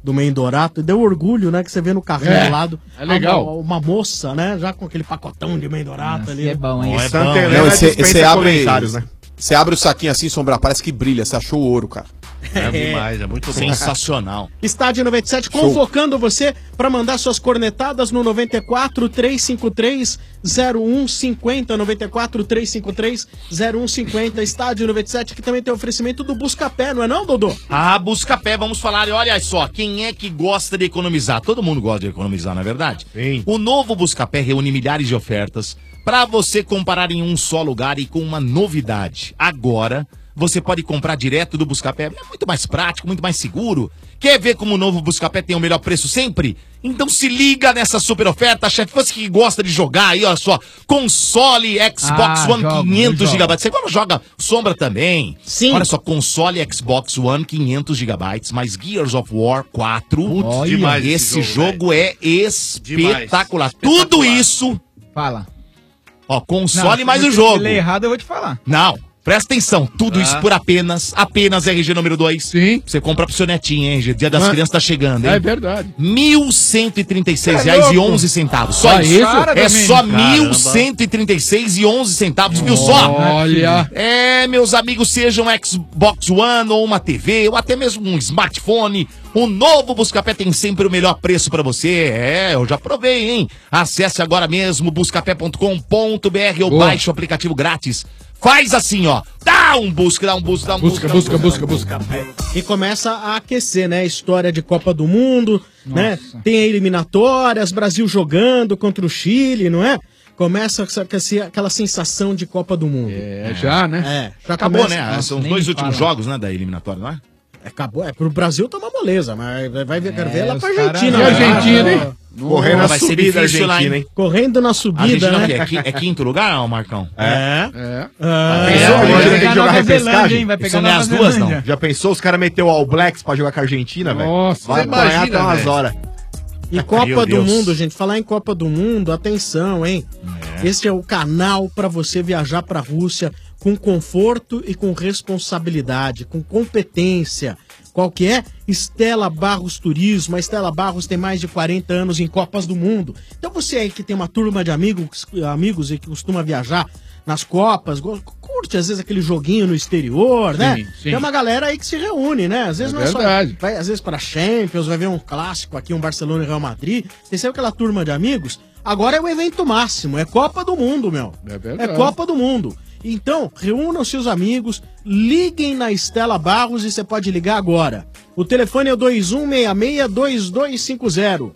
do Mendorato, e deu orgulho, né? Que você vê no carrinho É, do lado. é legal. Uma, uma moça, né? Já com aquele pacotão de Mendorato ali. é bom, hein? Não, é Santa bom. Helena Não, você, dispensa você abre, comentários, né? você abre o saquinho assim, Sombra, parece que brilha. Você achou o ouro, cara. É demais, é muito bom. Sensacional. Estádio noventa e sete Show. convocando você para mandar suas cornetadas no noventa e quatro, três cinco três, zero um cinco zero, noventa e quatro, três cinco três, zero um cinco zero. Estádio noventa e sete, que também tem oferecimento do Buscapé, não é não, Dodô? Ah, Buscapé, vamos falar, olha só, quem é que gosta de economizar? Todo mundo gosta de economizar, não é verdade? Sim. O novo Buscapé reúne milhares de ofertas para você comparar em um só lugar e com uma novidade. Agora, você pode comprar direto do Buscapé, é muito mais prático, muito mais seguro. Quer ver como o novo Buscapé tem o melhor preço sempre? Então se liga nessa super oferta, chefe. Você que gosta de jogar aí, olha só, console Xbox Ah, One jogo, quinhentos jogo. gigabytes. Você agora joga Sombra também. Sim. Olha só, console Xbox One quinhentos gigabytes, mais Gears of War quatro. Putz, demais esse esse jogo, jogo, é espetacular. Demais. Tudo Espetacular. isso, Fala. ó, console Não, mais se o você jogo. ler errado, eu vou te falar. Não, presta atenção, tudo Ah. isso por apenas, apenas R G número dois. Sim. Você compra pro seu netinho, hein, G? Dia das Mas- Crianças tá chegando, hein? É verdade. mil cento e trinta e seis É reais e louco. onze centavos. Só Ah, isso. isso? É Cara, só Domênico. mil cento e trinta e seis e onze centavos, viu só? Olha. É, meus amigos, sejam Xbox One ou uma T V ou até mesmo um smartphone, o novo Buscapé tem sempre o melhor preço pra você. É, eu já provei, hein? Acesse agora mesmo buscapé ponto com ponto b r ou Boa. baixe o aplicativo grátis. Faz assim, ó. Dá um busca, dá um busca, dá um Busca, busca. busca, busca, busca. E começa a aquecer, né? História de Copa do Mundo, né? Tem a eliminatórias, Brasil jogando contra o Chile, não é? Começa essa- essa- aquela sensação de Copa do Mundo. É, já, né? É, já Acabou, começa- né? Nossa, São os nem dois me últimos fala. jogos, né, da eliminatória, não é? Acabou, é pro Brasil tá uma moleza, mas vai ver, quero ver lá os pra caras- Argentina. E né? Argentina, hein? Correndo na vai ser subida, difícil lá, Argentina, hein? hein? Correndo na A subida, Argentina né? é, qui- é quinto lugar, ó, Marcão? É. É. Ah, Pensou, É, a vai Argentina tem pegar que jogar Nova Zelândia, repescagem? hein? Vai pegar Isso não é Nova as duas, Zelândia. Já pensou? Os caras meteu o All Blacks pra jogar com a Argentina, velho? Nossa. Vai Você apanhar imagina, até umas velho. horas. E Copa Meu do Deus. Mundo, gente, falar em Copa do Mundo, atenção, hein? Esse é o canal para você viajar para a Rússia com conforto e com responsabilidade, com competência. Qual que é? Estela Barros Turismo. A Estela Barros tem mais de quarenta anos em Copas do Mundo. Então você aí que tem uma turma de amigos, amigos e que costuma viajar nas Copas, go- curte às vezes aquele joguinho no exterior, né? Sim, sim. Tem uma galera aí que se reúne, né? Às vezes É não é só. verdade. Vai, às vezes para Champions, vai ver um clássico aqui, um Barcelona e Real Madrid. Tem sempre aquela turma de amigos. Agora é o evento máximo, é Copa do Mundo, meu. É verdade. É Copa do Mundo. Então, reúnam seus amigos, liguem na Estela Barros e você pode ligar agora. O telefone é o dois um seis seis, dois dois cinco zero.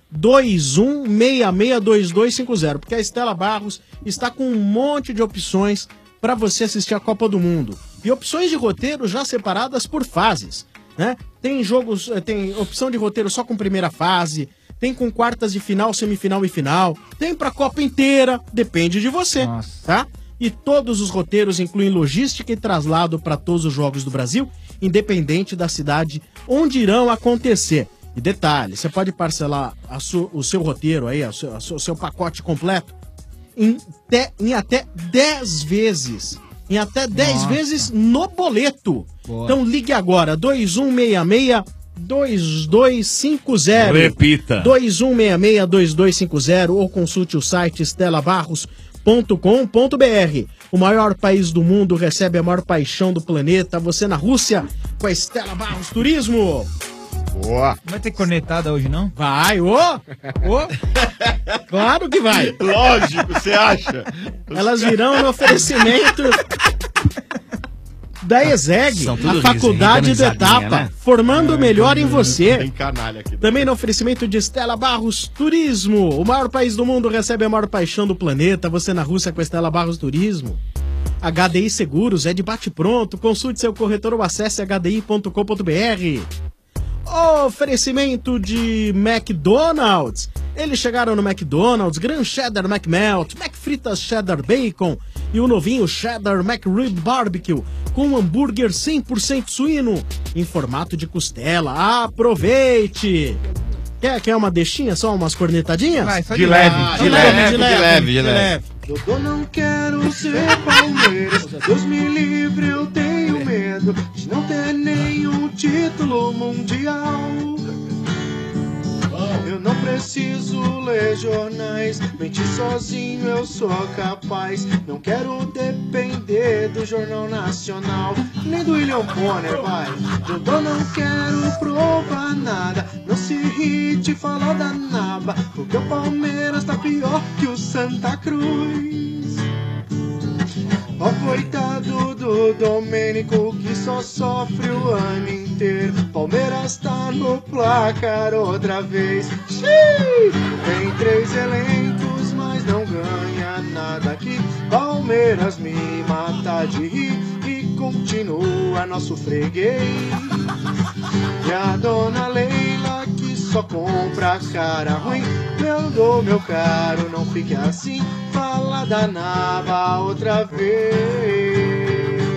dois um seis seis, dois dois cinco zero. Porque a Estela Barros está com um monte de opções para você assistir a Copa do Mundo. E opções de roteiro já separadas por fases, né? Tem jogos, eh, tem opção de roteiro só com primeira fase, tem com quartas de final, semifinal e final, tem pra Copa inteira, depende de você, Nossa. tá? E todos os roteiros incluem logística e traslado para todos os jogos do Brasil, independente da cidade onde irão acontecer. E detalhe, você pode parcelar a su- o seu roteiro aí, o seu, a su- o seu pacote completo em, te- em até dez vezes. Em até dez Nossa. vezes no boleto. Boa. Então ligue agora, dois um seis seis, dois dois cinco zero. Repita. dois um seis seis, dois dois cinco zero ou consulte o site estela barros ponto com ponto b r. O maior país do mundo recebe a maior paixão do planeta. Você na Rússia com a Estela Barros Turismo. Boa. Não vai ter cornetada hoje, não? Vai, ô! Ô! Claro que vai. Lógico, você acha? Elas virão no oferecimento da ESEG, São tudo a isso, faculdade hein? do Dando risadinha, Etapa, né? formando o melhor em você. Tem canalha aqui. Também no oferecimento de Estela Barros Turismo. O maior país do mundo recebe a maior paixão do planeta. Você na Rússia com a Estela Barros Turismo. H D I Seguros é de bate-pronto. Consulte seu corretor ou acesse h d i ponto com ponto b r. Oferecimento de McDonald's. Eles chegaram no McDonald's, Gran Cheddar McMelt, McFritas Cheddar Bacon e o novinho Cheddar McRib Barbecue com um hambúrguer cem por cento suíno em formato de costela. Aproveite! Quer, quer uma deixinha, só umas cornetadinhas? Vai, só De leve, Ah, de leve, de leve, de leve. Eu não quero ser Palmeiras, Deus me livre, eu tenho medo de não ter nenhum título mundial. Eu não preciso ler jornais, mentir sozinho eu sou capaz. Não quero depender do Jornal Nacional, nem do William Bonner, vai. Dodô, não quero provar nada, não se irrite falar da naba, porque o Palmeiras tá pior que o Santa Cruz. Ó, coitado do Domênico que só sofre o ano inteiro. Palmeiras tá no placar outra vez. Xiii! Tem três elencos, mas não ganha nada aqui. Palmeiras me mata de rir e continua nosso freguês. E a dona Leila que só compra cara ruim. Meu dô, meu caro, não fique assim. Fala da naba outra vez.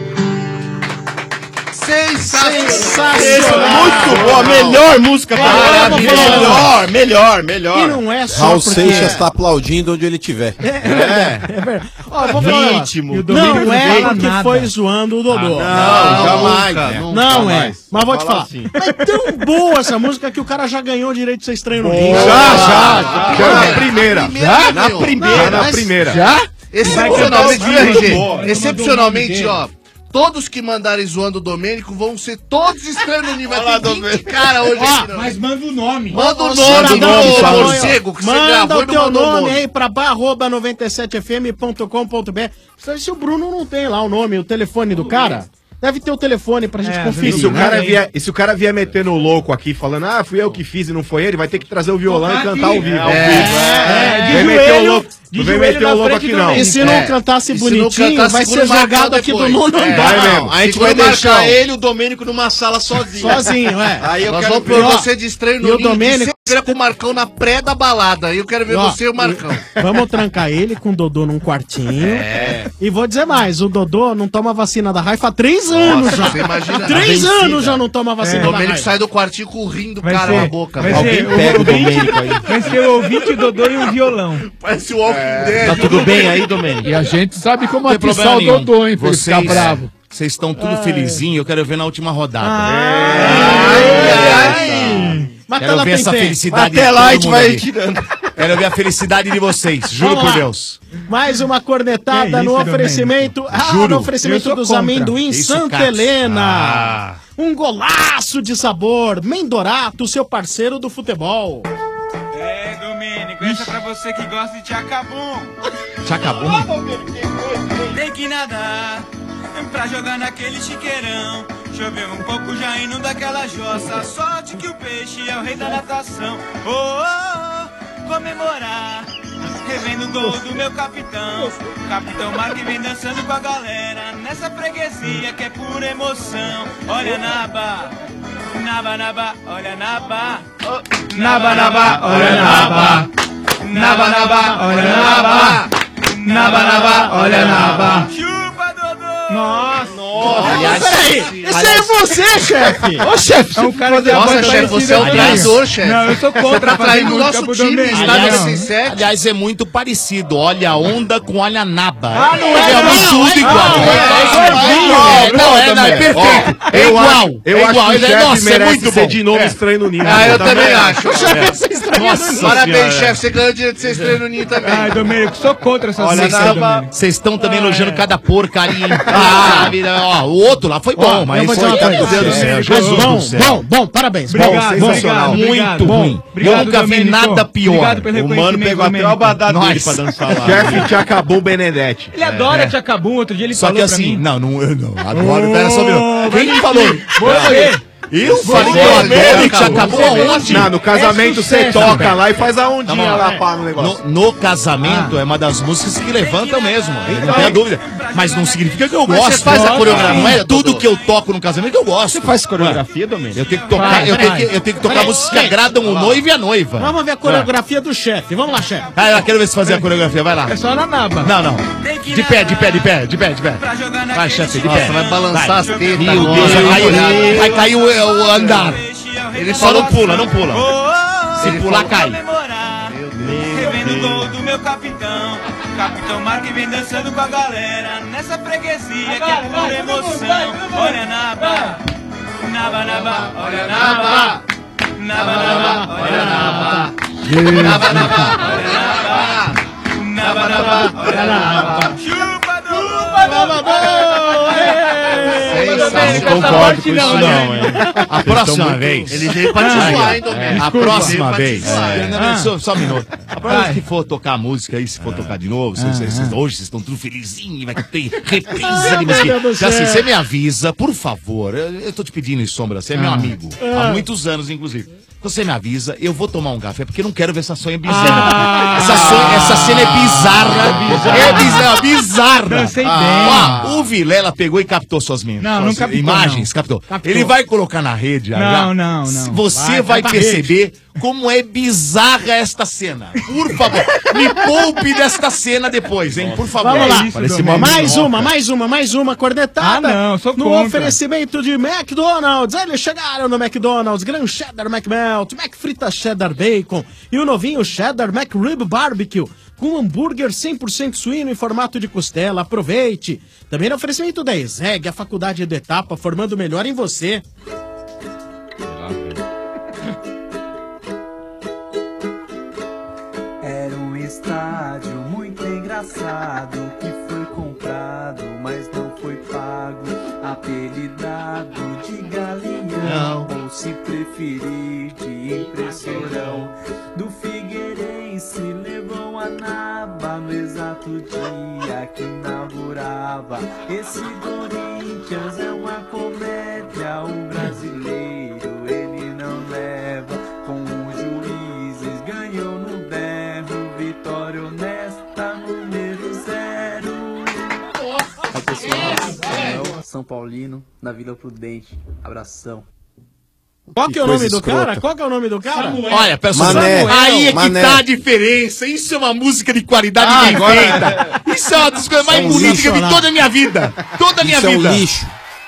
Sensacional! Muito boa, melhor música pra Melhor, melhor, melhor. E não é só Raul porque... Seixas tá aplaudindo onde ele estiver. É, é, é verdade. Ó, eu vou falar um negócio. Não é porque foi zoando o Dodô. Ah, não, jamais. Não, Nunca, não nunca é. mais. Mas vou te Fala falar. assim. É tão boa essa música que o cara já ganhou o direito de ser estranho no ringue. Já, já, já. Na primeira. Já? Na primeira, na primeira. Já? Excepcionalmente, Vai R G, boa. excepcionalmente, ó. Todos que mandarem zoando o Domênico vão ser todos estranhos no nível. Vai ter vinte cara hoje Ó, aqui, não. Mas manda o nome. Manda o Ô, nome do cidadão, morcego que você Manda gravou o e não teu mandou o nome nome. aí pra arroba noventa e sete f m ponto com ponto b r. Se o Bruno não tem lá o nome, o telefone do cara, deve ter o telefone pra gente conferir. E se, o né? cara vier, e se o cara vier metendo o louco aqui, falando, ah, fui eu que fiz e não foi ele, vai ter que trazer o violão e cantar ao vivo. É, é, de Vem meter o joelho, louco, de não vem joelho meter o na louco frente aqui do não. E se não É. cantasse E se não bonitinho, cantar, vai segura ser o Marcão jogado aqui do depois. nono É. andar. Vai mesmo. A gente vai marcar ele e o Domênico numa sala sozinho. Sozinho, é. Aí eu Nós quero vamos pôr ver. você de estranho e no o ninho de Domênico- sexta com o Marcão na pré da balada. Aí eu quero ver Ó, você e o Marcão. Vamos trancar ele com o Dodô num quartinho. É. E vou dizer mais, o Dodô não toma vacina da raiva há três anos já. Você imagina. Três A anos já não toma vacina O da Domênico raiva. sai do quartinho com o rim do Vai cara ser- na boca. vai velho. ser Alguém o pega o ouvinte- Domênico aí. Vai ser o ouvinte, o Dodô e o violão. Parece o Walking Dead. Tá tudo bem aí, Domênico? E a gente sabe como Não tem atiçar problema o nenhum. Dodô, hein, pra ele ficar Vocês- bravo. Vocês estão tudo felizinho, eu quero ver na última rodada. Mas Quero ela ver tem essa tempo. felicidade Até de lá todo a gente mundo vai ali. tirando. Quero ver a felicidade de vocês, juro Vamos por lá. Deus. Mais uma cornetada Que isso, no oferecimento. Domênico? Ah, Juro. no oferecimento Eu sou dos contra. amendoins Isso, Santa Cássio. Helena. Ah. Um golaço de sabor. Mendorato, seu parceiro do futebol. É, Domênico, essa é pra você que gosta de tchacabum. Tchacabum? Tem que nadar pra jogar naquele chiqueirão. Choveu um pouco, já inunda aquela jossa. Sorte que o peixe é o rei da natação. Oh, oh, oh, comemorar. Revendo o gol do meu capitão. Capitão Marque vem dançando com a galera. Nessa freguesia que é pura emoção. Olha Naba, Naba, Naba, olha Naba. Oh, Naba, naba, olha Naba. Naba, naba, olha Naba. Naba, naba, olha Naba. Nossa. Nossa. Aliás, Peraí, esse aliás- é você, chefe. Ô, chefe, é um cara que Nossa, chefe, você é um traidor, chefe. Não, eu sou Você contra tá fazer traindo o música nosso pro time, Domênico. está Aliás, nesse set. aliás, é muito parecido. Olha a onda com olha a naba. Ah, não é, É não, tudo é igual. igual. É, é, é, não, é, não, é perfeito. Ó, É eu igual. acho- eu é acho igual. que o É, chefe nossa, é merece muito ser bom. de novo É. estranho no ninho. Ah, eu Também também acho. acho. Nossa Parabéns, senhora. chefe. Você ganhou o direito de ser estranho no ninho também. Ai, Domênico, sou contra essas Olha, músicas, Domênico. vocês estão também elogiando cada porcaria. hein? Ah, vida, ó, o outro lá foi bom, Ó, mas eu vou dizer foi, uma meu coisa. Deus do céu, Mas Jesus bom, do céu. bom, bom, parabéns. Obrigado, bom, obrigado, muito obrigado. ruim. Obrigado, Nunca vi Domênico. nada pior. Obrigado pelo O mano reconhecimento, pegou até o Domênico. abadá dele Nós. pra dançar lá. Chefe te acabou Benedetti. Ele adora Tchacabum, outro dia ele Só falou que pra assim, mim. não, não, eu não. Agora, pera só um minuto. Quem que falou? Você. Eu falei que Você, eu adoro você, que acabou você. aonde? Não, no casamento É você sucesso, toca velho. lá e faz a ondinha Tá bom, lá é. pá, no negócio. No, no casamento é uma das músicas que levantam mesmo, aí não tenha dúvida. Mas não significa que eu Mas gosto. você faz a coreografia, Não é Dodô? tudo que eu toco no casamento que eu gosto. Você Faz coreografia, Domênico? Eu tenho que tocar, Vai, eu, tenho vai. que, eu tenho que tocar Peraí, músicas que peraí. agradam o noivo e a noiva. Vamos ver a coreografia do chefe. Vamos lá, chefe. Ah, eu quero ver se fazer a coreografia, vai lá. É só na naba. Não, não. De pé, de pé, de pé, de pé, de pé. Vai, chefe, de pé. Nossa, vai balançar as tetas Meu agora. Deus, vai Vai cair, vai cair o, o andar. Ele Só não pula, não pula. Se Ele pular, falou- cai. Revendo o gol do meu capitão. Capitão Marque vem dançando com a galera. Nessa freguesia que é pura emoção. Olha Naba, Naba, Naba, olha Naba. Naba, Naba, olha Naba. Não concordo com isso não, hein? A próxima vez. Ele veio pra te zoar, hein, Domênico? A próxima vez. É. Não, não, só, só um minuto. A próxima vez que for tocar música aí, se for tocar de novo, vocês- vocês- vocês- hoje vocês estão tudo felizinhos, vai ter reprise de música. Deus do Então, assim, céu. você me avisa, por favor. Eu, eu tô te pedindo isso, Sombra. Você é meu Ah. amigo. Ah. Há muitos anos, inclusive. Você me avisa, eu vou tomar um café, porque eu não quero ver essa sonha bizarra. Ah. essa, sonha, essa cena é bizarra. É bizarra. bizarra. Eu sei bem. Ah, o Vilela pegou e captou suas minhas. Não, não suas captou, imagens, não. captou. Captou. Ele vai colocar na rede. Não, já. não, não. Você Vai, vai, vai pra perceber como é bizarra esta cena. Por favor, me poupe desta cena depois, hein? Por favor. Vamos lá. Parece uma mais minhoca. uma, mais uma, mais uma cornetada. Ah, não, sou no contra. oferecimento de McDonald's. Eles chegaram no McDonald's. Gran Cheddar McMelt, McFrita Cheddar Bacon e o novinho Cheddar McRib Barbecue. Com hambúrguer cem por cento suíno em formato de costela. Aproveite. Também no oferecimento da ESEG, a faculdade do Etapa, formando o melhor em você. Era um estádio muito engraçado que foi comprado, mas não foi pago. Apelidado de galinhão, ou se preferir de impressorão. Do Figueirense levou a naba no exato dia que inaugurava. Esse Corinthians é uma comédia, o brasileiro ele não leva. Com os juízes ganhou no berro, vitória honesta número zero. Aí pessoal, São Paulino, na Vila Prudente, abração. Qual que é o nome coisa do escrota. cara? Qual que é o nome do cara? Olha, pessoal, Mané. aí é que Mané. tá a diferença. Isso é uma música de qualidade Ah, bem agora- feita. Isso é uma das coisas mais É um bonitas lixo, que eu vi lá. toda a minha vida. Toda a minha Isso é um vida. lixo.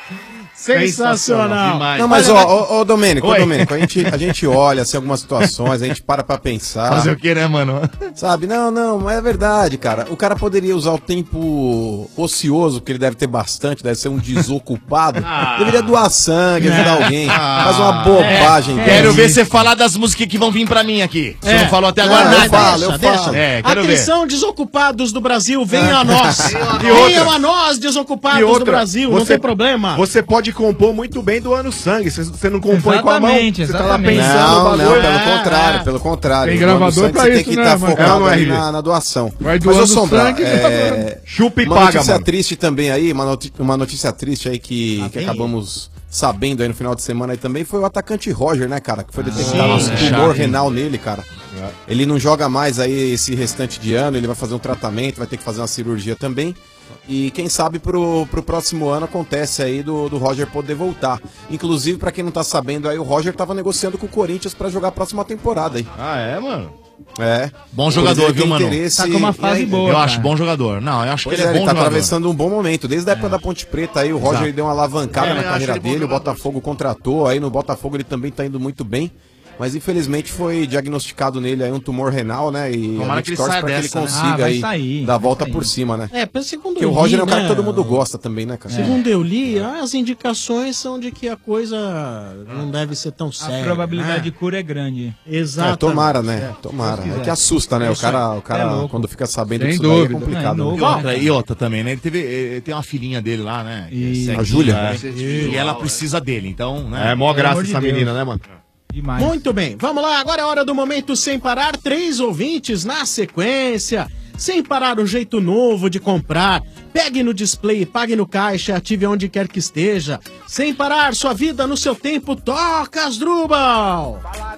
Sensacional. Não, mas ó, ô, ô Domênico, ô, Oi. Domênico, a gente, a gente olha assim, algumas situações, a gente para pra pensar. Fazer o que, né, mano? Sabe? Não, não, mas é verdade, cara. O cara poderia usar o tempo ocioso, que ele deve ter bastante, deve ser um desocupado. Ah. Deveria doar sangue, ajudar É. alguém. Ah. Faz uma bobagem. É. dessa. Quero ver você falar das músicas que vão vir pra mim aqui. Você É. não falou até agora Não, nada. eu falo, eu Deixa, falo. deixa. É, quero ver. Atenção, desocupados do Brasil, venham a nós. E outra? Venham a nós, desocupados E outra, do Brasil, não você- tem problema. Você pode compor muito bem doando sangue. Você, você não compõe com a mão. Exatamente, Você tá lá exatamente. pensando Não, no não, bagulho. pelo É, contrário, é. pelo contrário. Tem Doando gravador sangue, pra você isso, tem que né, estar mano? focado É, ali não é, na, na doação. Vai Mas, ô doando Sombra, sangue, é... chupa e uma paga, notícia mano. triste também aí, uma, noti- uma notícia triste aí que, que vem? acabamos sabendo aí no final de semana aí também, foi o atacante Roger, né, cara? Que foi detectado sim, um é tumor chato, hein? renal nele, cara. Ele não joga mais aí esse restante de ano, ele vai fazer um tratamento, vai ter que fazer uma cirurgia também. E quem sabe pro, pro próximo ano acontece aí do, do Roger poder voltar. Inclusive, pra quem não tá sabendo aí, o Roger tava negociando com o Corinthians pra jogar a próxima temporada aí. Ah, é, mano? É. Bom jogador, Ele viu, tem mano? interesse- Tá com uma fase e aí- boa. Eu cara. acho bom jogador. Não, eu acho Pois que ele é, é, bom ele tá jogador. atravessando um bom momento. Desde a época da Ponte Preta aí, o Roger Exato. ele deu uma alavancada É, na eu acho carreira ele bom dele, o jogador. Botafogo contratou, aí no Botafogo ele também tá indo muito bem. Mas infelizmente foi diagnosticado nele aí um tumor renal, né? E Tomara a que gente ele torce saia pra que dessa, ele né? consiga Ah, vai aí sair, dar a vai volta sair. por cima, né? É, pelo segundo Porque o eu Roger li, é um cara né, que todo mundo gosta também, né, cara? Segundo eu li, as indicações são de que a coisa não deve ser tão séria. A probabilidade né? de cura é grande. Exato. É, tomara, né? Tomara. É que assusta, né? O cara, o cara É louco. quando fica sabendo Sem disso daí é dúvida. complicado. É, né? E outra, e outra também, né? Ele teve, ele tem uma filhinha dele lá, né? que é E- ceguinha, A Júlia? né? É. E ela precisa dele, então, né? É mó graça amor de essa Deus. menina, né, mano? Demais. Muito bem, vamos lá, agora é hora do Momento Sem Parar, três ouvintes na sequência. Sem Parar, um jeito novo de comprar. Pegue no display, pague no caixa, ative onde quer que esteja. Sem Parar, sua vida no seu tempo, toca Asdrubal!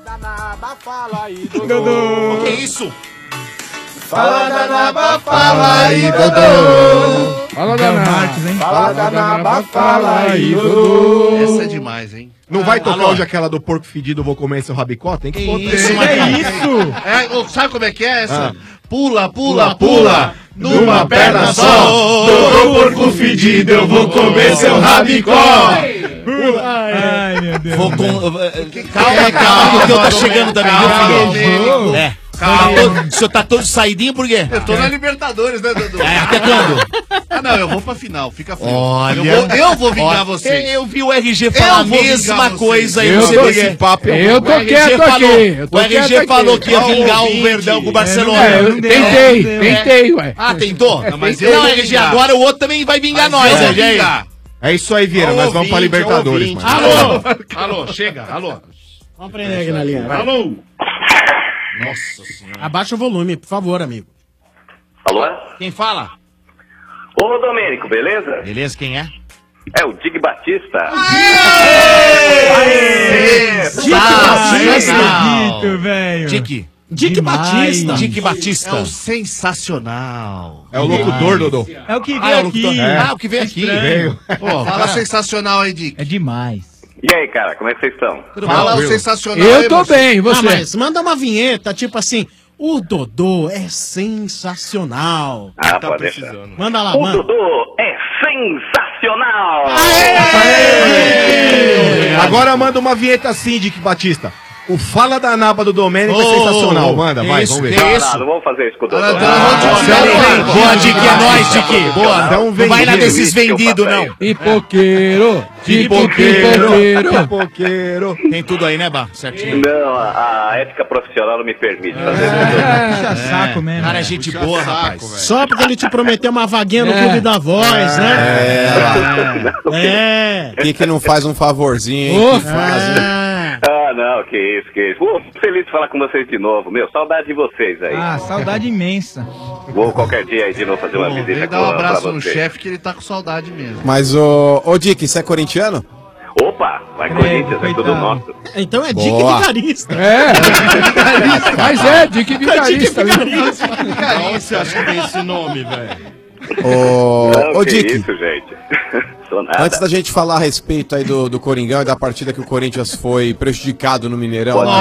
O que é isso? Fala da Naba, fala aí, Dodô. Fala Del da Marques, hein? Fala da Naba, fala aí, Dodô. Essa é demais, hein? Não vai tocar alô? hoje aquela do porco fedido, vou comer seu rabicó? Tem que Que botar. isso, Que isso? É, ô, sabe como é que é essa? Ah. Pula, pula, Pula, pula, numa perna só. Tocou porco fedido, eu vou comer seu rabicó. Ai, meu Deus. Vou com... Calma, É, calma, que o teu tá calma, chegando também, calma, viu, filho? calma. É. Tá todo- o senhor tá todo saidinho por quê? Eu tô na Libertadores, né, Dudu? É, até quando? Ah, não, eu vou pra final, fica frio. Olha. Eu vou, eu vou vingar Olha, vocês. Eu vi o R G falar a Eu vou mesma vingar coisa aí. Eu você tô- vê esse que- papo eu- eu tô O R G quieto falou- aqui, eu tô O R G quieto falou aqui. que ia Ó, vingar o ouvinte. Verdão com o É, Barcelona. eu tentei, tentei, ué. Ah, tentou? Não, mas Não, eu vou R G, vingar. agora o outro também vai vingar Mas nós, eu vou R G. vingar. É isso aí, Vieira, Ó, nós vamos pra ouvinte, Libertadores, ouvinte. mano. Alô? Alô, chega, alô. Vamos prender aqui na linha. vai. Alô? Nossa senhora. Abaixa o volume, por favor, amigo. Alô? Quem fala? Ô, Domênico, beleza? Beleza, quem é? É o Dig Batista. Dick Batista. velho. Dick. Dick Demais. Batista. Dick Batista. É o sensacional. É o locutor, Dodô. É o que Ah, veio é o locutor. aqui. Ah, o que veio aqui. Veio. Pô, Fala cara, sensacional aí, Dick. É demais. E aí, cara, como é que vocês estão? Fala o tranquilo. sensacional Eu aí, tô moço. bem, e Ah, você? mas manda uma vinheta, tipo assim, o Dodô é sensacional. Ah, pode deixar. Manda lá, O manda. Dodô é sensacional! Agora manda uma vinheta assim, Dick Batista. O Fala da Naba do Domênico é Ô, sensacional. ô, ô, Manda, que vai, isso, vamos ver. que Não, isso? não, não vamos fazer isso com o Dodô. Ah, tá, Ah, vamos- não, vamos- não, Boa, Dick, é nóis, Dick. Boa. Então, Não vai lá vendido. desses vendidos, não. Pipoqueiro, Pipoqueiro, pipoqueiro. pipoqueiro. Tem tudo aí, né, Bah? Certinho. Não, a, a ética profissional não me permite fazer isso. Puxa saco mesmo. Cara, é gente boa, rapaz. Só porque ele te prometeu uma vaguinha no É. Clube da Voz, né? É. Quem que não faz um favorzinho, hein? Ô. Que faz, hein? Ah. Ah, não, que isso, que isso. Pô, feliz de falar com vocês de novo. Meu, saudade de vocês aí. Ah, saudade imensa. Vou qualquer dia aí de novo fazer uma Pô, visita vem com dar um pra abraço no vocês. chefe que ele tá com saudade mesmo. Mas, ô, ô Dick, você é corintiano? Opa, vai Corinthians, é tudo coitado. nosso. Então é Dick Boa. Vigarista. É, mas é, Dick Vigarista. viu? Onde você acha que tem esse nome, velho? Ô, Não, ô que Dick, isso, gente. Sou nada. antes da gente falar a respeito aí do, do Coringão e da partida que o Corinthians foi prejudicado no Mineirão. Pode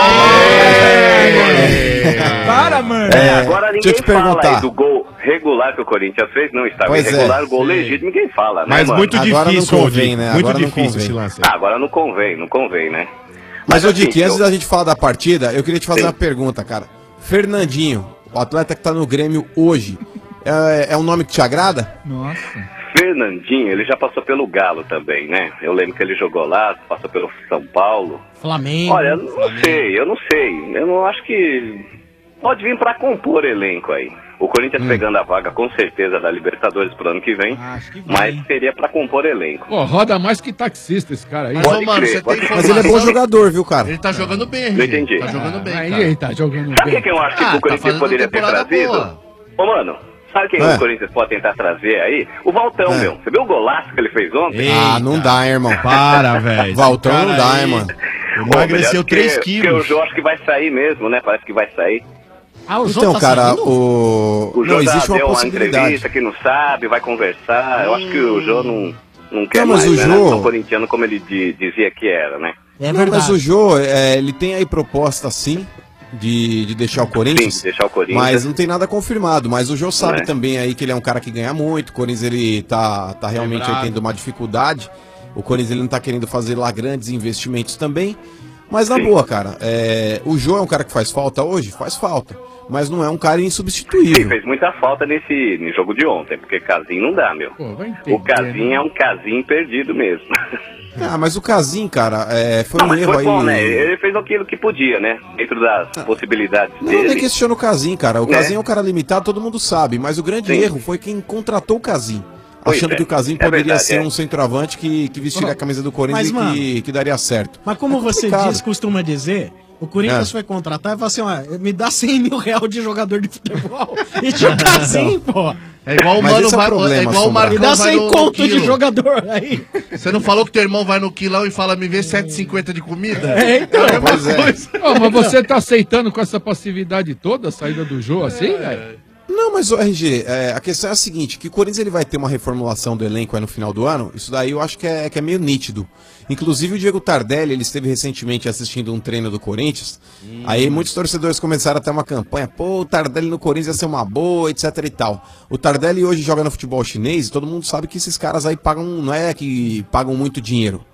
Para, mano. É, Agora deixa eu ninguém te fala perguntar. aí do gol regular que o Corinthians fez, não estava Pois é. irregular, o gol legítimo, ninguém fala, né, Mas mano? muito Agora difícil, não ô, convém, Dick. né? Muito Agora não difícil convém. esse lance aí. Ah, agora não convém, não convém, né? Mas, ô Dick, assim, antes eu- da gente falar da partida, eu queria te fazer Sim. uma pergunta, cara. Fernandinho, o atleta que tá no Grêmio hoje, é, é um nome que te agrada? Nossa. Fernandinho, ele já passou pelo Galo também, né? Eu lembro que ele jogou lá, passou pelo São Paulo. Flamengo. Olha, eu não sei, eu não sei. Eu não acho que pode vir pra compor elenco aí. O Corinthians pegando a vaga com certeza da Libertadores pro ano que vem, mas seria pra compor elenco. Pô, roda mais que taxista esse cara aí. Mas, ô, Pode mano, crer, você pode tem crer. Mas ele é bom informação? jogador, viu, cara? Ele tá jogando bem, Não R G. entendi. Tá jogando bem, Aí cara. ele tá jogando Sabe bem. quem eu acho que Ah, o tá Corinthians fazendo poderia ter temporada trazido? boa. Ô, mano, sabe quem É. o Corinthians pode tentar trazer aí? O Valtão, É. meu. Você viu o golaço que ele fez ontem? Ah, não dá, hein, irmão. Para, velho. Valtão Esse não cara dá, aí hein, mano. Emagreceu três Porque o quilos. Jô acho que vai sair mesmo, né? Parece que vai sair. Ah, o Jô Então, tá cara, saindo? o. O Jô Não, já existe uma deu uma possibilidade. entrevista que não sabe, vai conversar. Eu acho que o Jô não, não quer Não, mas mais, o né? Jô- Não é corintiano como ele di- dizia que era, né? É Não, verdade. mas o Jô, é, ele tem aí proposta sim de, de deixar o Corinthians. Sim, de deixar o Corinthians. Mas não tem nada confirmado. Mas o Jô sabe É. também aí que ele é um cara que ganha muito. O Corinthians ele tá, tá realmente aí Lembrado. tendo uma dificuldade. O Corinthians ele não tá querendo fazer lá grandes investimentos também. Mas na Sim. boa, cara, é, o Jô é um cara que faz falta hoje? Faz falta. Mas não é um cara Sim, insubstituível. fez muita falta nesse no jogo de ontem, porque Casim não dá, meu. Pô, vai entender, O Casim né? é um Casim perdido mesmo. Ah, mas o Casim, cara, é, foi Não, um mas erro foi aí. bom, né? Ele fez aquilo que podia, né? Dentro das possibilidades Não, nem dele. questiono o Casim, cara. O É. Casim é um cara limitado, todo mundo sabe. Mas o grande Sim. erro foi quem contratou o Casim. Pois Achando é. que o Casim É poderia verdade, ser é. um centroavante que, que vestiria a camisa do Corinthians Mas, e que, que daria certo. Mas como É você complicado. diz, costuma dizer, o Corinthians É. foi contratar e falou assim, ó, me dá cem mil reais de jogador de futebol. E tinha Casim, pô. É igual o Mas mano esse é o vai, problema, é igual o Sombra. Marcão Me dá vai cem no, no conto de quilo. jogador aí. Você não falou que teu irmão vai no quilão e fala, me vê sete e cinquenta de comida? É, então. a mesma Pois é. coisa. Ô, mas você tá aceitando com essa passividade toda a saída do Jô assim, velho? Não, mas o R G, é, a questão é a seguinte, que o Corinthians ele vai ter uma reformulação do elenco aí no final do ano, isso daí eu acho que é, que é meio nítido. Inclusive o Diego Tardelli, ele esteve recentemente assistindo um treino do Corinthians, aí muitos torcedores começaram a ter uma campanha, pô, o Tardelli no Corinthians ia ser uma boa, etc e tal. O Tardelli hoje joga no futebol chinês e todo mundo sabe que esses caras aí pagam, não é que pagam muito dinheiro.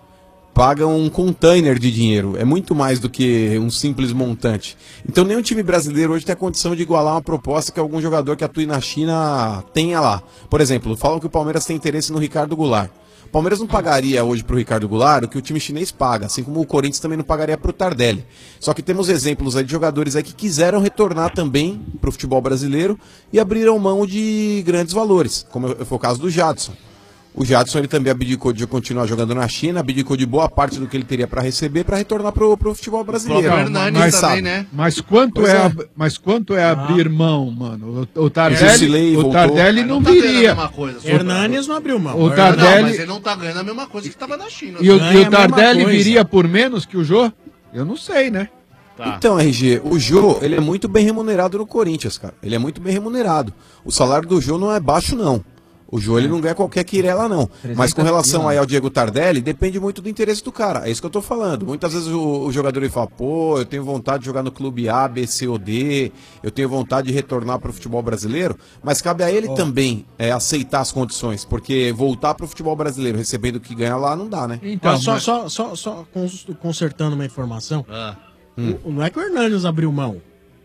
pagam um container de dinheiro. É muito mais do que um simples montante. Então nenhum time brasileiro hoje tem a condição de igualar uma proposta que algum jogador que atue na China tenha lá. Por exemplo, falam que o Palmeiras tem interesse no Ricardo Goulart. O Palmeiras não pagaria hoje pro Ricardo Goulart o que o time chinês paga, assim como o Corinthians também não pagaria pro Tardelli. Só que temos exemplos aí de jogadores aí que quiseram retornar também pro futebol brasileiro e abriram mão de grandes valores, como foi o caso do Jadson. O Jadson ele também abdicou de continuar jogando na China, abdicou de boa parte do que ele teria para receber para retornar pro, pro futebol brasileiro. Mas, mas, também, né? mas quanto é, é. mas quanto é abrir ah. mão, mano? O, o Tardelli, o Tardelli não, não viria. Tá Hernanes não abriu mão. O Tardelli, não, mas ele não tá ganhando a mesma coisa que tava na China. E o, e o Tardelli viria por menos que o Jô? Eu não sei, né? Tá. Então, R G, o Jô, ele é muito bem remunerado no Corinthians, cara. Ele é muito bem remunerado. O salário do Jô não é baixo, não. O Jô, ele não ganha qualquer quirela, não. Mas com relação aí ao Diego Tardelli, depende muito do interesse do cara. É isso que eu tô falando. Muitas vezes o, o jogador ele fala, pô, eu tenho vontade de jogar no clube A, B, C ou D, eu tenho vontade de retornar pro futebol brasileiro, mas cabe a ele oh. também é, aceitar as condições, porque voltar pro futebol brasileiro recebendo o que ganha lá não dá, né? Então, só, mas... só, só, só consertando uma informação, ah. hum. o, não é que o Hernandes abriu mão.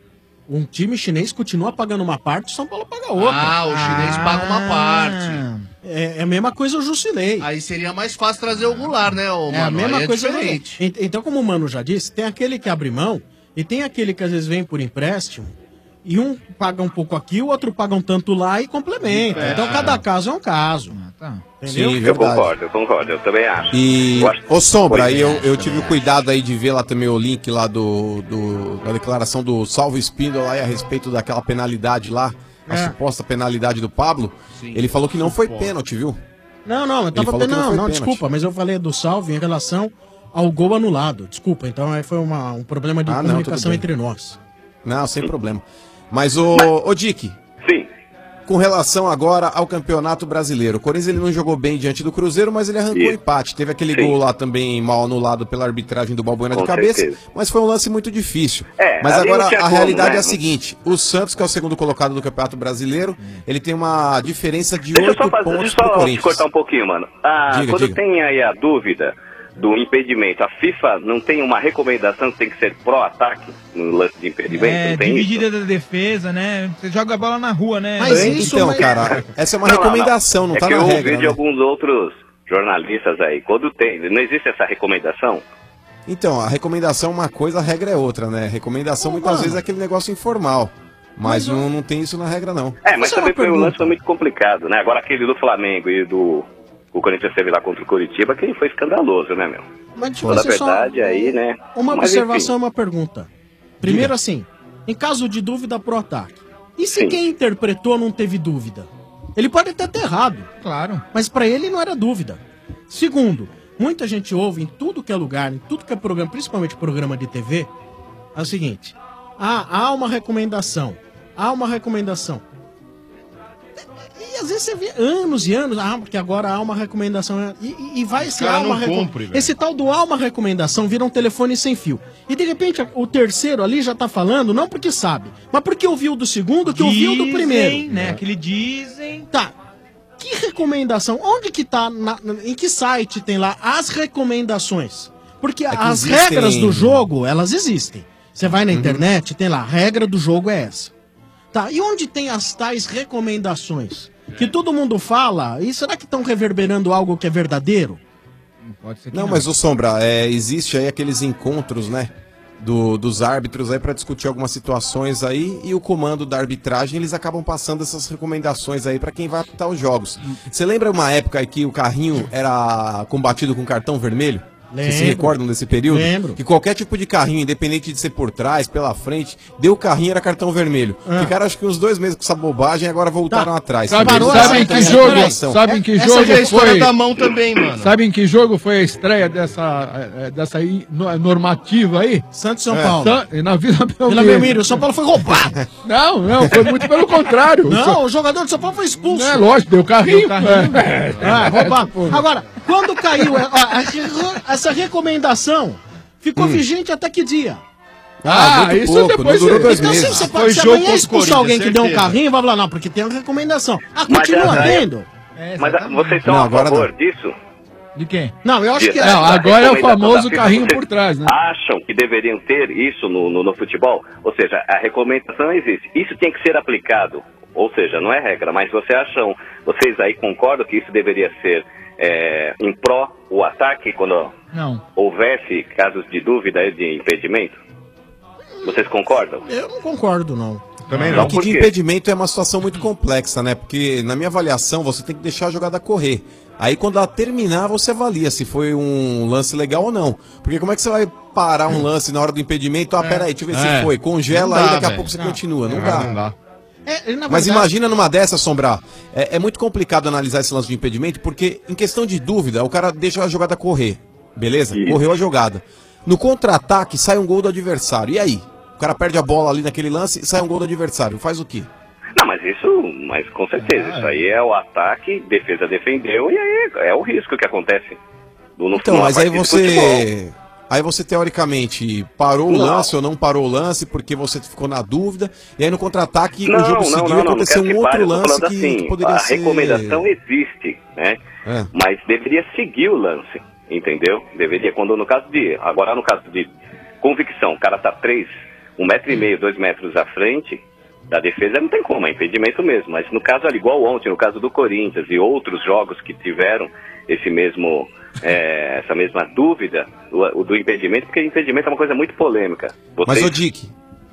Um time chinês continua pagando uma parte, o São Paulo paga outra. Ah, o chinês ah, paga uma parte. É, é a mesma coisa o Jusilei. Aí seria mais fácil trazer o Goulart, né, ô, É a mano? mesma Aí coisa. É diferente. Então, como o Mano já disse, tem aquele que abre mão e tem aquele que às vezes vem por empréstimo e um paga um pouco aqui, o outro paga um tanto lá e complementa. É. Então cada caso é um caso. Ah, tá. Entendeu? Sim, eu concordo, eu concordo, eu também acho. E, eu acho... ô Sombra, aí eu, eu tive o cuidado aí de ver lá também o link lá do, do da declaração do Salvo Espíndola aí a respeito daquela penalidade lá, a É. suposta penalidade do Pablo. Sim. Ele falou que não foi pênalti, viu? Não, não, eu Ele tava falou que não, não não, foi desculpa, mas eu falei do salve em relação ao gol anulado. Desculpa, então aí foi uma, um problema de Ah, não, comunicação tudo bem. entre nós. Não, sem problema. Mas o, o Dick. Sim. Com relação agora ao Campeonato Brasileiro, o Corinthians ele não jogou bem diante do Cruzeiro, mas ele arrancou o empate. Teve aquele Sim. gol lá também mal anulado pela arbitragem do Balbuena Com de cabeça, certeza. mas foi um lance muito difícil. É, mas ali agora não tinha a como, realidade né? é a seguinte, o Santos, que é o segundo colocado do Campeonato Brasileiro, ele tem uma diferença de Deixa eu oito só, fazer, pontos deixa pro eu só te Corinthians. cortar um pouquinho, mano. Ah, Diga, quando diga. tem aí a dúvida do impedimento, a FIFA não tem uma recomendação que tem que ser pró-ataque no lance de impedimento? É, não tem dividida isso? da defesa, né? Você joga a bola na rua, né? Mas isso, então, cara, essa é uma Não, não, recomendação, não, é tá que na eu ouvi regra. de né? alguns outros jornalistas aí, quando tem, não existe essa recomendação? Então, a recomendação é uma coisa, a regra é outra, né? Recomendação muitas mano. vezes é aquele negócio informal, mas, não, não tem isso na regra, não. É, mas Essa é também uma foi um pergunta. lance foi muito complicado, né? Agora aquele do Flamengo e do o Corinthians teve lá contra o Curitiba, que foi escandaloso, né, meu? Mas deixa eu Toda a fazer só verdade aí, né? uma Mas, observação e enfim. uma pergunta. Primeiro assim, em caso de dúvida pro ataque, e se quem interpretou não teve dúvida? Ele pode até ter errado. Claro. Mas pra ele não era dúvida. Segundo, muita gente ouve em tudo que é lugar, em tudo que é programa, principalmente programa de T V, é o seguinte: ah, há uma recomendação, há uma recomendação. E às vezes você vê anos e anos, ah, porque agora há uma recomendação. E, e- e vai Os ser cara há uma não reco- cumpre, velho. Esse tal do há uma recomendação vira um telefone sem fio. E de repente a- o terceiro ali já tá falando, não porque sabe, mas porque ouviu do segundo, que ouviu do primeiro. né? Aquele dizem. Tá. Que recomendação? Onde que tá? na- na- em que site tem lá as recomendações? Porque que as existem- regras do jogo, elas existem. Você vai na internet, tem lá, a regra do jogo é essa. Tá, e onde tem as tais recomendações? Que todo mundo fala, e será que estão reverberando algo que é verdadeiro? Pode ser que Não, mas o Sombra, é, existe aí aqueles encontros, né, do- dos árbitros aí para discutir algumas situações aí e o comando da arbitragem, eles acabam passando essas recomendações aí para quem vai apitar os jogos. Você lembra uma época aí que o carrinho era combatido com cartão vermelho? Vocês se Lembro. recordam desse período? Lembro. Que qualquer tipo de carrinho, independente de ser por trás, pela frente, deu carrinho era cartão vermelho. Ah. Ficaram acho que uns dois meses com essa bobagem e agora voltaram Tá. atrás. Sabe, Parou sabe essa em que recomendação. jogo? Sabe em que Essa jogo já é a história foi? da mão também, mano. Sabe em que jogo foi a estreia dessa, eh, dessa aí, no- normativa aí? Santos e São É. Paulo. San- na Vila Belmiro. Vila Belmiro, o São Paulo foi roubado. Não, não, foi muito pelo contrário. Não, o jogador do São Paulo foi expulso. É lógico, deu carrinho. Deu carrinho. É. Ah, roubado. Agora, quando caiu a- a- a- essa recomendação, ficou vigente até que dia? Ah, muito isso pouco, depois não durou dois Então, se meses. você Foi pode, se jogo amanhã contra o expulsar alguém que Corinthians, deu um certeza. carrinho, vai falar, não, porque tem uma recomendação. Ah, Mas continua a- tendo. É, Mas a- exatamente. vocês estão Não, a agora favor não. disso? De quem? Não, eu acho que... Não, agora é o famoso carrinho por trás, né? Acham que deveriam ter isso no, no, no futebol? Ou seja, a recomendação existe. Isso tem que ser aplicado. Ou seja, não é regra, mas você acham, vocês aí concordam que isso deveria ser é, em pró o ataque quando não. houvesse casos de dúvida de impedimento? Vocês concordam? Eu não concordo, não. Também não. Porque de impedimento é uma situação muito complexa, né? Porque na minha avaliação você tem que deixar a jogada correr. Aí quando ela terminar, você avalia se foi um lance legal ou não. Porque como é que você vai parar um lance na hora do impedimento? Ah, é. peraí, deixa eu ver é. se foi. Congela aí, daqui a pouco você não. continua. Não, não dá. Não dá. É, verdade... Mas imagina numa dessa, Sombrar, é, é muito complicado analisar esse lance de impedimento, porque em questão de dúvida, o cara deixa a jogada correr, beleza? Isso. Correu a jogada. No contra-ataque, sai um gol do adversário. E aí? O cara perde a bola ali naquele lance e sai um gol do adversário. Faz o quê? Não, mas isso, mas com certeza, ah, isso aí é o ataque, defesa defendeu e aí é o risco que acontece. No, no então, mas aí você... Aí você, teoricamente, parou não. o lance ou não parou o lance porque você ficou na dúvida. E aí no contra-ataque o jogo não, seguiu não, e aconteceu não um outro pare, lance que, assim, que poderia a ser... A recomendação existe, né? É. Mas deveria seguir o lance, entendeu? Deveria, quando no caso de... Agora no caso de convicção, o cara tá três, um metro e meio, dois metros à frente da defesa, não tem como, é impedimento mesmo. Mas no caso ali, igual ontem, no caso do Corinthians e outros jogos que tiveram esse mesmo... É, essa mesma dúvida o, o do impedimento, porque impedimento é uma coisa muito polêmica. Vocês... Mas, ô Dick,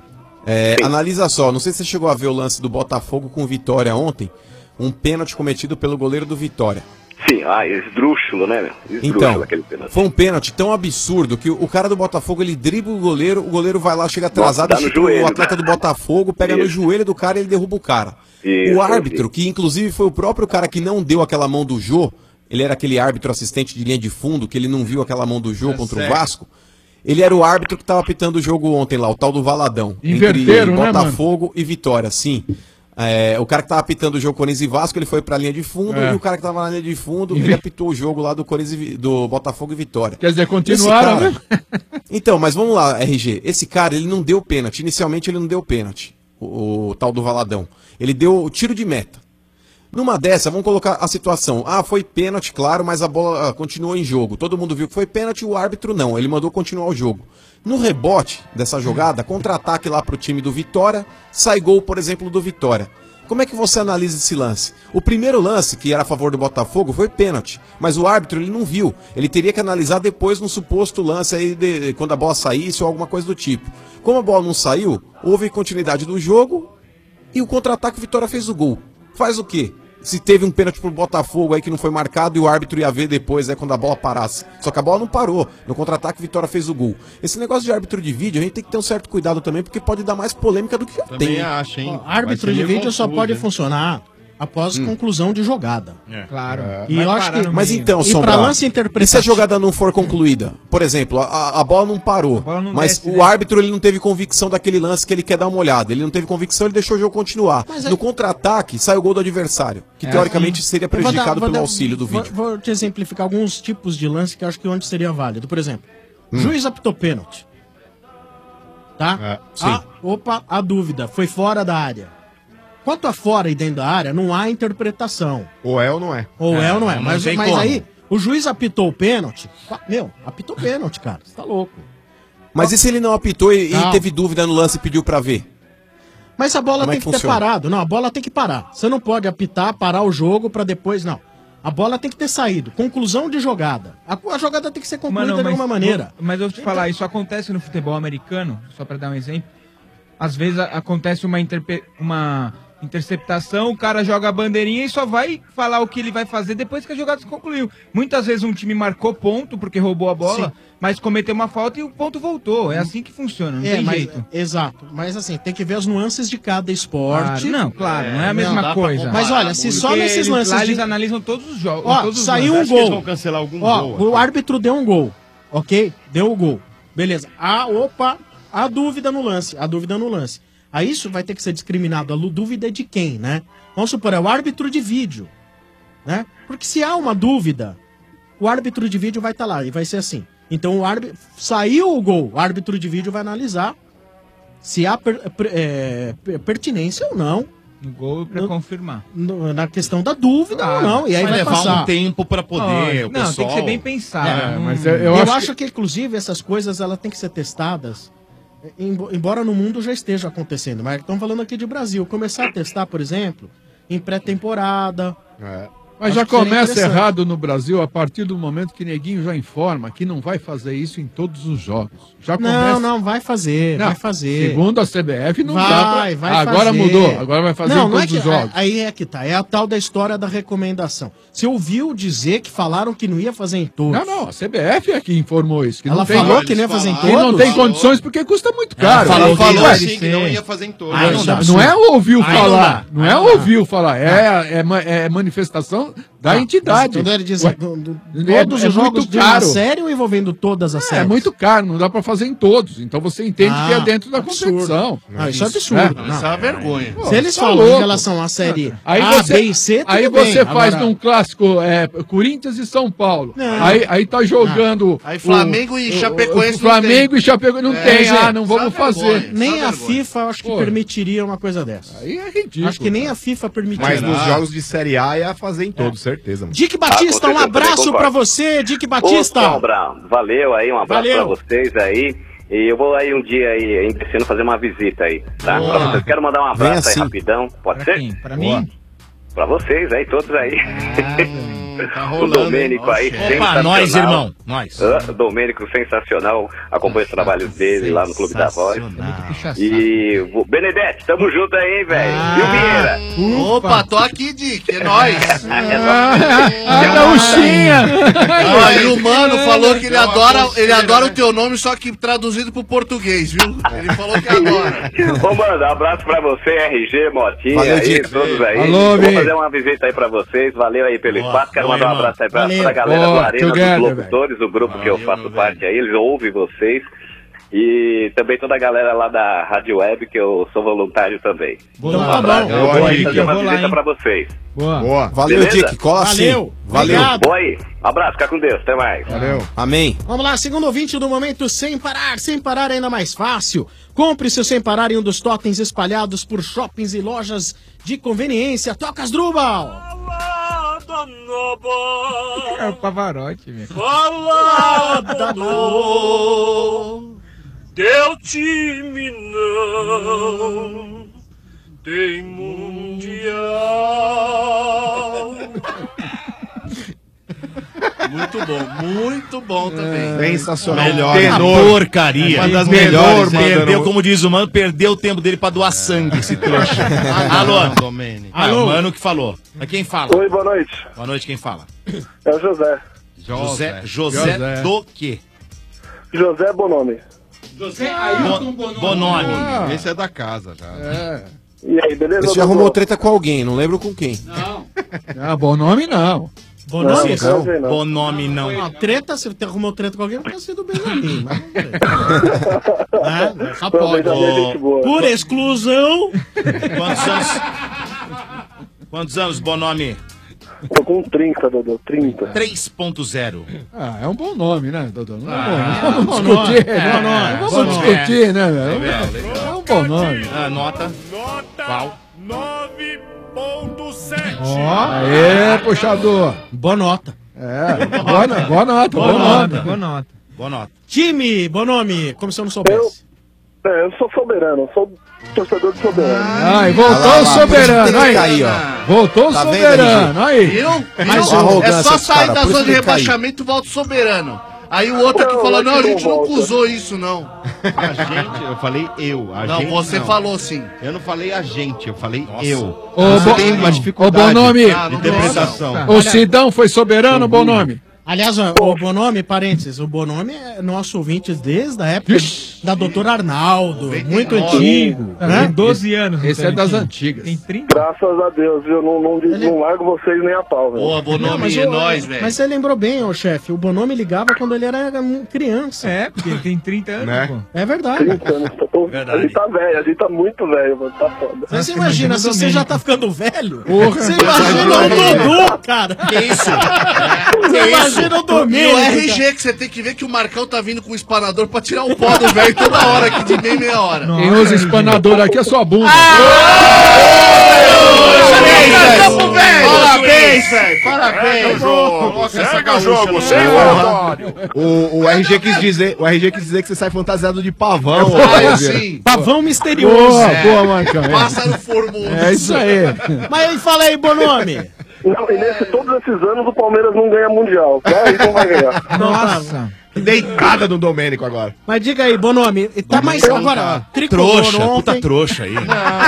é, analisa só, não sei se você chegou a ver o lance do Botafogo com o Vitória ontem, um pênalti cometido pelo goleiro do Vitória. Sim, ah, esdrúxulo, né? Esdrúxulo, então, aquele pênalti. Foi um pênalti tão absurdo que o, o cara do Botafogo, ele dribla o goleiro, o goleiro vai lá, chega atrasado, chuta o atleta do Botafogo pega Isso. no joelho do cara e ele derruba o cara. Isso, o árbitro, que inclusive foi o próprio cara que não deu aquela mão do Jô, ele era aquele árbitro assistente de linha de fundo, que ele não viu aquela mão do Jô é contra certo. o Vasco. Ele era o árbitro que estava apitando o jogo ontem lá, o tal do Valadão. Inverteram, entre né, Botafogo mano? e Vitória, sim. É, o cara que estava apitando o jogo Corinthians e Vasco, ele foi para a linha de fundo, é. e o cara que estava na linha de fundo, ele apitou o jogo lá do Corinthians e, do Botafogo e Vitória. Quer dizer, continuaram, cara, né? Então, mas vamos lá, R G. Esse cara, ele não deu pênalti. Inicialmente ele não deu pênalti, o, o tal do Valadão. Ele deu o tiro de meta. Numa dessa, vamos colocar a situação. Ah, foi pênalti, claro, mas a bola ah, continuou em jogo. Todo mundo viu que foi pênalti, o árbitro não. Ele mandou continuar o jogo. No rebote dessa jogada, contra-ataque lá pro time do Vitória, sai gol, por exemplo, do Vitória. Como é que você analisa esse lance? O primeiro lance, que era a favor do Botafogo, foi pênalti. Mas o árbitro, ele não viu. Ele teria que analisar depois no suposto lance aí, de, quando a bola saísse ou alguma coisa do tipo. Como a bola não saiu, houve continuidade do jogo e o contra-ataque, o Vitória fez o gol. Faz o quê? Se teve um pênalti pro Botafogo aí que não foi marcado e o árbitro ia ver depois, é quando a bola parasse. Só que a bola não parou. No contra-ataque, o Vitória fez o gol. Esse negócio de árbitro de vídeo, a gente tem que ter um certo cuidado também, porque pode dar mais polêmica do que já também tem. acho, hein? Ó, árbitro de vídeo confuso, só pode hein? funcionar após hum. conclusão de jogada. É. Claro. É. E eu acho que... Mas então, Sombra, lance e se a jogada não for concluída? Por exemplo, a, a bola não parou, bola não mas desce, o né? árbitro ele não teve convicção daquele lance que ele quer dar uma olhada. Ele não teve convicção, ele deixou o jogo continuar. Mas no é... contra-ataque, sai o gol do adversário, que é, teoricamente sim. seria prejudicado dar, pelo dar, auxílio do vídeo. Vou, vou te exemplificar alguns tipos de lance que eu acho que onde seria válido. Por exemplo, hum. juiz apitou pênalti. Tá? É, sim. Ah, opa, a dúvida, foi fora da área. Quanto a fora e dentro da área, não há interpretação. Ou é ou não é. Ou é, é ou não é. Não mas mas aí, o juiz apitou o pênalti. Meu, apitou pênalti, cara. Você tá louco. Mas e se ele não apitou e, e teve dúvida no lance e pediu pra ver? Mas a bola Como tem é que, que ter funciona? parado. Não, a bola tem que parar. Você não pode apitar, parar o jogo pra depois, não. A bola tem que ter saído. Conclusão de jogada. A, a jogada tem que ser concluída Mano, de mas, alguma maneira. Mas eu vou te então... falar, isso acontece no futebol americano, só pra dar um exemplo. Às vezes a, acontece uma, interpe... uma interceptação, o cara joga a bandeirinha e só vai falar o que ele vai fazer depois que a jogada se concluiu. Muitas vezes um time marcou ponto porque roubou a bola, sim, mas cometeu uma falta e o ponto voltou. É assim que funciona, não é, tem mas, jeito. Exato. Mas assim, tem que ver as nuances de cada esporte. Claro, não, claro, não é a mesma não, coisa. Mas olha, se só nesses eles, lances... Lá de... eles analisam todos os jogos. Ó, todos os saiu lances. um gol. Eles vão cancelar algum Ó, gol. O aqui. árbitro deu um gol, ok? Deu o gol. Beleza. Ah, opa, a dúvida no lance. A dúvida no lance. Aí isso vai ter que ser discriminado. A dúvida é de quem, né? Vamos supor, é o árbitro de vídeo, né? Porque se há uma dúvida, o árbitro de vídeo vai estar lá e vai ser assim. Então o árbitro saiu o gol, o árbitro de vídeo vai analisar se há per, per, é, pertinência ou não No gol pra confirmar. No- na questão da dúvida, Ah, não. E aí vai vai, levar passar. um tempo pra poder, Não, o pessoal- tem que ser bem pensado. pensado. É, mas eu, eu acho, acho que... inclusive, essas coisas elas têm que ser testadas. embo- Embora no mundo já esteja acontecendo. Mas estamos falando aqui de Brasil. Começar a testar, por exemplo, em pré-temporada. Mas Acho já que seria começa interessante. errado no Brasil a partir do momento que Neguinho já informa que não vai fazer isso em todos os jogos. Já Não, começa... não, vai fazer, Não, vai fazer. Segundo a C B F, não vai, dá pra... vai Agora fazer. mudou, agora vai fazer não, em não é todos que, os jogos. Aí é que tá, é a tal da história da recomendação. Você ouviu dizer que falaram que não ia fazer em todos. Não, não, a C B F é que informou isso. Que Ela não tem... falou que não ia fazer em Que não todos? tem condições porque custa muito caro. Ela falou, falou Ué, assim que não ia fazer em todos. Não, Aí não não, dá. é ouviu Aí não falar, dá. não, Aí é não dá. ouviu falar, é, é, ma- é manifestação da entidade. Quando ele diz Ué, do- do- é- todos é os jogos muito de uma caro. série ou envolvendo todas as É, séries? muito caro, não dá pra fazer em todos. Então você entende Ah, que é dentro da absurdo. competição. Ah, isso é absurdo. Não. Isso é uma vergonha. Pô, Se eles tá falam louco. em relação à série Aí A, você, B e C, tudo aí bem. você faz Agora- num clássico é, Corinthians e São Paulo. Não. Aí, aí tá jogando. Aí Flamengo e o- Chapecoense o Flamengo não tem. e Chapecoense não É, tem. gente, Ah, não vamos só fazer. vergonha. Nem Só a vergonha. FIFA eu acho que Pô. permitiria uma coisa dessa. Aí é ridículo. Acho que nem a FIFA permitiria. Mas nos jogos de Série A ia fazer em todos, certeza. mano. Dick Batista, Ah, um com certeza, abraço também pra concordo. você, Dick Ô, Batista. Tom Brown, valeu aí, um abraço Valeu. pra vocês aí. E eu vou aí um dia aí, ainda esse ano, fazer uma visita aí, tá? Boa. Pra vocês. Quero mandar um Vem abraço aí assim. rapidão, pode ser? Pra Boa. mim? Pra vocês aí, todos aí. Tá o rolando, Domênico hein? aí, Opa, sensacional. nós, irmão, nós. Ah, o Domênico, sensacional. Acompanho os trabalhos dele lá no Clube da Voz. E o Benedete, tamo junto aí, hein, velho. Ah. E o Vieira? Opa, tô aqui, Dick, é nóis. Ah, gaúchinha! Ó, e o Mano falou que ele adora, ele adora o teu nome, só que traduzido pro português, viu? Ele falou que adora. Ô, mano, um abraço pra você, R G, Motinha, Valeu, aí, Dick. todos aí. Alô, Vou Vini. fazer uma visita aí pra vocês. Valeu aí pelo espaço. Quero boa, mandar um irmão. abraço aí pra, Valeu. pra galera Boa, do Arena together, dos Locutores, o grupo que eu faço parte aí. Eles ouvem vocês. E também toda a galera lá da Rádio Web, que eu sou voluntário também. Boa. Um Então tá abraço. bom. Eu vou Boa, aí Dick, fazer eu uma vou lá, visita hein? pra vocês. Boa. Boa. Valeu, Beleza? Dick. Cola sim. Valeu. Valeu. Obrigado. Boa aí. Abraço, fica com Deus. Até mais. Valeu. Amém. Vamos lá, segundo ouvinte do momento, sem parar. Sem parar é ainda mais fácil. Compre seu sem parar em um dos totens espalhados por shoppings e lojas de conveniência. Toca as Drubal! É o Pavarotti, meu. Falada no teu time não tem mundial. Muito bom, muito bom também. Sensacional. Melhor. Tenor. Uma porcaria. Uma das Tenor, melhores, Perdeu, mandando- como diz o mano, perdeu o tempo dele pra doar sangue, esse trouxa. Alô, Domênico. Ah, Alô? o mano que falou. Mas quem fala? Oi, boa noite. Boa noite, quem fala? É o José. José. José, José. do quê? José Bonome. José Ailton Bonome. Bonome. Esse é da casa já. É. E aí, beleza? Esse já arrumou treta com alguém, não lembro com quem. Ah, bom nome não. Bom Não, nome? não. Não. Bom nome não. Ah, treta, se você arrumou treta com alguém, pode ter sido bem Benjamin. Mas não sei. É, só pode. Benjamin é gente boa. Por exclusão. Quantos anos? Quantos anos, Bonome? Tô com trinta, Dodô, trinta. três ponto zero. Ah, é um bom nome, né, Dodô? Não é Ah, bom, é não vamos bom discutir. nome. né? Bom nome. Vamos Bom nome. discutir, né, velho? Legal, legal. É um bom nome. Ah, nota. Qual? nove ponto sete. Ó, aê, puxador. Boa nota. É, boa, no- boa nota, Boa boa nota, nota. Boa nota. Boa nota. Time, bom nome, como se eu não soubesse. É, eu sou soberano, sou torcedor de soberano. Ai, voltou Olha lá, o soberano. por isso que tem que Aí, cair, ó. voltou o Tá vendo, soberano. Aí. Viu? Mas Viu? a arrogância É só dos sair cara, da por isso zona de que ele caiu. rebaixamento e volta o soberano. Aí o outro aqui Não, falou, aqui não, a não gente nunca volta. usou isso, não. A gente, eu falei eu. A Não, gente você não. falou sim. Eu não falei a gente, eu falei Nossa. eu. Ô, Você bo- tem uma Ô, dificuldade Bonome. de interpretação. O Sidão foi soberano, bom nome. Aliás, ó, o Bonome, parênteses, o Bonome é nosso ouvinte desde a época da doutora Arnaldo, muito antigo. Tá, Né? Tem doze anos. Esse então, é das tinha. antigas. Tem trinta. Graças a Deus, viu? Não, não, não largo vocês nem a pau, velho. Boa, Não, Bonome, mas, é o- nóis, velho. mas você lembrou bem, ô chefe, o Bonome ligava quando ele era um, criança. É, porque ele tem trinta anos, Né? pô. É verdade. trinta anos. Tô- Verdade. A gente tá velho, a gente tá muito velho, mano. Tá foda. Mas você imagina, se você já tá ficando velho, Porra. você imagina o Dudu, cara. Que isso? Você imagina o E o Domênico. R G, que você tem que ver que o Marcão tá vindo com o espanador pra tirar o pó do velho toda hora, aqui de meia meia hora. Quem usa espanador aqui é sua bunda. Ah! Parabéns, velho! Parabéns! Segue o jogo, segue o relatório. O, o R G quis dizer, o R G quis dizer que você sai fantasiado de pavão. Ah, sim. Pavão misterioso. Boa, É. boa, Marcão. Pássaro formoso. É isso aí. Mas aí, fala aí, Bonome. Não, e nesse, todos esses anos o Palmeiras não ganha mundial, tá? Aí não vai ganhar. Nossa. Deitada no Domênico agora. Mas diga aí, Bonome, tá mais agora. Tricolor Trouxa, ontem. puta trouxa aí.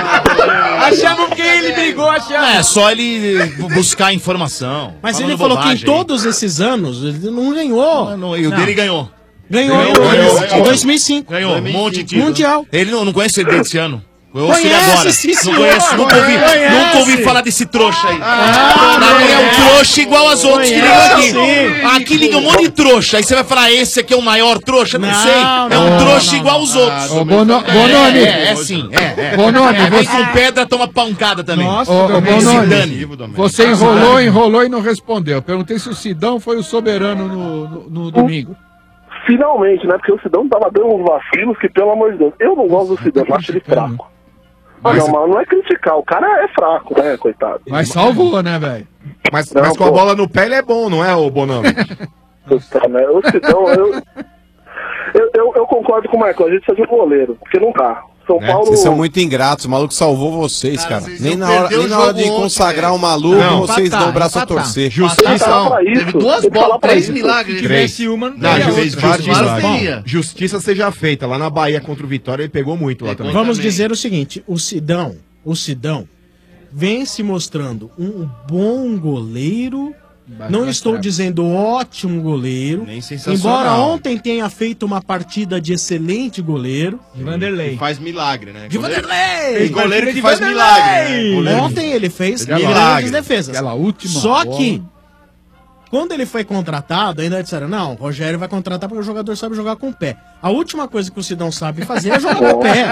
Achamos que ele brigou, achamos. É, só ele buscar informação. Mas falando ele falou que em bobagem aí. todos esses anos ele não ganhou. Não, e o dele ganhou. Ganhou, Ganhou, ganhou, ganhou, Em ganhou. dois mil e cinco. Ganhou, um monte de título. Mundial. Ele não, não conhece ele desse ano. Eu ouço ele Conhece, agora. sim, não senhor. conheço, nunca ouvi, Conhece. nunca ouvi falar desse trouxa aí. Ah, Não, ele é um trouxa igual as outras que ligam aqui. Conhece. Aqui liga um monte de trouxa. Aí você vai falar, esse aqui é o maior trouxa? Não, Não, sei. É não, um não, trouxa não, igual não. os outros. Ô, Bono- Bononi. É, é, é sim. É, é. Bononi, é, vem você- com pedra, toma pancada também. Ô, ô, Zidane. Bononi, você enrolou, enrolou e não respondeu. Perguntei se o Sidão foi o soberano no, no- no domingo. Finalmente, né? Porque o Sidão tava dando uns vacilos que, pelo amor de Deus, eu não gosto do Sidão, eu acho ele fraco. Ah, Mas- não, mas não é criticar, o cara é fraco, né, coitado. Mas salvou, né, velho? Mas, Não, mas com a pô. bola no pé ele é bom, não é, ô Bonami? Puta, né? O Sidão, eu, eu, eu, eu concordo com o Marcão, a gente precisa de um goleiro, porque não tá. São Né? Paulo... Vocês são muito ingratos, o maluco salvou vocês, cara. vocês Nem iam na hora, perder nem o na hora jogo de ontem, consagrar velho. o maluco, Não, vocês empatar, dão o braço a empatar. torcer. Justiça. Teve duas bolas, três milagres. Se tivesse uma, não Não, teria ju- outra. vários Vários milagres. teria. Justiça seja feita. Lá na Bahia contra o Vitória ele pegou muito lá também. Vamos dizer o seguinte, o Sidão, o Sidão vem se mostrando um bom goleiro. Não vai estou trava. dizendo ótimo goleiro. Nem sensacional. Embora ontem tenha feito uma partida de excelente goleiro. De Vanderlei. Faz milagre, né? De Goleiro- Vanderlei! Tem goleiro que De faz Vanderlei! milagre, né? Goleiro- Ontem ele fez Aquela grandes milagre. defesas. Aquela última Só bola. que, quando ele foi contratado, ainda disseram, não, o Rogério vai contratar porque o jogador sabe jogar com o pé. A última coisa que o Sidão sabe fazer é jogar com o pé.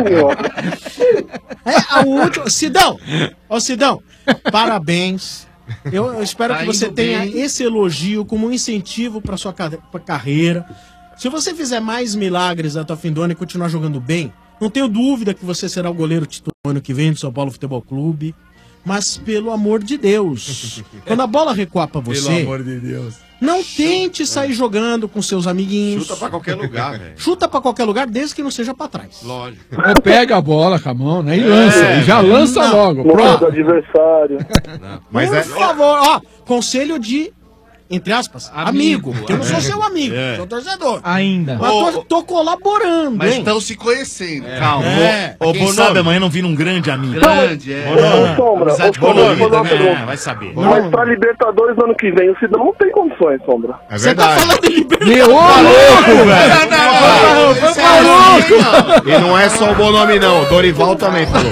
É, a última... Sidão! Ô, Sidão, parabéns. Eu, eu espero Tá que você indo tenha bem. esse elogio como um incentivo para sua ca- pra carreira. Se você fizer mais milagres até o fim do ano e continuar jogando bem, não tenho dúvida que você será o goleiro titular ano que vem do São Paulo Futebol Clube. Mas pelo amor de Deus, quando a bola recuar pra você, Pelo amor de Deus. não tente sair jogando com seus amiguinhos. Chuta pra qualquer lugar, velho. Chuta pra qualquer lugar, desde que não seja pra trás. Lógico. Ou pega a bola com a mão, né? E lança. É. E já lança Não. logo. Não, Pronto. do adversário. Mas Por é- favor, ó, conselho de, entre aspas, amigo. Amigo, Porque eu não sou é. seu amigo, É. sou torcedor. Ainda. Mas tô, tô colaborando, Mas hein? estão se conhecendo. Calma. É. Ô, Quem Bonomi. sabe amanhã não vira um grande amigo. Grande, é. Ô, Sombra, ô, Amizade Sombra, colorida, vou fazer uma né? pergunta. Vai saber. Mas pra Libertadores no ano que vem, o Sidão não tem condições, Sombra. É Você tá verdade. falando de liberdade. Meu louco, velho. Não, Foi esse é maluco. assim, E não é só o Bonami, não. O Dorival também falou.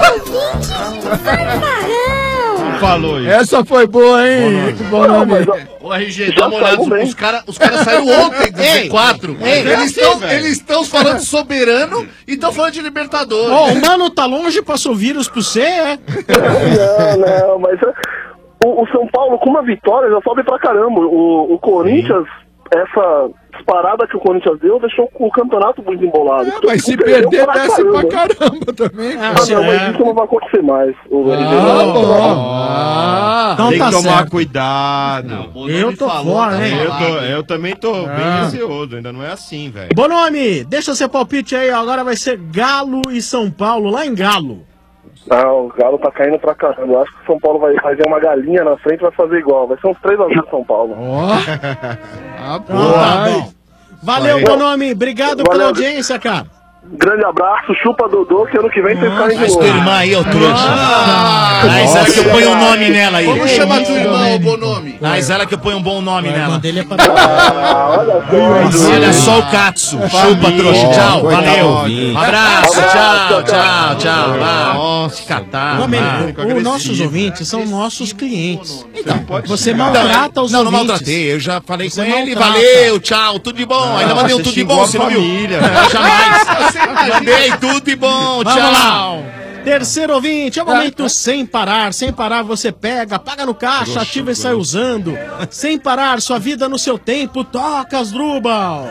Falou isso. Essa foi boa, hein? Bom Não, nome. mas, ó, Ô, R G, Já dá uma olhada. saiu bem. Os caras os cara saíram ontem do Ei, Z quatro. ei, eles assim, estão velho. eles estão falando de soberano e estão falando de Libertadores. Ó, o mano tá longe, passou vírus pro você, é? não, não, mas é, o, o São Paulo, com uma vitória, já sobe pra caramba. O, o Corinthians, essa disparada que o Corinthians deu, deixou o campeonato muito embolado. É, mas se perder, desce pra caramba também. Ah, não, mas isso não vai acontecer mais. O R G. Ah, bom. Ah, Então Tem tá que tomar certo. cuidado. Eu tô fora, hein? Eu, tô, eu também tô Ah. bem receoso, ainda não é assim, velho. Bom nome, deixa seu palpite aí, agora vai ser Galo e São Paulo, lá em Galo. Não, o Galo tá caindo pra caramba. Eu acho que o São Paulo vai fazer uma galinha na frente e vai fazer igual. Vai ser uns três a zero São Paulo. Ó. Então tá bom. Valeu, Vai. bom nome, obrigado Valeu. pela audiência, cara. Grande abraço, chupa Dodô, que ano que vem vocês caem de Mas novo. tua irmã aí, ô trouxa. Ah, será que eu ponho um nome nela aí? Vamos chamar tua irmã, o bom nome. Ah, será que eu ponho um bom nome A irmã nela? dele é pra... Ah, olha só. Olha só o Katsu. Chupa, trouxa. Tchau, valeu. Um abraço, tchau, tchau, tchau. Vá. Nossa, catar. Domênico, vá. os nossos ouvintes são nossos clientes. Então, você Não, maltrata os não, não ouvintes. maltratei. Eu já falei Você com ele. maltrata. Valeu, tchau, tudo de bom. Ainda mandei um você tudo de xingou bom, a você não viu? família. Jamais. Mandei tudo de bom, Vamos tchau. lá. Terceiro ouvinte, é o momento sem parar. Sem parar, você pega, paga no caixa, ativa e sai usando. Sem parar, sua vida no seu tempo. Toca as Drubal.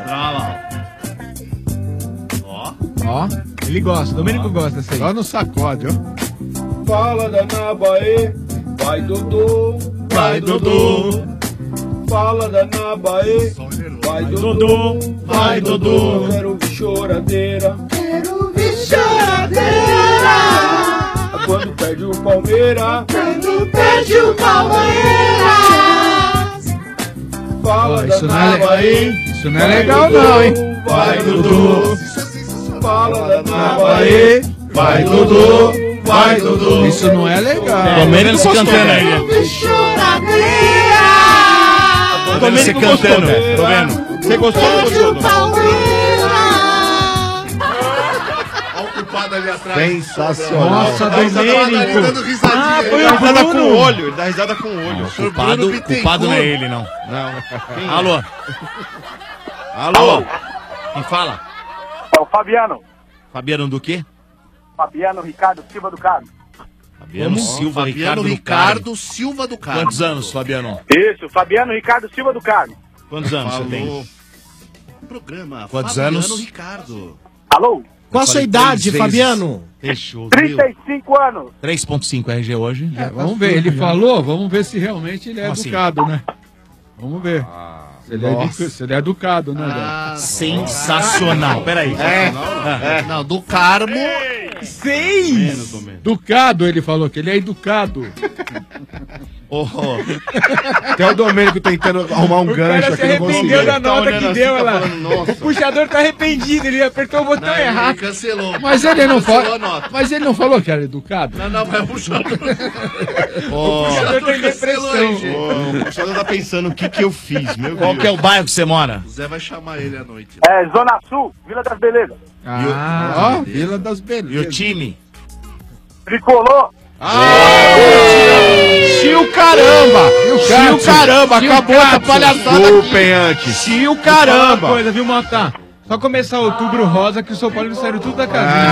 Ó, ele gosta, o Domênico gosta dessa aí. Só no sacode, ó. Fala da Nabaê. Vai, Dodô, vai, Dodô. Fala da Nabaê. Vai, Dodô, vai, Dodô. Quero ouvir choradeira. Quero ouvir choradeira. Quando perde o Palmeiras. Quando perde o Palmeiras. Fala Isso da não é le- Nabaê. Isso não é legal não, hein? Vai, Dodô. Fala da Nabaê. Vai, Dodô. Vai, Dodô. Isso não é legal. Tô vendo eles cantando aí. Tô vendo você cantando. Tô vendo. Você gostou ou não gostou? Olha o culpado ali atrás. Sensacional. Nossa, Domênico. Dando risadinha. Ah, foi o risada com o olho. Ele dá risada com o olho. O culpado, o culpado não é ele, não. Não. Alô? Alô? Quem fala? É o Fabiano. Fabiano do quê? Fabiano Ricardo Silva do Carmo. Fabiano Como? Silva, Fabiano Ricardo, do Ricardo Carmo. Silva do Carmo. Quantos anos, Fabiano? Isso, Fabiano Ricardo Silva do Carmo. Quantos anos Falou. você tem? Programa Quantos Fabiano anos? Ricardo. Alô? Qual a sua idade, Fabiano? Fechou. trinta e cinco anos. três ponto cinco R G hoje. É, vamos ver, ele falou, vamos ver se realmente ele é Como assim? educado, né? Vamos ver. se, ele é edu- nossa. se ele é educado, né, velho? Ah, Sensacional. Peraí. É, é. Não, do Carmo. Seis! Educado, ele falou que ele é educado. Oh, Até o Domênico tentando arrumar um O cara gancho se aqui, não arrependeu conseguiu. da nota que deu, tá ela. falando, nossa. O puxador tá arrependido, ele apertou o botão Não, ele errado. cancelou. Mas ele não Cancelou a falou. nota. Mas ele não falou que era educado? Não, não, vai puxar. oh. O puxador tem depressão. O puxador tá pensando o que que eu fiz, meu Qual Deus. que é o bairro que você mora? O Zé vai chamar ele à noite. É, Zona Sul, Vila das Belezas. Ah, ó, Vila das E o Belezas. time? Tricolor. Tio caramba! Tio caramba! Tio Acabou essa Katsu. palhaçada Chupem antes. Tio Uma caramba! coisa, viu, Mota? Só começar outubro rosa que o São Paulo saiu tudo da casinha.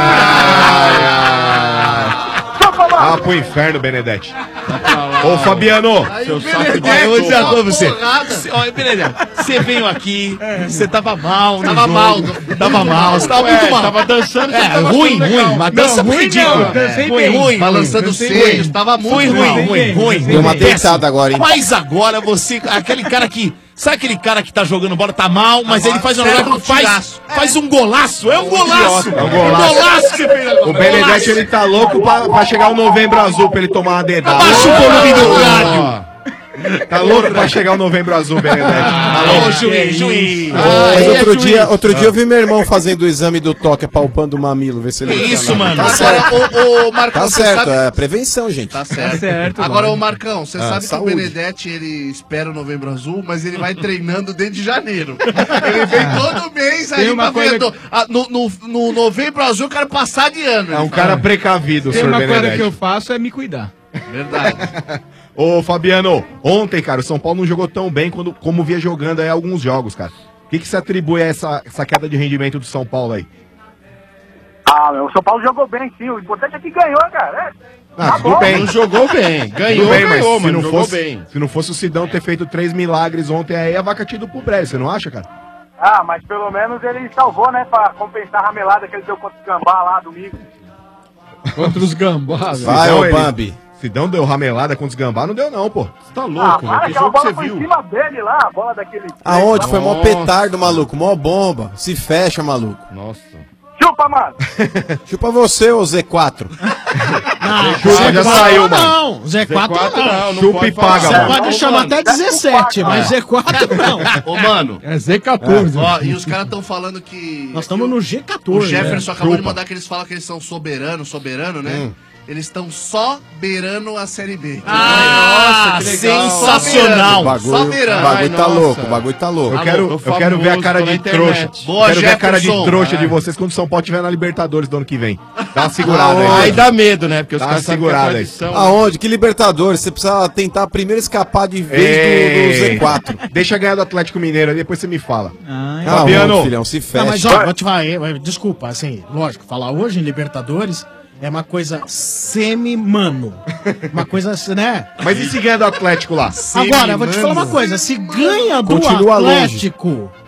Ah, pro inferno, Benedetti. Ô, Fabiano. Seu saco de eu vou dizer pra você. Cê- Olha, Benedete, você veio aqui, você tava mal, no Tava jogo. mal. Tava mal, você tava É, muito mal. tava dançando, É, você tava ruim, achando legal. ruim, mas dança Não, ruim ridícula. não, dancei Ruim, bem. ruim, Balançando ruim. os seios, tava muito Foi ruim, mal. ruim, ruim. Deu uma Péssimo. deitada agora, hein? Mas agora você, aquele cara que, sabe aquele cara que tá jogando bola, tá mal, mas Tá ele mal, faz um serve negócio, um faz, tiraço. faz um golaço, é um golaço. É um golaço. golaço que você fez agora. O Benedetti, ele tá louco pra, pra chegar o Novembro Azul pra ele tomar uma dedada. Abaixa o volume do rádio. Tá louco pra chegar o Novembro Azul, Benedetti. Tá louco. Ô, juiz, juiz. Mas Ah, outro é, dia, juiz. outro dia eu vi meu irmão fazendo o exame do toque, palpando o mamilo, ver se ele Que não tinha isso, nada. mano? Tá certo, Agora, ô, ô, Marcão, tá você certo, sabe... é prevenção, gente. Tá certo. certo, Agora, mano. ô Marcão, você Ah, sabe saúde. que o Benedetti, ele espera o Novembro Azul, mas ele vai treinando desde janeiro. Ele vem todo mês Tem aí uma pra coisa ver. Ah, No, no, no Novembro Azul, eu quero passar de ano. É um ele cara precavido, Tem senhor uma coisa que Benedetti. eu faço é me cuidar. fala. Verdade. Ô, Fabiano, ontem, cara, o São Paulo não jogou tão bem quando, como via jogando aí alguns jogos, cara. O que, que se atribui a essa, essa queda de rendimento do São Paulo aí? Ah, meu, o São Paulo jogou bem, sim. O importante é que ganhou, cara. É. Ah, Tá tudo bom. bem. Não jogou bem. Ganhou, Tudo bem, mas ganhou, se mano. não Jogou fosse, bem. Se não fosse o Sidão ter feito três milagres ontem aí, a vaca tinha ido pro breve, você não acha, cara? Ah, mas pelo menos ele salvou, né? Pra compensar a ramelada que ele deu contra o Gambá lá domingo. Contra os gambás. Vai, Sidão, ô ele- Bambi. Sidão deu ramelada contra os gambá, não deu não, pô. Você tá Ah, louco, velho. para, Que aquela jogo que bola você foi em viu? cima dele lá, a bola daquele... Aonde? Foi mó Nossa. petardo, maluco. Mó bomba. Se fecha, maluco. Nossa. Chupa, mano! Chupa você, ô Z quatro. Chupa, já saiu, mano. Não, Z quatro quatro não. não, não Chupa pode e paga, falar. Você mano. pode Ô, chamar mano, até dezessete, mas Z quatro não. Ô, mano, É Z quatorze. ó, e os caras estão falando que... Nós estamos no G O quatorze. Jefferson né? acabou de Chupa. mandar que eles falam que eles são soberano, soberano, né? Hum. Eles estão só beirando a Série B. Ah, Nossa, que legal. sensacional. O bagulho, Só beirando. o bagulho Ai, tá nossa. louco, o bagulho tá louco. Eu quero, Alô, tô eu quero ver a cara famoso, de tô na trouxa. internet. Boa, quero ver a cara de Jefferson. trouxa de É. vocês quando o São Paulo estiver na Libertadores do ano que vem. Dá uma segurada aí. Aí dá medo, né? Porque os Dá uma caras sabem que é segurada aí. tradição. Aonde? Que Libertadores? Você precisa tentar primeiro escapar de vez do, do Z quatro. Deixa ganhar do Atlético Mineiro, aí depois você me fala. Ah, Calma, Fabiano. filhão, se fecha. Não, mas ó, vou te falar, eh, desculpa, assim, lógico, falar hoje em Libertadores é uma coisa semi-mano. Uma coisa, né? Mas e se ganhar do Atlético lá? Agora, eu vou te falar uma coisa, se ganha do Continua longe. Atlético,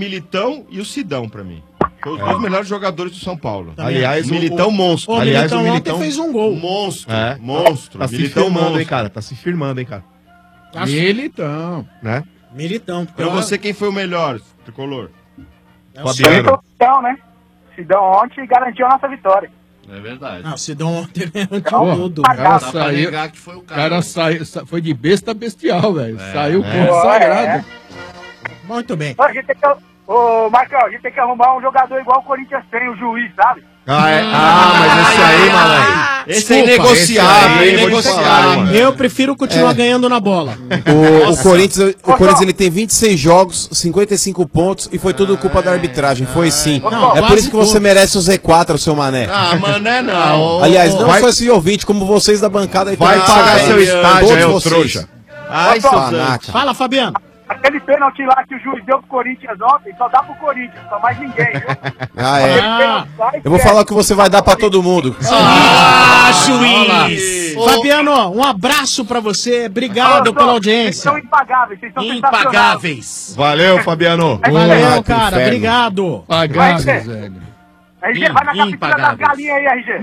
Militão e o Sidão pra mim. Foi os É. dois melhores jogadores do São Paulo. Aliás, o Militão o- monstro. o Aliás, Militão o Militão ontem fez um gol. Monstro. É. Monstro. Tá se Militão firmando, monstro. hein, cara? Tá se firmando, hein, cara? Acho- Militão. Né? Militão. Pra você, quem foi o melhor? Tricolor. Fabiano. Então, né? Sidão ontem garantiu a nossa vitória. É verdade. Não, Sidão ontem garantiu Pô, tudo. o cara Dá pra saiu, negar que foi o o cara. cara saiu, sa- foi de besta bestial, velho. É, Saiu é. consagrado. Muito bem. Ô, a gente tem que, ô, Marcão, a gente tem que arrumar um jogador igual o Corinthians tem, o juiz, sabe? Ah, é? Ah, mas esse aí, malandro. Esse é inegociável, esse aí, é inegociável. mano. Eu prefiro continuar É. ganhando na bola. O, o Corinthians, o Corinthians ele tem vinte e seis jogos, cinquenta e cinco pontos e foi tudo culpa da arbitragem. Foi sim. Não, é por quase isso que você todos. merece o Z quatro, seu mané. Ah, mané não. Aliás, não Vai- só esse ouvinte, como vocês da bancada aí Vai também. pagar Ah, seu é, estádio todos aí, ô vocês. trouxa. Ai, Ô, Tom, Suzano. Fala, Fabiano. Aquele pênalti lá que o juiz deu pro Corinthians ontem, só dá pro Corinthians, só mais ninguém, viu? Ah, é. Ah, Eu vou falar o que você vai dar pra todo mundo. ah, juiz! Fabiano, um abraço pra você. Obrigado pela Vocês audiência. são impagáveis, vocês são sensacionais. Impagáveis. Valeu, Fabiano. Valeu, que cara. inferno. Obrigado. Pagados, Vai ser. velho. R G, vai na captura das Impagáveis. galinhas aí, R G.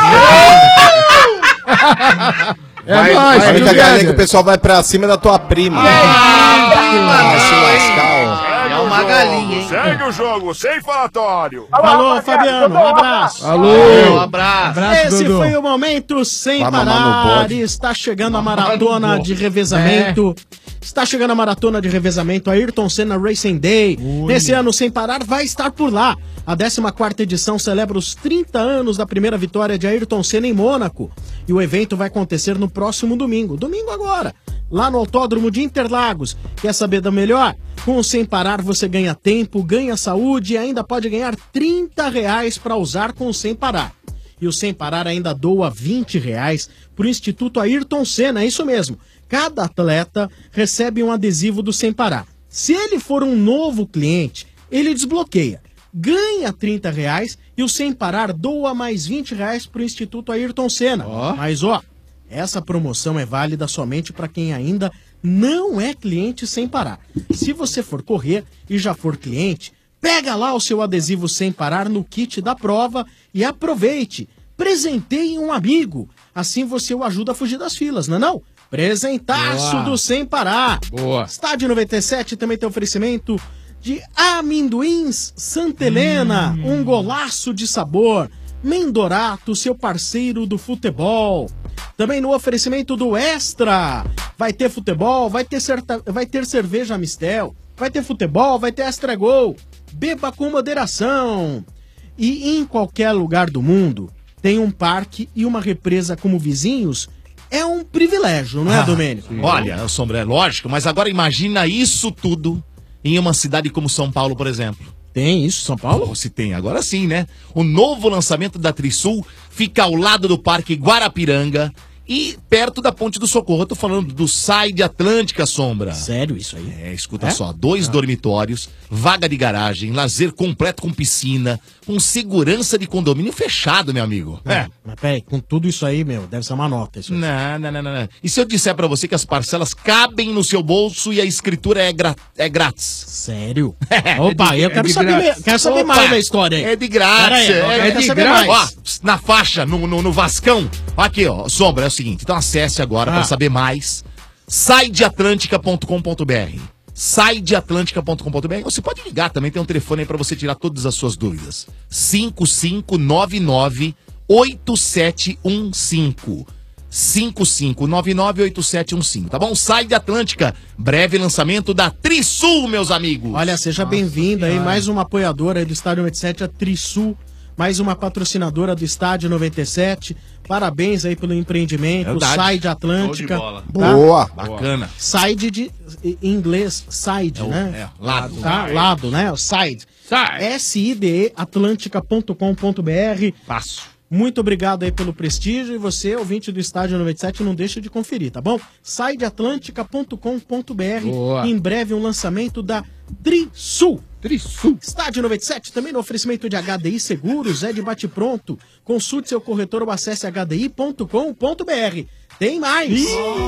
É Vai, nóis, vai Tio ficar galinha que Guedes. o pessoal vai pra cima da tua prima. Ah, se lascar, É uma galinha, hein? Segue o jogo, sem falatório. Falou, Fabiano. Um abraço. Alô. Um abraço. Abraço, Esse Dudu. foi o momento sem Vai mamar no parar. bode. Está chegando a maratona de revezamento. Está chegando a maratona de revezamento. Ayrton Senna Racing Day. Nesse ano sem parar vai estar por lá. A décima quarta edição celebra os trinta anos da primeira vitória de Ayrton Senna em Mônaco. E o evento vai acontecer no próximo domingo. Domingo agora. Lá no Autódromo de Interlagos. Quer saber da melhor? Com o Sem Parar você ganha tempo, ganha saúde e ainda pode ganhar trinta reais para usar com o Sem Parar. E o Sem Parar ainda doa vinte reais para o Instituto Ayrton Senna, é isso mesmo. Cada atleta recebe um adesivo do Sem Parar. Se ele for um novo cliente, ele desbloqueia. Ganha trinta reais e o Sem Parar doa mais vinte reais para o Instituto Ayrton Senna. Mas ó, essa promoção é válida somente para quem ainda não é cliente Sem Parar. Se você for correr e já for cliente, pega lá o seu adesivo Sem Parar no kit da prova e aproveite. Presenteie um amigo. Assim você o ajuda a fugir das filas, não é não? Presentaço Boa. do Sem Parar. Boa. Estádio noventa e sete também tem oferecimento de amendoins Santa Helena, um golaço de sabor. Mendorato, seu parceiro do futebol. Também no oferecimento do Extra. Vai ter futebol, vai ter, certa, vai ter cerveja Mistel, vai ter futebol, vai ter Extra Gol. Beba com moderação. E em qualquer lugar do mundo, tem um parque e uma represa como vizinhos. É um privilégio, não é, Ah, Domênico? Olha, Sombra, é lógico, mas agora imagina isso tudo em uma cidade como São Paulo, por exemplo. Tem isso, São Paulo? Oh, se tem, agora sim, né? O novo lançamento da Trisul fica ao lado do Parque Guarapiranga e perto da Ponte do Socorro. Eu tô falando do Side Atlântica, Sombra. Sério isso aí? É, escuta É? só, dois Ah. dormitórios, vaga de garagem, lazer completo com piscina, com segurança de condomínio fechado, meu amigo. É. Mas peraí, com tudo isso aí, meu, deve ser uma nota isso aí. Não, não, não, não, não. E se eu disser pra você que as parcelas cabem no seu bolso e a escritura é, gra é grátis? Sério? É, Opa, de- eu é quero de saber, grátis. me- quero saber Opa, mais da história aí. É de grátis. Pera aí, eu quero saber mais. Ó, na faixa, no, no, no Vascão. Aqui, ó, Sombra, é o seguinte. Então acesse agora Ah. pra saber mais. side atlântica ponto com ponto br. side atlântica ponto com ponto br. Você pode ligar também, tem um telefone aí pra você tirar todas as suas dúvidas. cinco cinco nove nove oito sete um cinco. cinco cinco nove nove oito sete um cinco, tá bom? Side Atlântica, breve lançamento da Trisul, meus amigos. Olha, seja bem-vinda aí, mais uma apoiadora aí do Estádio noventa e sete, a Trisul, mais uma patrocinadora do Estádio noventa e sete. Parabéns aí pelo empreendimento, Verdade. Side Atlântica. Show de bola. tá? Boa. Bacana. Side de em inglês, side, É o- né? é, lado. Tá? Lado, né? O side. S I D E atlântica ponto com ponto br. Fácil. Muito obrigado aí pelo prestígio e você, ouvinte do Estádio noventa e sete, não deixa de conferir, tá bom? side atlântica ponto com ponto br. Boa. Em breve um lançamento da Trisul. Trisul. Estádio noventa e sete também no oferecimento de H D I Seguros, é de bate-pronto. Consulte seu corretor ou acesse h d i ponto com ponto br. Tem mais!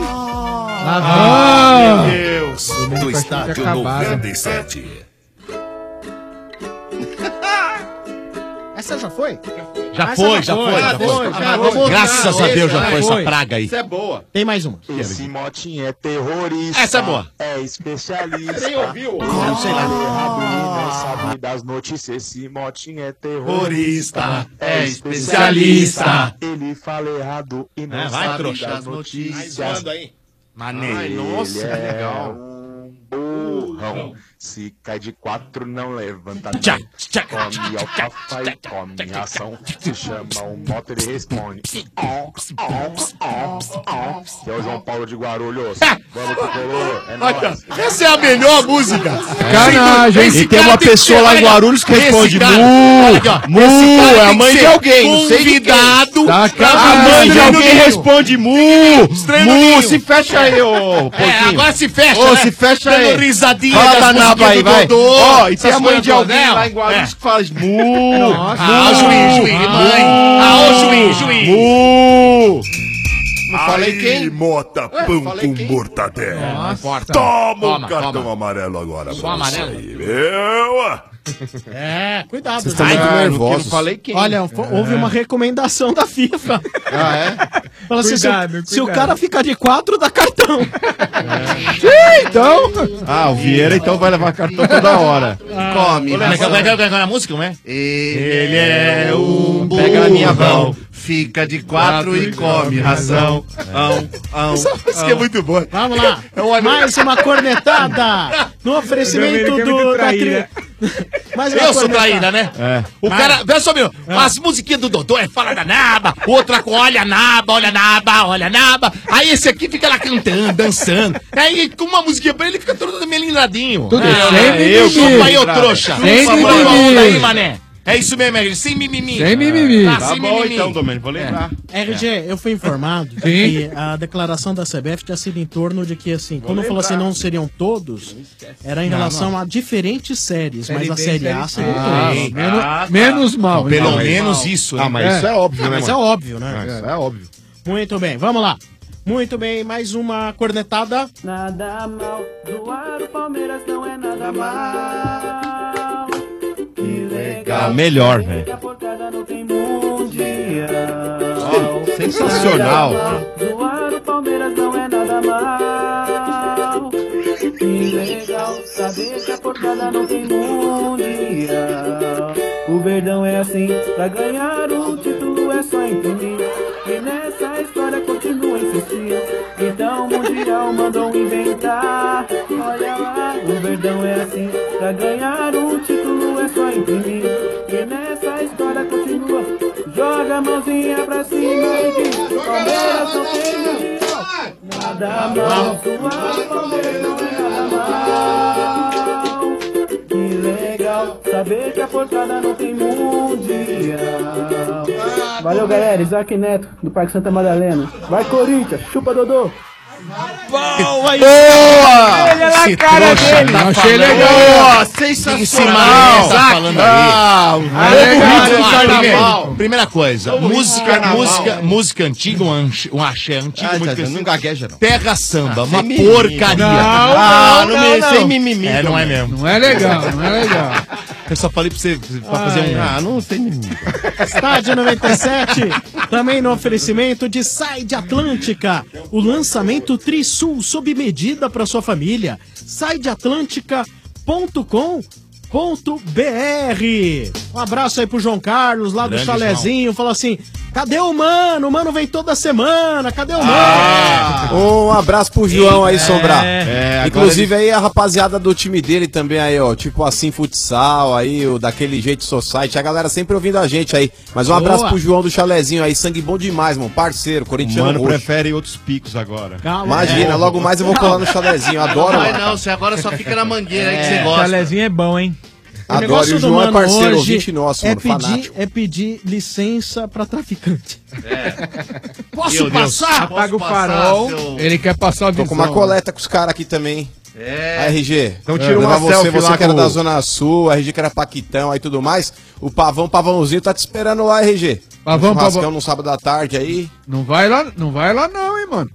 Ah, meu Deus! Do Estádio Estádio noventa e sete. Essa já foi? Já foi. Já Mas foi, ela já foi, foi, já já foi. foi. Já vou Graças mostrar. a Deus já Esse foi aí essa foi. praga aí. Isso é boa. Tem mais uma. Esse motinho é terrorista. Essa é boa. É especialista. Quem ouviu? Não sei lá. errado e não sabe das notícias. Esse motinho é terrorista. É especialista. Ele fala errado e não É, vai, sabe trouxa. das notícias. Manda aí. Maneiro. Ai, nossa, ele que legal. É um burrão. Se cai de quatro, não levanta. Não. Tchá, tchá, Come alfafa e come ração. Se chama o moto, ele responde. Ó, ó, ó, ó. Que é o João Paulo de Guarulhos. Vamos pro Colô. É nóis. Essa é a melhor música. Sacanagem. Esse E tem cara uma tem que pessoa ser- lá em olha, Guarulhos que esse responde cara- mu, olha aqui, ó, mu, esse cara é tem a que mãe de ser alguém, não sei de quem. convidado pra A mãe de fazer alguém no responde mu, Estranho no mu, ninho. se fecha aí, ô É, porquinho. agora se fecha, Ô, né? se fecha Dando aí. risadinha Fala das da naba musiquinhas aí, do vai. Dodô, Ó, e tem essas a mãe coisas de todas, alguém né? lá em Guarulhos É. que faz mu. Nossa. Ah, o juiz, juiz, mãe. Ah, ô juiz, juiz. Mu. Não Aí, falei quem? Mota, Ué, pão falei com quem? mortadela. Não importa. Toma Toma, um cartão toma. amarelo agora. Só pra você amarelo? aí, meu. É, cuidado. Vocês estão Ai, muito não, nervosos. Não falei quem. Olha, fo- houve uma recomendação da FIFA. Ah, é? Fala assim, se o- Cuidado, se o cuidado. cara ficar de quatro, dá cartão. Sim, então. Ah, o Vieira então vai levar cartão toda hora. Come. Como é que é que é a música, não é? Ele é um burrão. Pega a minha mão. Fica de quatro e come ração. Ão, ão, Essa música é muito boa. Vamos lá. Mais uma cornetada no oferecimento O Domênico é do, muito da tri... traíra. Mais uma Eu sou cornetada. traíra, né? É. O cara, vê só, meu, as musiquinhas do Dodô é fala da naba, outra com olha a naba, olha a naba, olha a naba. Aí esse aqui fica lá cantando, dançando. Aí com uma musiquinha pra ele, fica todo melindradinho. Tudo é, sem é, mimimi. eu, chupa aí, ô trouxa. Sem Chupa uma mimimi. onda aí, mané. É isso mesmo, é sem mimimi. Sem mimimi. Tá, Tá sem bom mimimi. então, Domênico, vou lembrar. R G, eu fui informado que a declaração da C B F tinha sido em torno de que, assim, quando falou assim, não seriam todos, era em Não, relação não. a diferentes séries, Série mas a B, Série A Série seria C. todos. Ah, menos, menos mal. Pelo então. menos isso, né? Ah, mas isso é óbvio, né, Mas é mano? óbvio, né? Ah, isso é óbvio. Muito bem, vamos lá. Muito bem, mais uma cornetada. Nada mal, zoar o Palmeiras não é nada mal. Que legal. Ah, melhor, velho. Que a portada não tem mundial. Sensacional. Nada mal, zoar o Palmeiras não é nada mal. Que legal saber que a portada não tem mundial. O Verdão é assim, pra ganhar o título é só imprimir. E nessa história continua a insistir. Então o Mundial mandou inventar. Olha lá, o Verdão é assim, pra ganhar o título é só imprimir. E nessa história continua. Joga a mãozinha pra cima e diz: Palmeiras não tem mundial. Nada mal, sua Palmeiras não é nada mal. Que legal saber que a portada não tem mundial. Valeu, galera. Isaac Neto, do Parque Santa Madalena. Vai, Corinthians. Chupa, Dodô. Boa! Boa! Olha lá a cara dele. Tá Achei falando- legal. Boa, Sensacional. tá falando Ah, ali. o Ah, novo legal, ritmo do legal. carnaval. Primeiro- Primeira coisa, Novo ritmo do música, carnaval. música, música antiga, um axé, um axé antigo, Ah, muito tá, conhecido. não gagueja, não. Terra Samba, Ah, uma sem mimimi. porcaria. Não, ah, não, não, não, não, sem mimimi, É, não é também. mesmo. Não é legal, não é legal. Eu só falei pra você pra fazer um... Ah, não tem mimimi. Estádio noventa e sete, também no oferecimento de Side Atlântica, o lançamento Trisul sob medida para sua família. side atlântica ponto com ponto b r. Um abraço aí pro João Carlos, lá do Grande chalezinho, falou assim: cadê o mano? O mano vem toda semana, cadê o mano? Ah, um abraço pro João aí, É, Sombrar. é, agora Inclusive aí a rapaziada do time dele também aí, ó. Tipo assim, futsal aí, o daquele jeito society. A galera sempre ouvindo a gente aí. Mas um Boa. abraço pro João do Chalezinho aí. Sangue bom demais, mano. Parceiro, corintiano Mano, roxo. prefere outros picos agora. Imagina, logo mais eu vou colar no Chalezinho. Eu adoro, Não vai mano. não, você agora só fica na mangueira aí que você É, gosta. chalezinho é bom, hein? O Adoro. negócio E o do João é mano parceiro, hoje ouvinte nosso, é mano. pedir, Fanático. é pedir licença pra traficante. Posso Meu Deus. passar? Apaga o passar, farol. seu- Ele quer passar a Tô visão. com uma coleta com os caras aqui também. É. A R G, Então tira levar uma você, selfie você lá que era com da o- Zona Sul, a R G que era Paquitão aí e tudo mais. O Pavão, Pavãozinho tá te esperando lá, R G. Pavão, Um churrascão Pavão. no sábado à tarde aí. Não vai lá, não vai lá não, hein, mano.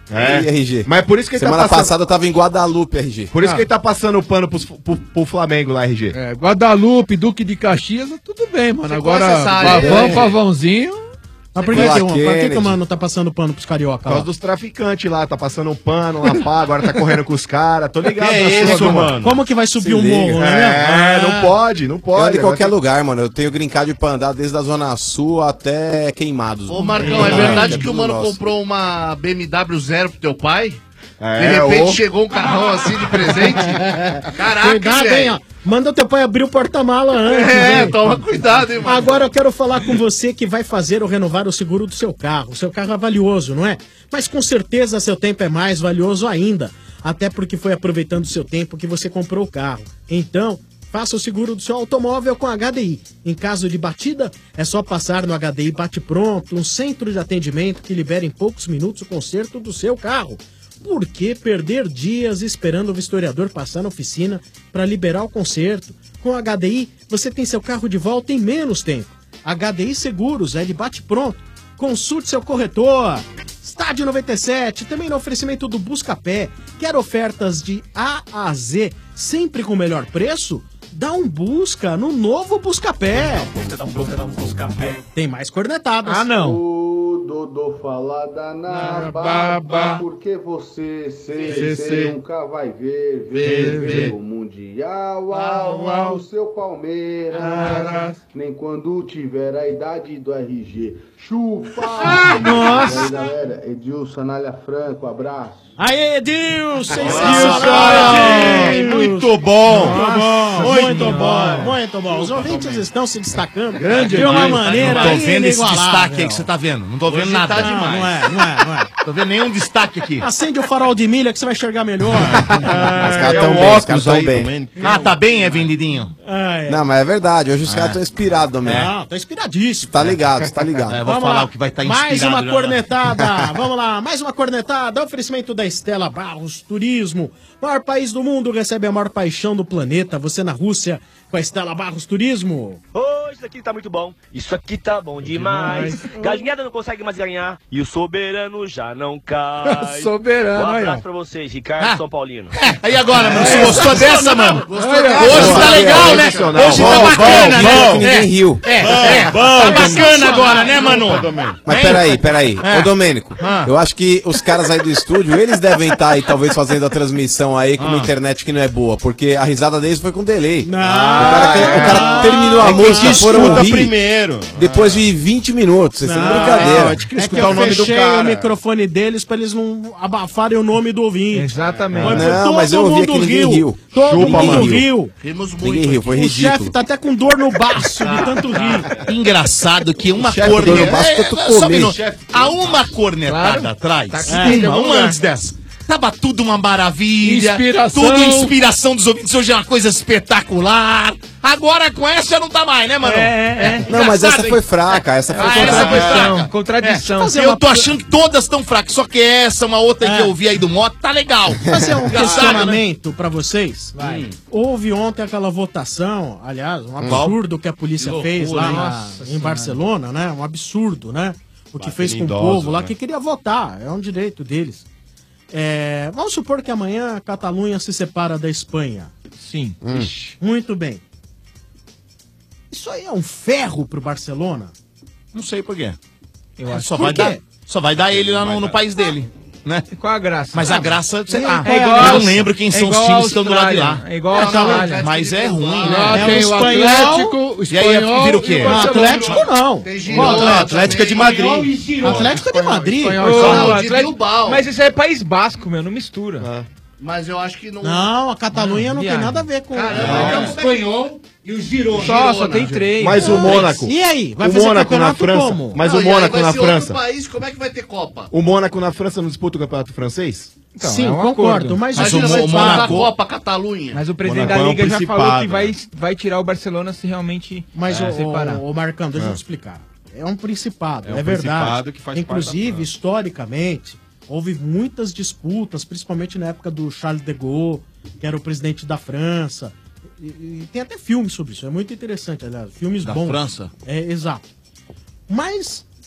É. E R G. Mas por isso que ele Semana tá passando... passada eu tava em Guadalupe, R G. Por isso Ah. que ele tá passando o pano pros, pro, pro Flamengo lá, R G. É, Guadalupe, Duque de Caxias, tudo bem, mano. Você Agora, conhece essa área, Pavão, né? Pavãozinho... Mas por que, que, por que, que o mano tá passando pano pros carioca Por causa lá? dos traficantes lá, tá passando um pano lá, pá, agora tá correndo com os caras, tô ligado. Que na é sua, isso, mano? Como que vai subir Se um liga. morro, É, né? não pode, não Eu pode. ando em qualquer Agora lugar, mano. Eu tenho green card pra andar desde a Zona Sul até Queimados. Ô, Marcão, é verdade que o mano comprou uma B M W zero pro teu pai? É, de repente ô. chegou um carrão assim de presente? Caraca, Cuidado, velho. hein, ó. Manda o teu pai abrir o porta-mala antes. É, hein? toma cuidado, hein, mano. Agora eu quero falar com você que vai fazer ou renovar o seguro do seu carro. O seu carro é valioso, não é? Mas com certeza seu tempo é mais valioso ainda. Até porque foi aproveitando o seu tempo que você comprou o carro. Então, faça o seguro do seu automóvel com a H D I. Em caso de batida, é só passar no H D I Bate Pronto, um centro de atendimento que libera em poucos minutos o conserto do seu carro. Por que perder dias esperando o vistoriador passar na oficina para liberar o conserto? Com a H D I, você tem seu carro de volta em menos tempo. H D I Seguros, é de Bate Pronto. Consulte seu corretor. Estádio noventa e sete, também no oferecimento do Buscapé. Quer ofertas de A a Z, sempre com o melhor preço? Dá um busca no novo Buscapé. Tem mais cornetadas. Ah, não. O Dodô falada na baba, porque você sei, Sei, sei, sei. nunca vai ver, Ver, ver, ver. ver o Mundial, au, au, o seu Palmeiras, nem quando tiver a idade do R G. Chupa! Ah, nossa! E aí, galera, Edilson Anália Franco, abraço. Aê, Edilson! Edilson! Muito bom! Muito bom! Muito Muito bom! Muito bom! Os ouvintes estão se destacando Grande de uma Edilson. maneira Não tô vendo esse inigualável. destaque aí que você tá vendo. Não tô vendo Hoje nada. tá demais. Não é, não é, não é. Tô vendo nenhum destaque aqui. Acende o farol de milha que você vai enxergar melhor. Os caras é tão um bem, os óculos caras tão aí bem. também. Ah, tá bem, é vendidinho? Não, mas é verdade. Hoje os É. caras estão inspirados, Domênico. Não, tá inspiradíssimo. Tá ligado, tá ligado. É, vou Vamos falar lá. o que vai estar Mais inspirado. uma já, cornetada. Vamos lá, mais uma cornetada. Oferecimento da Estela Barros Turismo. Maior país do mundo, recebe a maior paixão do planeta. Você na Rússia com a Estela Barros Turismo. Ô, isso aqui tá muito bom. Isso aqui tá bom demais. Galinhada não consegue mais ganhar. E o soberano já não cai. Soberano, Um aí, abraço ó. pra vocês, Ricardo São Paulino. Aí agora, mano, você É. gostou dessa, mano? Gostou Hoje dessa? tá legal, né? Sensacional. Hoje tá Bom, bacana, bom, né? bom, ninguém riu. É, Bom, é. bom, Tá bacana Domênico. agora, né, mano? Mas Hein? peraí, peraí. É. Ô, Domênico, Ah. eu acho que os caras aí do estúdio, eles devem estar aí, talvez, fazendo a transmissão aí com uma Ah. internet que não é boa, porque a risada deles foi com delay. Não. O cara, que- o cara terminou a É que música, foram escuta rir primeiro. depois de vinte minutos. Vocês estão de brincadeira. É que eu fechei o microfone deles pra eles não abafarem o nome do ouvinte. Exatamente. Mas Não, todo mas eu ouvi mundo que ninguém riu. Todo Chupa, mundo mano. riu. Rimos muito. Ninguém riu, foi O ridículo. chefe tá até com dor no baço de tanto rir. Engraçado que uma O chefe do cornetada. baço que eu tô só um comendo. minuto. Há uma cornetada Claro. atrás. Tá aqui É, dentro, uma, algum uma lugar. antes dessa. Tava tudo uma maravilha. Inspiração. Tudo inspiração dos ouvintes. Hoje é uma coisa espetacular. Agora com essa já não tá mais, né, mano? É, é. Não, mas Engraçado, essa hein? foi fraca. Essa foi Ah, fraca. essa foi fraca. Contradição. É, eu tô achando que todas estão fracas. Só que essa, uma outra que É. eu ouvi aí do Moto, tá legal. Fazer um Engraçado, questionamento pra vocês. Vai. Hum. Houve ontem aquela votação, aliás, um Qual? absurdo que a polícia Que fez lá loucura, na- nossa em senhora. Barcelona, né? Um absurdo, né? O que Batendo fez com o idosos, povo lá né? que queria votar. É um direito deles. É, vamos supor que amanhã a Catalunha se separa da Espanha. Sim. Muito bem. Isso aí é um ferro pro Barcelona? Não sei por quê. Eu acho Só Por vai, quê? dar, só vai dar ele lá no, no país dele. Né? Qual a graça? Mas a graça, sei lá. É igual eu a- não lembro quem é são os igual times a que estão do lado de lá. Austrália, é igual a Então, Austrália. mas é ruim, Lá né? tem o o espanhol- Atlético, o E aí espanhol. vira o quê? e Não, Barcelona. Atlético não. Tem Não, Girona. não, Atlético é de Madrid. Atlético é de Madrid. Ô, Não, o de Atlético- Bilbao. Mas isso aí é País Basco, meu, não mistura. Mas eu acho que não. Não, a Catalunha não tem viagem. nada a ver com... Caramba, É. então como é que- Espanhol e o Girona. Só, só tem três. Mas o Mônaco. E aí? Vai o fazer Mônaco na campeonato França. como? Mas Não, o e aí Mônaco vai na ser outro França. país, como é que vai ter Copa? O Mônaco na França não disputa o campeonato francês? Então, Sim, é um concordo, acordo. mas, Mas o o Imagina, vai Mo- disputar a Mônaco- Copa Catalunha. Mas o presidente Mônaco da é um Liga já falou principado, que vai, né? vai tirar o Barcelona se realmente Mas é, o, separar. o, o Marcão, deixa eu te explicar. É um principado, É é, um verdade. principado que faz parte da Inclusive, França. historicamente, houve muitas disputas, principalmente na época do Charles de Gaulle, que era o presidente da França. E, e tem até filmes sobre isso, é muito interessante, aliás. Filmes Da bons. França? É, exato. Mas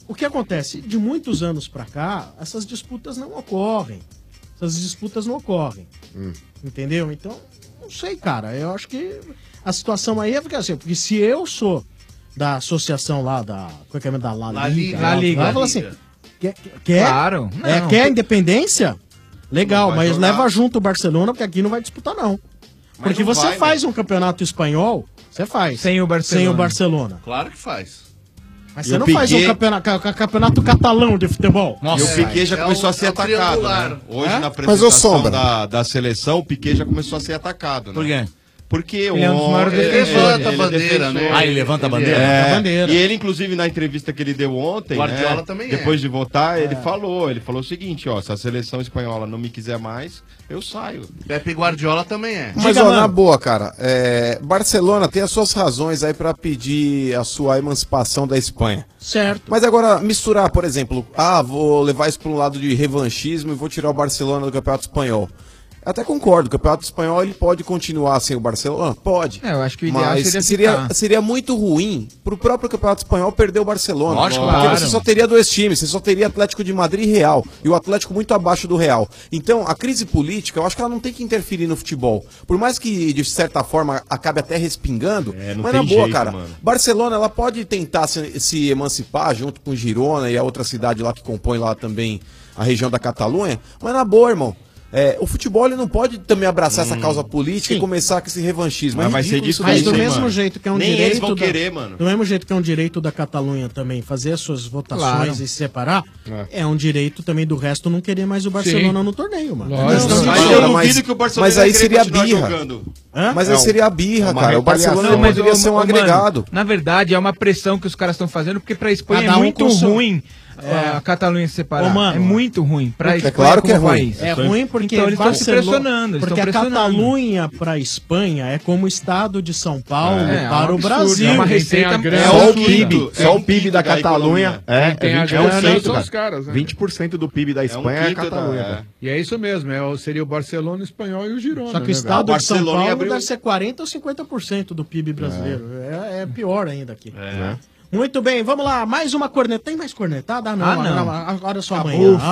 o que acontece? De muitos anos pra cá, essas disputas não ocorrem. Essas disputas não ocorrem. Entendeu? Então, não sei, cara. Eu acho que a situação aí é porque assim, porque se eu sou da associação lá da. Qual é que é da La Liga? La Liga. La Liga. La Eu falo Liga. assim, quer, quer, Claro. é, Não. quer a independência? Legal, Não vai mas jogar. leva junto o Barcelona, porque aqui não vai disputar, não. Porque não você vai, faz um campeonato espanhol, você faz. Sem o Barcelona. Sem o Barcelona. Claro que faz. Mas E você o não faz um Piquet- campeonato, ca- ca- campeonato catalão de futebol. E o Piquet já é começou o- a ser é o atacado, triangular. né? Hoje, É? na Mas, ô, apresentação Sombra. da, da seleção, o Piquet já começou a ser atacado, né? Por quê? Porque Ele é um dos o- maiores ele- defensores. ele- Levanta a ele é bandeira, defensor. né? Ah, ele levanta a Ele bandeira? É, Levanta a bandeira. E ele, inclusive, na entrevista que ele deu ontem, Guardiola né, também é. depois de votar, ele falou, ele falou o seguinte, ó, se a seleção espanhola não me quiser mais, eu saio. Pepe Guardiola também é. Mas, Diga, ó, mano. na boa, cara, é, Barcelona tem as suas razões aí pra pedir a sua emancipação da Espanha. Certo. Mas agora, misturar, por exemplo, ah, vou levar isso para um lado de revanchismo e vou tirar o Barcelona do Campeonato Espanhol. Eu até concordo, o Campeonato Espanhol ele pode continuar sem o Barcelona? Pode. É, eu acho que o ideal Mas seria seria, ficar. seria muito ruim pro próprio Campeonato Espanhol perder o Barcelona. Lógico, porque claro. você só teria dois times, você só teria Atlético de Madrid e Real. E o Atlético muito abaixo do Real. Então, a crise política, eu acho que ela não tem que interferir no futebol. Por mais que, de certa forma, acabe até respingando, É, não mas tem na boa, jeito, cara. mano. Barcelona, ela pode tentar se, se emancipar junto com Girona e a outra cidade lá que compõe lá também a região da Catalunha, mas na boa, irmão. É, o futebol ele não pode também abraçar essa causa política Sim. e começar com esse revanchismo. Mas É vai ser ridículo isso disso Mas daí, do hein, mesmo mano? jeito que é um Nem direito. eles vão da- querer, mano. Do mesmo jeito que é um direito da Catalunha também fazer as suas votações Claro. e se separar, é. um direito também do resto não querer mais o Barcelona no torneio, mano. Lógico. É questão de Mas, Mas direito. eu mas- duvido que o Barcelona mas vai aí querer seria continuar birra. jogando. Hã? Mas É aí um- seria birra, uma cara. O Barcelona retaliação. não poderia ô, ser um ô, mano, agregado. na verdade, é uma pressão que os caras estão fazendo, porque pra Espanha Cada é um muito com seu- ruim É. a Catalunha se separar. Ô, mano, é muito ruim. Pra é Espanha claro que como é ruim. país. É ruim porque Então eles estão se Barcelona- pressionando. Eles porque estão a pressionando. Catalunha para Espanha é como o estado de São Paulo É, é para um o absurdo, Brasil. é uma Quem receita tem a grana É Só o absurdo. P I B, É só um o P I B da da Catalunha. economia. É, Quem tem a é grana vinte por cento, são os cara. caras, né? vinte por cento do P I B da Espanha é, quinto da- Catalunha. é. cara. E é isso mesmo, é, o- seria o Barcelona, o Espanhol e o Girona. Só que o né, estado velho? de São Barcelona Paulo abriu- deve ser quarenta ou cinquenta por cento do P I B brasileiro. É, é pior ainda aqui. É. Muito bem, vamos lá. Mais uma corneta. Tem mais cornetada? Ah, não. Ah, não. Agora é só Ah, amanhã. ufa,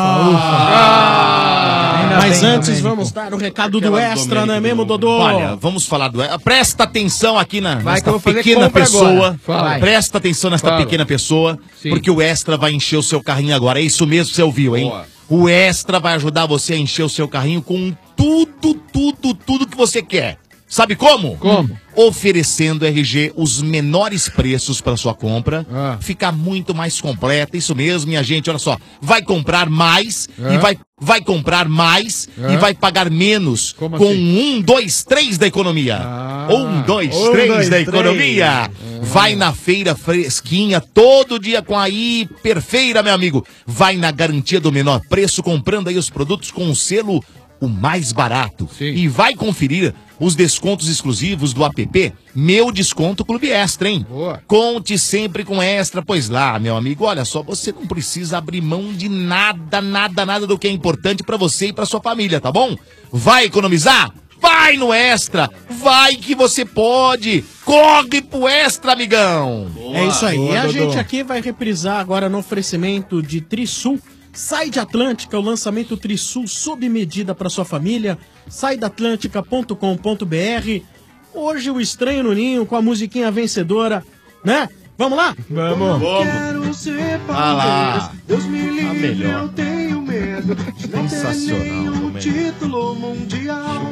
Ah. Ainda Mas bem, antes Domênico. vamos dar o recado do Aquela Extra, Domênico não é de mesmo, novo. Dodô? Olha, vamos falar do. Presta atenção aqui na Vai que nesta eu vou fazer pequena compra pessoa. agora. Fala. Presta atenção nesta Fala. pequena pessoa, Sim. porque o Extra vai encher o seu carrinho agora. É isso mesmo que você ouviu, hein? Boa. O Extra vai ajudar você a encher o seu carrinho com tudo, tudo, tudo que você quer. Sabe como? Como? Oferecendo R G os menores preços para sua compra, Ah. fica muito mais completa. Isso mesmo, minha gente. Olha só, vai comprar mais É. e vai, vai comprar mais É. e vai pagar menos Como com assim? um, dois, três da economia. Ah. Um, dois, Um, três dois, da três. economia. Vai na feira fresquinha todo dia com a Hiperfeira, meu amigo. Vai na garantia do menor preço, comprando aí os produtos com o selo o mais barato. E vai conferir os descontos exclusivos do app Meu Desconto Clube Extra, hein? Boa. Conte sempre com Extra, pois lá, meu amigo, olha só, você não precisa abrir mão de nada, nada, nada do que é importante pra você e pra sua família, tá bom? Vai economizar? Vai no Extra! Vai que você pode! Corre pro Extra, amigão! É isso aí. Boa, e a Dodô. gente aqui vai reprisar agora no oferecimento de Trisul. Sai de Atlântica, o lançamento Trisul sob medida para sua família. sai da atlântica ponto com ponto b r. Hoje o Estranho no Ninho com a musiquinha vencedora, né? Vamos lá? Vamos. Quero ser Ah lá. Palmeiras, Deus me livre, melhor. eu tenho medo de não ter Sensacional, nenhum Domênico. título mundial.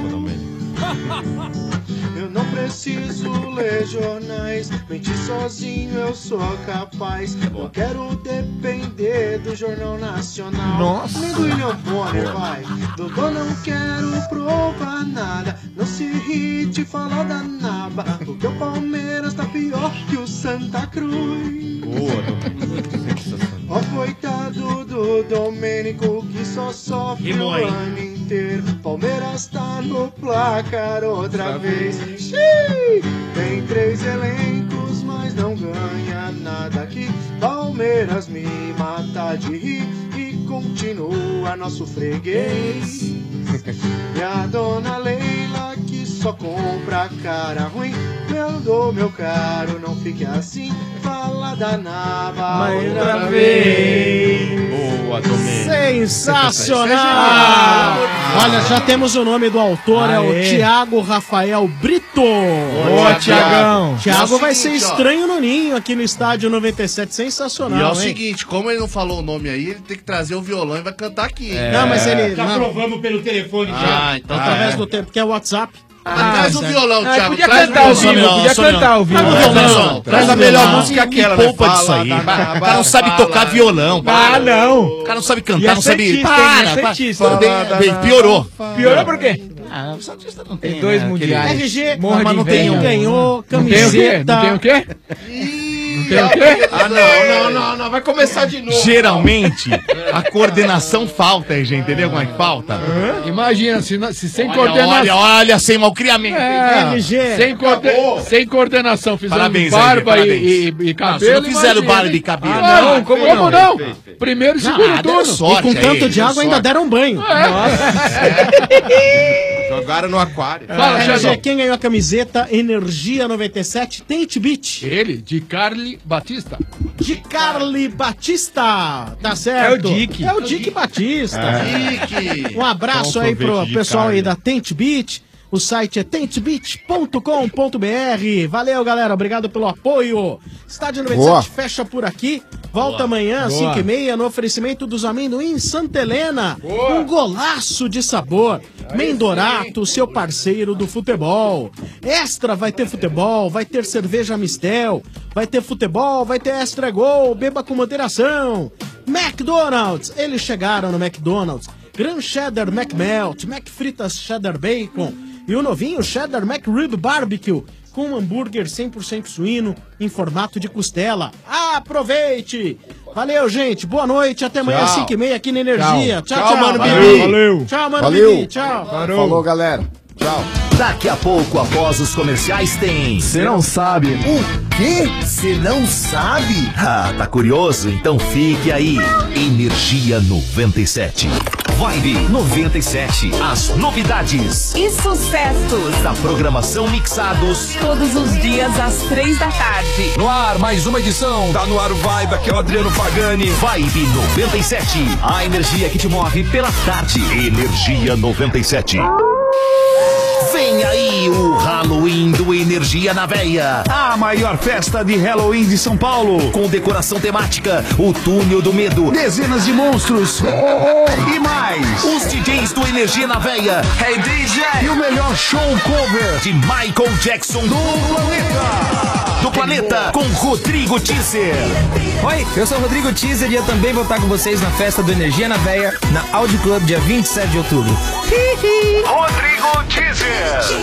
Eu não preciso ler jornais, mentir sozinho eu sou capaz. Não quero depender do Jornal Nacional, Nossa. nem do William Bonner, vai. Doutor, não quero provar nada, não se irrite falar da naba, porque o Palmeiras tá pior que o Santa Cruz. Ó, coitado do Domênico que só sofre Rimou, o hein? ano inteiro. Palmeiras tá no placar outra vez. Xiii! Tem três elencos, mas não ganha nada aqui. Palmeiras me mata de rir e continua nosso freguês. E a dona Leila que só compra cara ruim. Meu do meu caro, não fique assim. Fala Balada na outra vez. Boa, Domênico. Sensacional! Olha, já temos o nome do autor, é o Aê. Tiago Rafael Brito. Boa, Tiagão. Tiago E é o vai ser seguinte, ó. estranho no ninho aqui no estádio noventa e sete. E Sensacional, é o hein? seguinte, como ele não falou o nome aí, ele tem que trazer o violão e vai cantar aqui. hein? Não, mas ele... Já não, provamos pelo telefone já. Ah, então tá. através do tempo, que é o WhatsApp. Ah, traz o certo. violão, Ah, Thiago. podia Traz cantar ao vivo, violão, podia só cantar não. ao vivo. Traz o Traz violão. violão. Traz a melhor música aquela, né? poupa disso aí. O cara não sabe tocar violão. Ah, não. O cara não sabe E cantar, é não sabe... santista, Para, hein? É para. santista. Bem, bem, Piorou. Piorou por quê? Ah, o Santista não Tem dois né, mundiais. R G, Morra mas de não tem inveja. um ganhou, Não tem o quê? camiseta. Não tem o quê? Não tem o quê? Ah, não, não, não, não. Vai começar de novo. Geralmente, a coordenação falta, R G, entendeu como é que falta? Imagina, se, não- se sem Olha, coordenação. olha, olha, sem malcriamento. É, R G. sem, coorde- sem coordenação, fizeram Parabéns, barba R G, e, e, e Não, cabelo. se não fizeram imagina, barba e hein? cabelo. Ah, não, Ah, como, fez, como não, não? fez, fez. Primeiro e Não, segundo ah, deu turno. sorte. E com aí, tanto de deu água ainda sorte. deram banho. Jogaram no aquário. Fala, R G, Thiago. quem ganhou a camiseta Energia noventa e sete? Tate Beat. Ele, de Carly Batista. De Carly Batista. Tá certo? É o Dick. É o Dick Batista. Dick. Um abraço Então aí pro aproveite de pessoal aí Carly. da Tate Beat. O site é tate beat ponto com ponto b r. Valeu, galera. Obrigado pelo apoio. Estádio noventa e sete Boa. fecha por aqui. Volta amanhã, às Boa. cinco e meia, no oferecimento dos amendoim Santa Helena. Um golaço de sabor. Mendorato, seu parceiro do futebol. Extra vai ter futebol, vai ter cerveja Mistel, vai ter futebol, vai ter Extra Gol. Beba com moderação. McDonald's, eles chegaram no McDonald's. Gran Cheddar McMelt, McFritas Cheddar Bacon e o novinho Cheddar McRib Barbecue com um hambúrguer cem por cento suíno em formato de costela. Aproveite! Valeu, gente. Boa noite. Até amanhã às Tchau. cinco e meia aqui na Energia. Tchau, Tchau, tchau. Mano Valeu. Bibi. Valeu. Tchau, Mano Valeu. Bibi. Tchau. Falou, galera. Tchau. Daqui a pouco, após os comerciais, tem. Você não sabe. O quê? Você não sabe? Ah, tá curioso? Então fique aí. Energia noventa e sete. Vibe noventa e sete. As novidades E sucessos! da programação mixados. Todos os dias às três da tarde. No ar, mais uma edição. Tá no ar o Vibe, aqui é o Adriano Pagani. Vibe noventa e sete. A energia que te move pela tarde. Energia noventa e sete. Vem aí o Halloween do Energia na Veia. A maior festa de Halloween de São Paulo. Com decoração temática, o Túnel do Medo, dezenas de monstros e mais. Os D Js do Energia na Veia. Hey D J! E o melhor show cover de Michael Jackson do planeta. Do planeta com Rodrigo Teaser. Oi, eu sou o Rodrigo Teaser e eu também vou estar com vocês na festa do Energia na Veia, na Audi Club, dia vinte e sete de outubro. Rodrigo Teaser.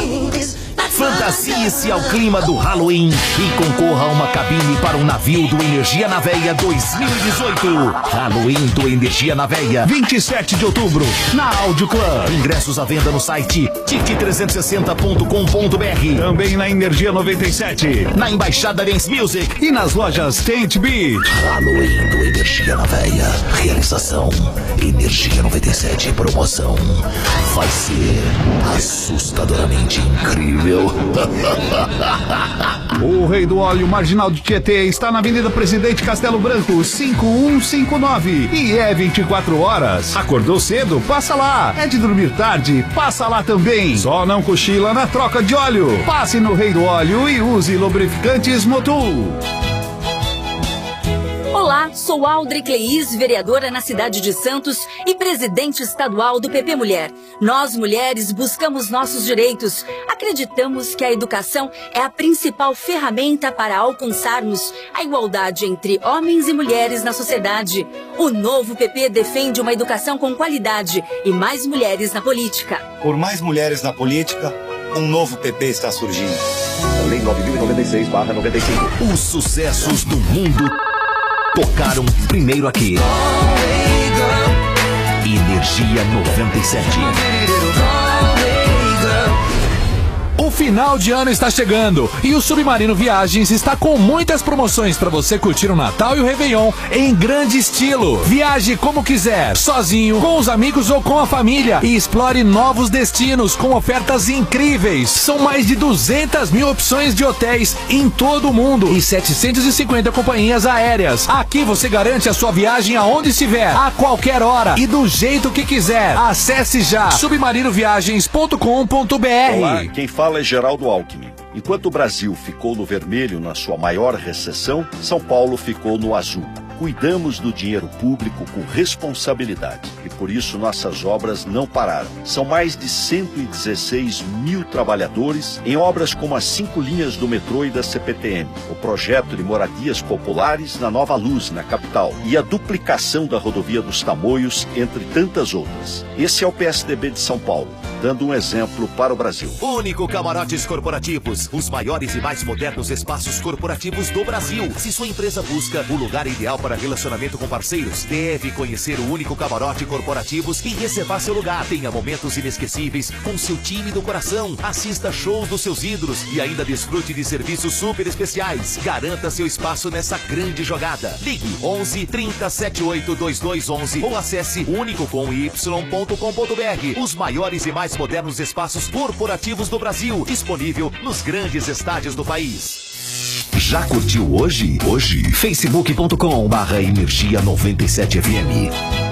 Fantasie-se ao clima do Halloween e concorra a uma cabine para um navio do Energia na Veia dois mil e dezoito. Halloween do Energia na Veia, vinte e sete de outubro, na Audio Club. Ingressos à venda no site tite trezentos e sessenta ponto com ponto b r. Também na Energia noventa e sete, na Embaixada Dance Music e nas lojas Tate Beat. Halloween do Energia na Veia. Realização Energia noventa e sete. Promoção vai ser assustadoramente incrível. O Rei do Óleo Marginal de Tietê está na Avenida Presidente Castelo Branco, cinco um cinco nove. E é vinte e quatro horas. Acordou cedo? Passa lá. É de dormir tarde? Passa lá também. Só não cochila na troca de óleo. Passe no Rei do Óleo e use lubrificantes Motul. Olá, sou Aldri Cleis, vereadora na cidade de Santos e presidente estadual do P P Mulher. Nós, mulheres, buscamos nossos direitos. Acreditamos que a educação é a principal ferramenta para alcançarmos a igualdade entre homens e mulheres na sociedade. O novo P P defende uma educação com qualidade e mais mulheres na política. Por mais mulheres na política, um novo P P está surgindo. Lei nove mil e noventa e seis barra noventa e cinco. Os sucessos do mundo tocaram primeiro aqui. Energia noventa e sete. O final de ano está chegando e o Submarino Viagens está com muitas promoções para você curtir o Natal e o Réveillon em grande estilo. Viaje como quiser, sozinho, com os amigos ou com a família e explore novos destinos com ofertas incríveis. São mais de duzentas mil opções de hotéis em todo o mundo e setecentas e cinquenta companhias aéreas. Aqui você garante a sua viagem aonde estiver, a qualquer hora e do jeito que quiser. Acesse já submarino viagens ponto com ponto b r. Olá, quem fala é Geraldo Alckmin. Enquanto o Brasil ficou no vermelho na sua maior recessão, São Paulo ficou no azul. Cuidamos do dinheiro público com responsabilidade e por isso nossas obras não pararam. São mais de cento e dezesseis mil trabalhadores em obras como as cinco linhas do metrô e da C P T M, o projeto de moradias populares na Nova Luz, na capital, e a duplicação da rodovia dos Tamoios, entre tantas outras. Esse é o P S D B de São Paulo, dando um exemplo para o Brasil. Único Camarotes Corporativos, os maiores e mais modernos espaços corporativos do Brasil. Se sua empresa busca o lugar ideal para relacionamento com parceiros, deve conhecer o Único Camarote Corporativos e reservar seu lugar. Tenha momentos inesquecíveis com seu time do coração. Assista shows dos seus ídolos e ainda desfrute de serviços super especiais. Garanta seu espaço nessa grande jogada. Ligue onze, trinta, setenta e oito, vinte e dois onze ou acesse único com y ponto com ponto b r. Os maiores e mais modernos espaços corporativos do Brasil, disponível nos grandes estádios do país. Já curtiu hoje? Hoje, facebook ponto com barra energia noventa e sete F M.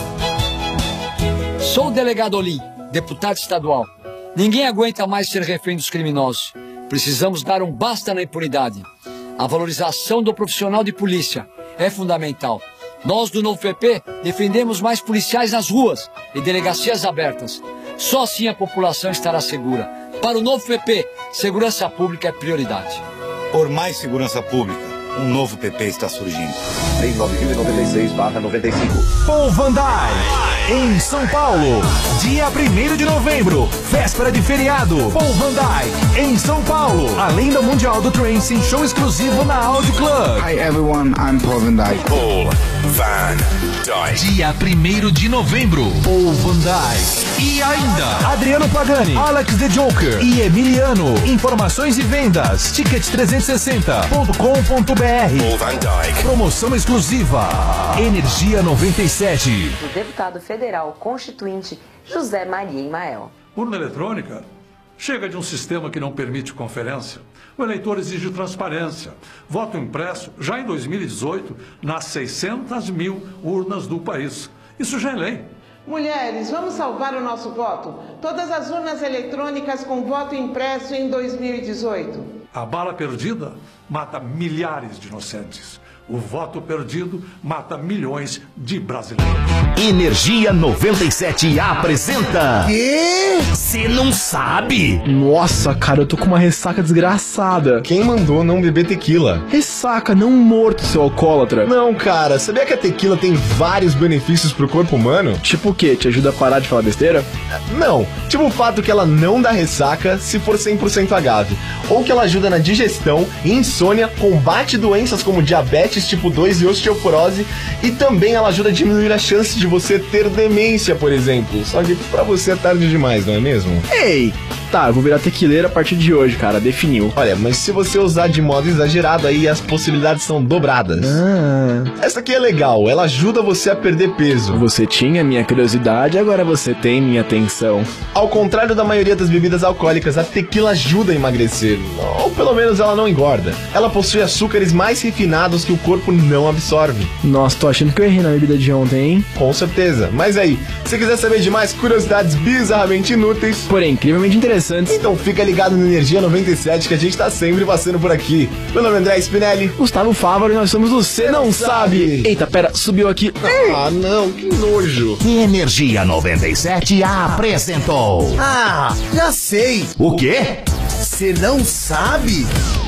Sou o delegado Olim, deputado estadual. Ninguém aguenta mais ser refém dos criminosos. Precisamos dar um basta na impunidade. A valorização do profissional de polícia é fundamental. Nós do Novo P P defendemos mais policiais nas ruas e delegacias abertas. Só assim a população estará segura. Para o Novo P P, segurança pública é prioridade. Por mais segurança pública, um novo P P está surgindo. Lei nove mil e noventa e seis barra noventa e cinco. Paul Van Dyke, em São Paulo, dia primeiro de novembro, véspera de feriado. Paul Van Dyke, em São Paulo, além do Mundial do Trance, show exclusivo na Audi Club. Hi everyone, I'm Paul Van Dyke. Paul Van Dyke, dia primeiro de novembro, Paul Van Dyke. E ainda, Adriano Pagani, Alex The Joker e Emiliano. Informações e vendas, ticket trezentos e sessenta ponto com ponto b r. Paul Van Dyke. Promoção exclusiva, Energia noventa e sete. O deputado federal constituinte José Maria Imael. Urna eletrônica chega de um sistema que não permite conferência. O eleitor exige transparência. Voto impresso já em dois mil e dezoito nas seiscentas mil urnas do país. Isso já é lei. Mulheres, vamos salvar o nosso voto. Todas as urnas eletrônicas com voto impresso em dois mil e dezoito. A bala perdida mata milhares de inocentes. O voto perdido mata milhões de brasileiros. Energia noventa e sete apresenta. Quê? Você não sabe? Nossa, cara, eu tô com uma ressaca desgraçada. Quem mandou não beber tequila? Ressaca, não morto, seu alcoólatra. Não, cara, sabia que a tequila tem vários benefícios pro corpo humano? Tipo o quê? Te ajuda a parar de falar besteira? Não, tipo o fato que ela não dá ressaca se for cem por cento agave. Ou que ela ajuda na digestão, insônia, combate doenças como diabetes tipo dois e osteoporose, e também ela ajuda a diminuir a chance de você ter demência, por exemplo. Só que pra você é tarde demais, não é mesmo? Ei! Tá, eu vou virar tequileira a partir de hoje, cara, definiu. Olha, mas se você usar de modo exagerado, aí as possibilidades são dobradas. Ah. Essa aqui é legal, ela ajuda você a perder peso. Você tinha minha curiosidade, agora você tem minha atenção. Ao contrário da maioria das bebidas alcoólicas, a tequila ajuda a emagrecer. Ou pelo menos ela não engorda. Ela possui açúcares mais refinados que o corpo não absorve. Nossa, tô achando que eu errei na bebida de ontem, hein? Com certeza. Mas aí, se quiser saber de mais curiosidades bizarramente inúteis, porém incrivelmente interessantes, então fica ligado no Energia noventa e sete que a gente tá sempre passando por aqui. Meu nome é André Spinelli. Gustavo Fávaro e nós somos o Cê Não, não sabe. sabe. Eita, pera, subiu aqui. Ah, não, que nojo. Energia noventa e sete apresentou. Ah, já sei. O quê? Cê não sabe?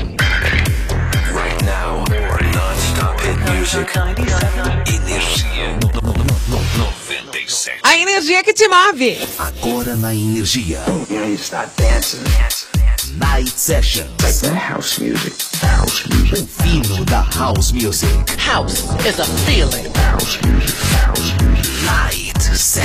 Right now, non-stop hit music. Energia noventa e sete. A energia que te move. Agora na Energia. And you start dancing. Night Sessions. Like that house music. House music. O fino da House Music. House is a feeling. House music. House music. Night Sessions.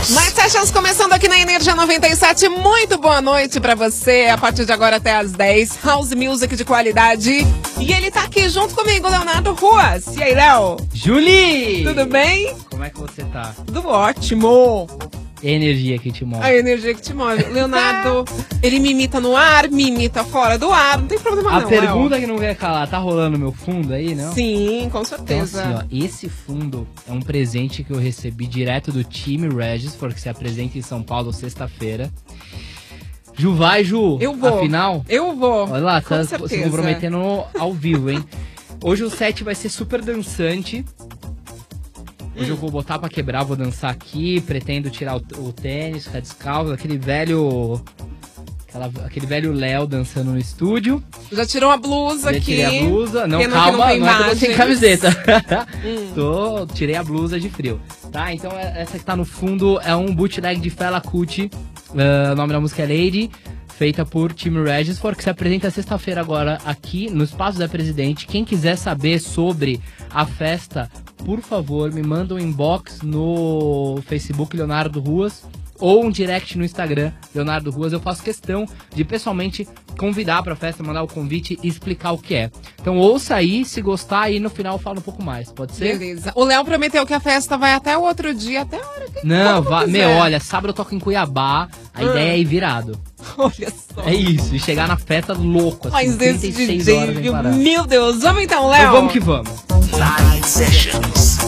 Night Sessions começando aqui na Energia noventa e sete. Muito boa noite pra você. A partir de agora até às dez. House Music de qualidade. E ele tá aqui junto comigo, Leonardo Ruas. E aí, Léo? Julie! Tudo bem? Como é que você tá? Tudo ótimo. Energia que te move. A energia que te move. Leonardo, ele me imita no ar, me imita fora do ar. Não tem problema A não, pergunta Léo. que não quer calar, tá rolando meu fundo aí, não? Sim, com Então, certeza. assim, ó, esse fundo é um presente que eu recebi direto do time Regis, porque se apresenta em São Paulo sexta-feira. Ju, vai, Ju. Eu vou. Afinal, Eu vou. olha lá, com tá se certeza. comprometendo ao vivo, hein? Hoje o set vai ser super dançante. Hoje eu vou botar pra quebrar, vou dançar aqui, pretendo tirar o, o tênis, ficar descalço, aquele velho... Aquela, aquele velho Léo dançando no estúdio. Já tirou a blusa Já aqui. tirei a blusa. Não, Pena que calma, não tem não é que eu tô sem imagens. camiseta. Hum. Tô, tirei a blusa de frio. Tá, então é- essa que tá no fundo é um bootleg de Fela Kuti. Ah, o nome da música é Lady, feita por Tim Regisford, que se apresenta sexta-feira agora aqui no Espaço da Presidente. Quem quiser saber sobre a festa, por favor, me manda um inbox no Facebook Leonardo Ruas ou um direct no Instagram Leonardo Ruas. Eu faço questão de pessoalmente convidar pra festa, mandar o convite e explicar o que é. Então ouça aí, se gostar, e no final eu falo um pouco mais, pode ser? Beleza. O Léo prometeu que a festa vai até o outro dia, até a hora que Não, como vá, quiser. meu, olha, sábado eu toco em Cuiabá, a Ah. ideia é ir virado. Olha só. É isso, e chegar na festa louco, assim, Mas esse trinta e seis D J, horas sem parar. meu Deus. Vamos então, Léo. Então vamos que vamos. Night Sessions.